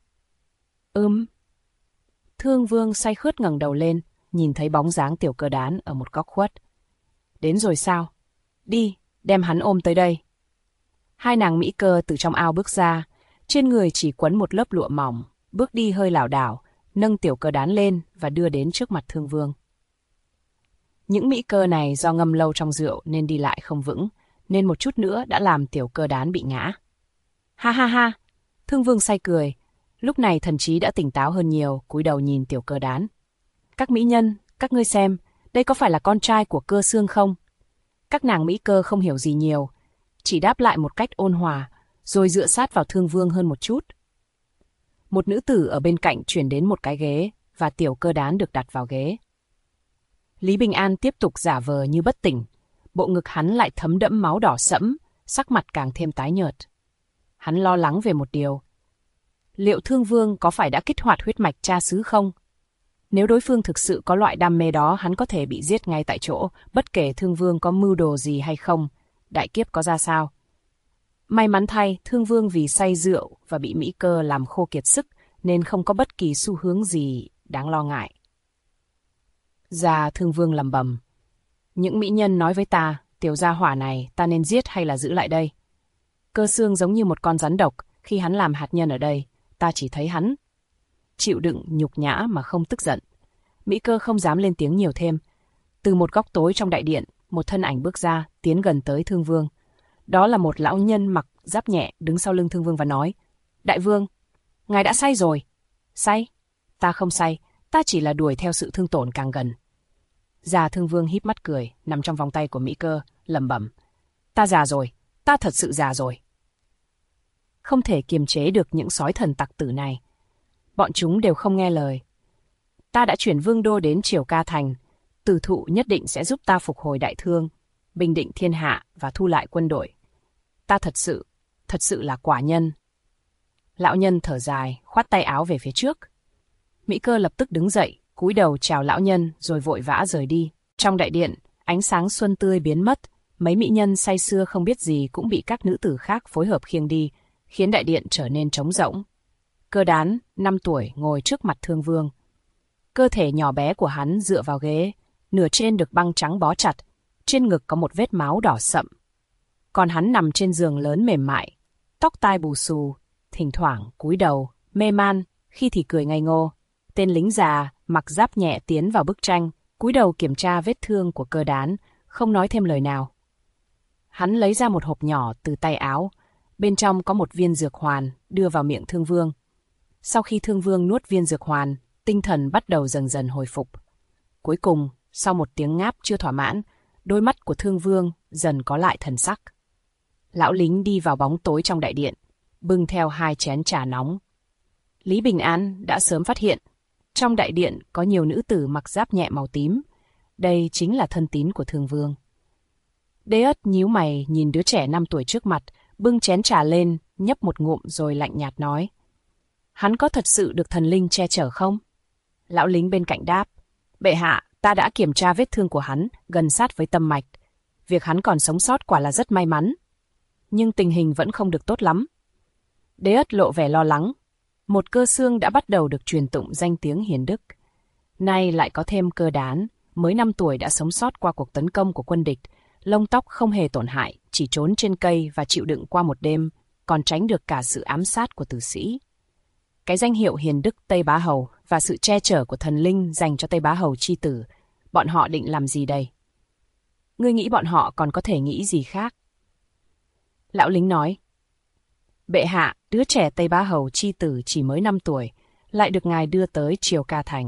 Thương Vương say khướt ngẩng đầu lên, nhìn thấy bóng dáng Tiểu Cơ Đán ở một góc khuất. Đến rồi sao? Đi, đem hắn ôm tới đây. Hai nàng mỹ cơ từ trong ao bước ra, trên người chỉ quấn một lớp lụa mỏng, bước đi hơi lảo đảo, nâng Tiểu Cơ Đán lên và đưa đến trước mặt Thương Vương. Những mỹ cơ này do ngâm lâu trong rượu nên đi lại không vững, nên một chút nữa đã làm Tiểu Cơ Đán bị ngã. Ha ha ha! Thương Vương say cười. Lúc này thần trí đã tỉnh táo hơn nhiều, cúi đầu nhìn Tiểu Cơ Đán. Các mỹ nhân, các ngươi xem, đây có phải là con trai của Cơ Xương không? Các nàng mỹ cơ không hiểu gì nhiều, chỉ đáp lại một cách ôn hòa, rồi dựa sát vào Thương Vương hơn một chút. Một nữ tử ở bên cạnh chuyển đến một cái ghế, và Tiểu Cơ Đán được đặt vào ghế. Lý Bình An tiếp tục giả vờ như bất tỉnh, bộ ngực hắn lại thấm đẫm máu đỏ sẫm, sắc mặt càng thêm tái nhợt. Hắn lo lắng về một điều. Liệu Thương Vương có phải đã kích hoạt huyết mạch cha xứ không? Nếu đối phương thực sự có loại đam mê đó, hắn có thể bị giết ngay tại chỗ, bất kể Thương Vương có mưu đồ gì hay không, đại kiếp có ra sao. May mắn thay, Thương Vương vì say rượu và bị mỹ cơ làm khô kiệt sức, nên không có bất kỳ xu hướng gì đáng lo ngại. Già Thương Vương lẩm bẩm. Những mỹ nhân nói với ta, tiểu gia hỏa này ta nên giết hay là giữ lại đây? Cơ Xương giống như một con rắn độc, khi hắn làm hạt nhân ở đây, ta chỉ thấy hắn chịu đựng nhục nhã mà không tức giận. Mỹ Cơ không dám lên tiếng nhiều thêm. Từ một góc tối trong đại điện, một thân ảnh bước ra, tiến gần tới Thương Vương. Đó là một lão nhân mặc giáp nhẹ đứng sau lưng Thương Vương và nói: Đại vương, ngài đã say rồi. Say? Ta không say, ta chỉ là đuổi theo sự thương tổn càng gần. Già Thương Vương híp mắt cười, nằm trong vòng tay của Mỹ Cơ, lẩm bẩm: Ta già rồi, ta thật sự già rồi. Không thể kiềm chế được những sói thần tặc tử này. Bọn chúng đều không nghe lời. Ta đã chuyển vương đô đến Triều Ca Thành, Tử Thụ nhất định sẽ giúp ta phục hồi đại thương, bình định thiên hạ và thu lại quân đội. Ta thật sự là quả nhân. Lão nhân thở dài, khoát tay áo về phía trước. Mỹ Cơ lập tức đứng dậy, cúi đầu chào lão nhân rồi vội vã rời đi. Trong đại điện, ánh sáng xuân tươi biến mất, mấy mỹ nhân say sưa không biết gì cũng bị các nữ tử khác phối hợp khiêng đi, khiến đại điện trở nên trống rỗng. Cơ Đán, 5 tuổi, ngồi trước mặt Thương Vương. Cơ thể nhỏ bé của hắn dựa vào ghế, nửa trên được băng trắng bó chặt, trên ngực có một vết máu đỏ sậm. Còn hắn nằm trên giường lớn mềm mại, tóc tai bù xù, thỉnh thoảng cúi đầu, mê man, khi thì cười ngây ngô. Tên lính già mặc giáp nhẹ tiến vào bức tranh, cúi đầu kiểm tra vết thương của Cơ Đán, không nói thêm lời nào. Hắn lấy ra một hộp nhỏ từ tay áo, bên trong có một viên dược hoàn, đưa vào miệng Thương Vương. Sau khi Thương Vương nuốt viên dược hoàn, tinh thần bắt đầu dần dần hồi phục. Cuối cùng, sau một tiếng ngáp chưa thỏa mãn, đôi mắt của Thương Vương dần có lại thần sắc. Lão lính đi vào bóng tối trong đại điện, bưng theo 2 chén trà nóng. Lý Bình An đã sớm phát hiện, trong đại điện có nhiều nữ tử mặc giáp nhẹ màu tím. Đây chính là thân tín của Thương Vương. Đế Ất nhíu mày nhìn đứa trẻ 5 tuổi trước mặt, bưng chén trà lên, nhấp một ngụm rồi lạnh nhạt nói: Hắn có thật sự được thần linh che chở không? Lão lính bên cạnh đáp: Bệ hạ, ta đã kiểm tra vết thương của hắn, gần sát với tâm mạch. Việc hắn còn sống sót quả là rất may mắn. Nhưng tình hình vẫn không được tốt lắm. Đế Ất lộ vẻ lo lắng. Một Cơ Xương đã bắt đầu được truyền tụng danh tiếng hiền đức. Nay lại có thêm Cơ Đán, mới 5 tuổi đã sống sót qua cuộc tấn công của quân địch, lông tóc không hề tổn hại, chỉ trốn trên cây và chịu đựng qua một đêm, còn tránh được cả sự ám sát của tử sĩ. Cái danh hiệu hiền đức Tây Bá Hầu và sự che chở của thần linh dành cho Tây Bá Hầu chi tử, bọn họ định làm gì đây? Ngươi nghĩ bọn họ còn có thể nghĩ gì khác? Lão lính nói: Bệ hạ, đứa trẻ Tây Bá Hầu chi tử chỉ mới 5 tuổi, lại được ngài đưa tới Triều Ca Thành.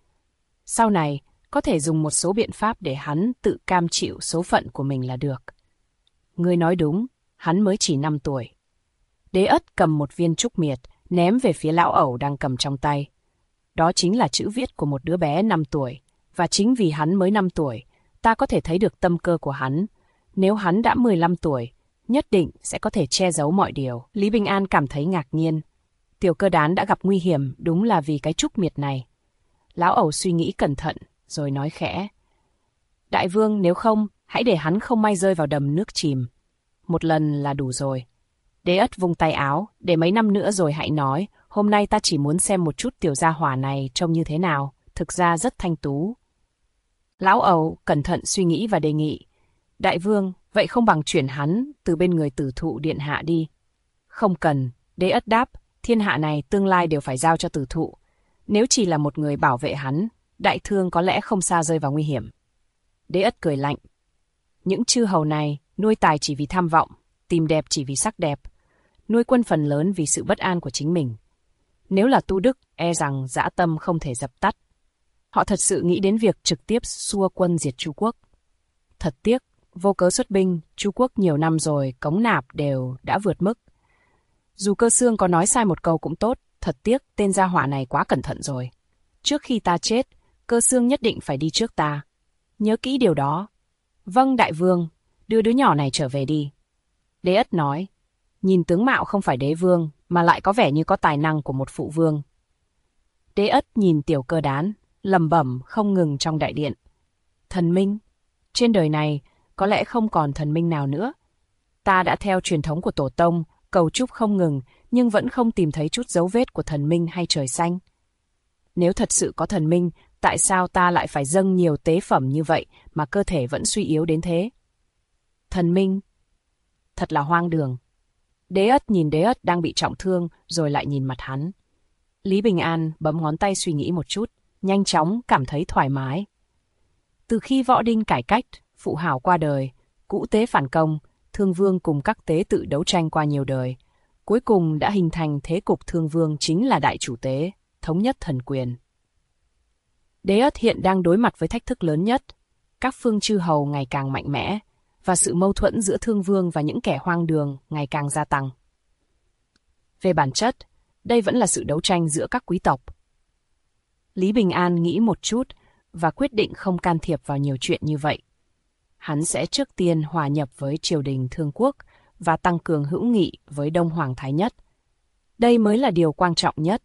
Sau này, có thể dùng một số biện pháp để hắn tự cam chịu số phận của mình là được. Ngươi nói đúng, hắn mới chỉ 5 tuổi. Đế Ất cầm một viên trúc miệt, ném về phía lão ẩu đang cầm trong tay. Đó chính là chữ viết của một đứa bé 5 tuổi, và chính vì hắn mới 5 tuổi, ta có thể thấy được tâm cơ của hắn. Nếu hắn đã 15 tuổi, nhất định sẽ có thể che giấu mọi điều. Lý Bình An cảm thấy ngạc nhiên. Tiểu Cơ Đán đã gặp nguy hiểm đúng là vì cái trúc miệt này. Lão ẩu suy nghĩ cẩn thận, rồi nói khẽ: Đại vương, nếu không, hãy để hắn không may rơi vào đầm nước chìm. Một lần là đủ rồi. Đế Ất vung tay áo, để mấy năm nữa rồi hãy nói, hôm nay ta chỉ muốn xem một chút tiểu gia hỏa này trông như thế nào, thực ra rất thanh tú. Lão ẩu cẩn thận suy nghĩ và đề nghị: Đại vương, vậy không bằng chuyển hắn từ bên người Tử Thụ điện hạ đi. Không cần, Đế Ất đáp, thiên hạ này tương lai đều phải giao cho Tử Thụ. Nếu chỉ là một người bảo vệ hắn, đại thương có lẽ không xa rơi vào nguy hiểm. Đế Ất cười lạnh: Những chư hầu này nuôi tài chỉ vì tham vọng, tìm đẹp chỉ vì sắc đẹp, nuôi quân phần lớn vì sự bất an của chính mình. Nếu là tu đức, e rằng dã tâm không thể dập tắt. Họ thật sự nghĩ đến việc trực tiếp xua quân diệt Chu Quốc. Thật tiếc, vô cớ xuất binh, Chu Quốc nhiều năm rồi cống nạp đều đã vượt mức. Dù Cơ Xương có nói sai một câu cũng tốt, thật tiếc tên gia hỏa này quá cẩn thận rồi. Trước khi ta chết, Cơ Xương nhất định phải đi trước ta. Nhớ kỹ điều đó. Vâng đại vương, đưa đứa nhỏ này trở về đi. Đế Ất nói, nhìn tướng mạo không phải đế vương, mà lại có vẻ như có tài năng của một phụ vương. Đế Ất nhìn Tiểu Cơ Đán, lẩm bẩm không ngừng trong đại điện. Thần minh? Trên đời này, có lẽ không còn thần minh nào nữa. Ta đã theo truyền thống của tổ tông, cầu chúc không ngừng, nhưng vẫn không tìm thấy chút dấu vết của thần minh hay trời xanh. Nếu thật sự có thần minh, tại sao ta lại phải dâng nhiều tế phẩm như vậy mà cơ thể vẫn suy yếu đến thế? Thần minh, thật là hoang đường. Đế Ất nhìn Đế Ất đang bị trọng thương rồi lại nhìn mặt hắn. Lý Bình An bấm ngón tay suy nghĩ một chút, nhanh chóng cảm thấy thoải mái. Từ khi Võ Đinh cải cách, Phụ Hảo qua đời, Cũ Tế phản công, Thương Vương cùng các tế tự đấu tranh qua nhiều đời, cuối cùng đã hình thành thế cục Thương Vương chính là đại chủ tế, thống nhất thần quyền. Đế Ất hiện đang đối mặt với thách thức lớn nhất, các phương chư hầu ngày càng mạnh mẽ, và sự mâu thuẫn giữa Thương Vương và những kẻ hoang đường ngày càng gia tăng. Về bản chất, đây vẫn là sự đấu tranh giữa các quý tộc. Lý Bình An nghĩ một chút và quyết định không can thiệp vào nhiều chuyện như vậy. Hắn sẽ trước tiên hòa nhập với triều đình Thương Quốc và tăng cường hữu nghị với Đông Hoàng Thái Nhất. Đây mới là điều quan trọng nhất.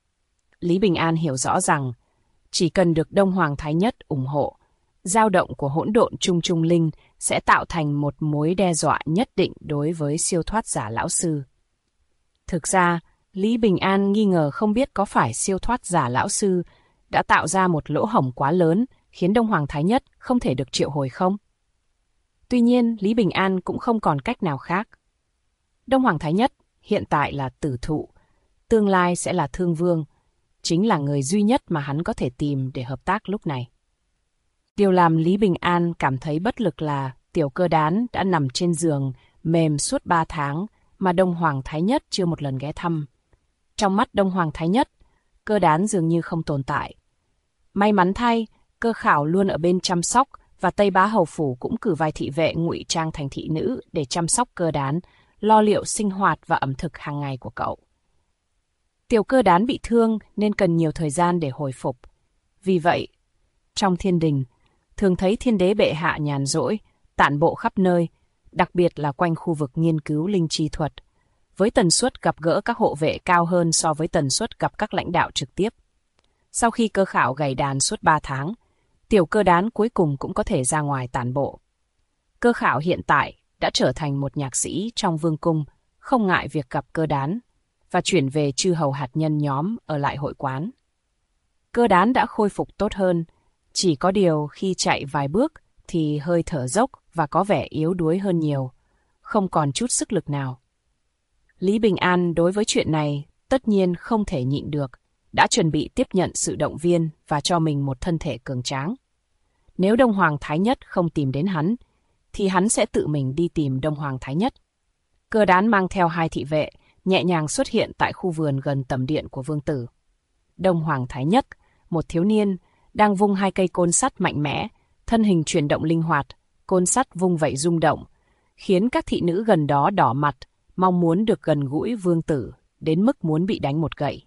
Lý Bình An hiểu rõ rằng, chỉ cần được Đông Hoàng Thái Nhất ủng hộ, dao động của hỗn độn trung trung linh sẽ tạo thành một mối đe dọa nhất định đối với siêu thoát giả lão sư. Thực ra, Lý Bình An nghi ngờ không biết có phải siêu thoát giả lão sư đã tạo ra một lỗ hổng quá lớn khiến Đông Hoàng Thái Nhất không thể được triệu hồi không? Tuy nhiên, Lý Bình An cũng không còn cách nào khác. Đông Hoàng Thái Nhất hiện tại là tử thụ, tương lai sẽ là Thương Vương, chính là người duy nhất mà hắn có thể tìm để hợp tác lúc này. Điều làm Lý Bình An cảm thấy bất lực là Tiểu Cơ Đán đã nằm trên giường mềm suốt 3 tháng mà Đông Hoàng Thái Nhất chưa một lần ghé thăm. Trong mắt Đông Hoàng Thái Nhất, Cơ Đán dường như không tồn tại. May mắn thay, Cơ Khảo luôn ở bên chăm sóc và Tây Bá Hầu Phủ cũng cử vài thị vệ ngụy trang thành thị nữ để chăm sóc Cơ Đán, lo liệu sinh hoạt và ẩm thực hàng ngày của cậu. Tiểu Cơ Đán bị thương nên cần nhiều thời gian để hồi phục. Vì vậy, trong thiên đình, thường thấy thiên đế bệ hạ nhàn rỗi, tản bộ khắp nơi, đặc biệt là quanh khu vực nghiên cứu linh chi thuật, với tần suất gặp gỡ các hộ vệ cao hơn so với tần suất gặp các lãnh đạo trực tiếp. Sau khi Cơ Khảo gầy đàn suốt 3 tháng, Tiểu Cơ Đán cuối cùng cũng có thể ra ngoài tản bộ. Cơ Khảo hiện tại đã trở thành một nhạc sĩ trong vương cung, không ngại việc gặp Cơ Đán, và chuyển về chư hầu hạt nhân nhóm ở lại hội quán. Cơ Đán đã khôi phục tốt hơn, chỉ có điều khi chạy vài bước thì hơi thở dốc và có vẻ yếu đuối hơn nhiều, không còn chút sức lực nào. Lý Bình An đối với chuyện này tất nhiên không thể nhịn được, đã chuẩn bị tiếp nhận sự động viên và cho mình một thân thể cường tráng. Nếu Đông Hoàng Thái Nhất không tìm đến hắn, thì hắn sẽ tự mình đi tìm Đông Hoàng Thái Nhất. Cơ Đán mang theo 2 thị vệ, nhẹ nhàng xuất hiện tại khu vườn gần tầm điện của vương tử. Đông Hoàng Thái Nhất, một thiếu niên, đang vung 2 cây côn sắt mạnh mẽ, thân hình chuyển động linh hoạt, côn sắt vung vẩy rung động, khiến các thị nữ gần đó đỏ mặt, mong muốn được gần gũi vương tử, đến mức muốn bị đánh một gậy.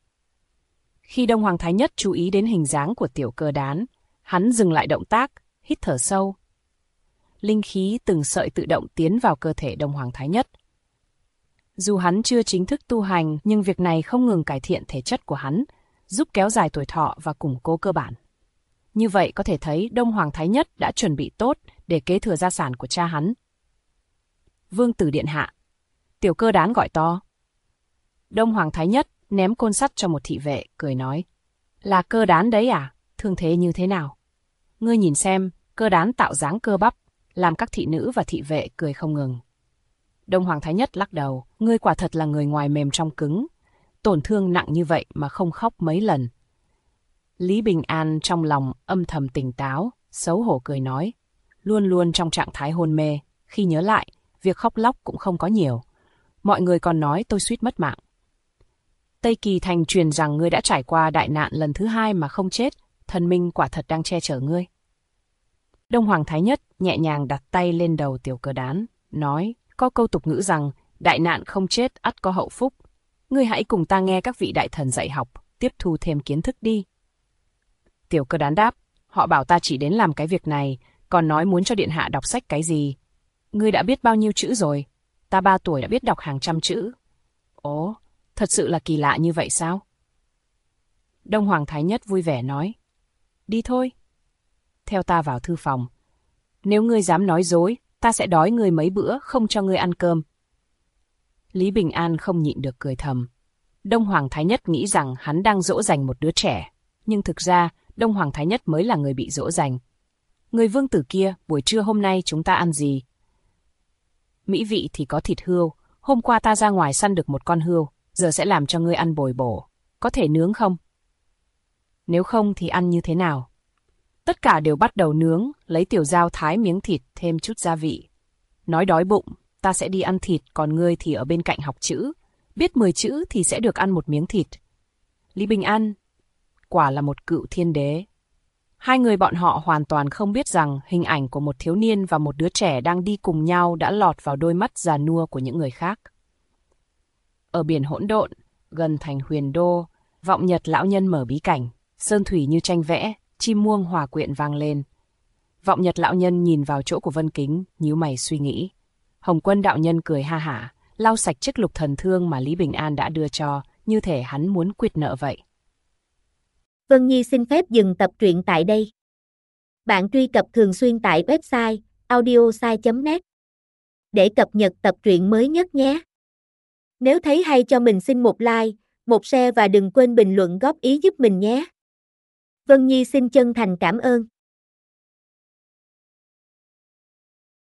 Khi Đông Hoàng Thái Nhất chú ý đến hình dáng của Tiểu Cơ Đán, hắn dừng lại động tác, hít thở sâu. Linh khí từng sợi tự động tiến vào cơ thể Đông Hoàng Thái Nhất. Dù hắn chưa chính thức tu hành, nhưng việc này không ngừng cải thiện thể chất của hắn, giúp kéo dài tuổi thọ và củng cố cơ bản. Như vậy có thể thấy Đông Hoàng Thái Nhất đã chuẩn bị tốt để kế thừa gia sản của cha hắn. Vương tử điện hạ. Tiểu Cơ Đán gọi to. Đông Hoàng Thái Nhất ném côn sắt cho một thị vệ, cười nói. Là Cơ Đán đấy à? Thương thế như thế nào? Ngươi nhìn xem, Cơ Đán tạo dáng cơ bắp, làm các thị nữ và thị vệ cười không ngừng. Đông Hoàng Thái Nhất lắc đầu. Ngươi quả thật là người ngoài mềm trong cứng. Tổn thương nặng như vậy mà không khóc mấy lần. Lý Bình An trong lòng âm thầm tỉnh táo, xấu hổ cười nói. Luôn luôn trong trạng thái hôn mê, khi nhớ lại, việc khóc lóc cũng không có nhiều. Mọi người còn nói tôi suýt mất mạng. Tây Kỳ Thành truyền rằng ngươi đã trải qua đại nạn lần thứ 2 mà không chết, thần minh quả thật đang che chở ngươi. Đông Hoàng Thái Nhất nhẹ nhàng đặt tay lên đầu Tiểu Cơ Đán, nói, có câu tục ngữ rằng, đại nạn không chết ắt có hậu phúc. Ngươi hãy cùng ta nghe các vị đại thần dạy học, tiếp thu thêm kiến thức đi. Tiểu Cơ Đán đáp, họ bảo ta chỉ đến làm cái việc này, còn nói muốn cho điện hạ đọc sách cái gì. Ngươi đã biết bao nhiêu chữ rồi? Ta 3 tuổi đã biết đọc hàng trăm chữ. Ồ, thật sự là kỳ lạ như vậy sao? Đông Hoàng Thái Nhất vui vẻ nói, đi thôi. Theo ta vào thư phòng. Nếu ngươi dám nói dối, ta sẽ đói ngươi mấy bữa, không cho ngươi ăn cơm. Lý Bình An không nhịn được cười thầm. Đông Hoàng Thái Nhất nghĩ rằng hắn đang dỗ dành một đứa trẻ, nhưng thực ra Đông Hoàng Thái Nhất mới là người bị dỗ dành. Người vương tử kia, buổi trưa hôm nay chúng ta ăn gì? Mỹ vị thì có thịt hươu, hôm qua ta ra ngoài săn được một con hươu, giờ sẽ làm cho ngươi ăn bồi bổ. Có thể nướng không? Nếu không thì ăn như thế nào? Tất cả đều bắt đầu nướng, lấy tiểu dao thái miếng thịt, thêm chút gia vị. Nói đói bụng, ta sẽ đi ăn thịt, còn ngươi thì ở bên cạnh học chữ. Biết 10 chữ thì sẽ được ăn một miếng thịt. Lý Bình An, quả là một cựu thiên đế. Hai người bọn họ hoàn toàn không biết rằng hình ảnh của một thiếu niên và một đứa trẻ đang đi cùng nhau đã lọt vào đôi mắt già nua của những người khác. Ở biển hỗn độn, gần thành Huyền Đô, Vọng Nhật lão nhân mở bí cảnh, sơn thủy như tranh vẽ, chim muông hòa quyện vang lên. Vọng Nhật lão nhân nhìn vào chỗ của Vân Kính, nhíu mày suy nghĩ. Hồng Quân đạo nhân cười ha hả, lau sạch chiếc lục thần thương mà Lý Bình An đã đưa cho, như thể hắn muốn quyệt nợ vậy. Vân Nhi xin phép dừng tập truyện tại đây. Bạn truy cập thường xuyên tại website audiosai.net để cập nhật tập truyện mới nhất nhé. Nếu thấy hay cho mình xin một like, một share và đừng quên bình luận góp ý giúp mình nhé. Vân Nhi xin chân thành cảm ơn.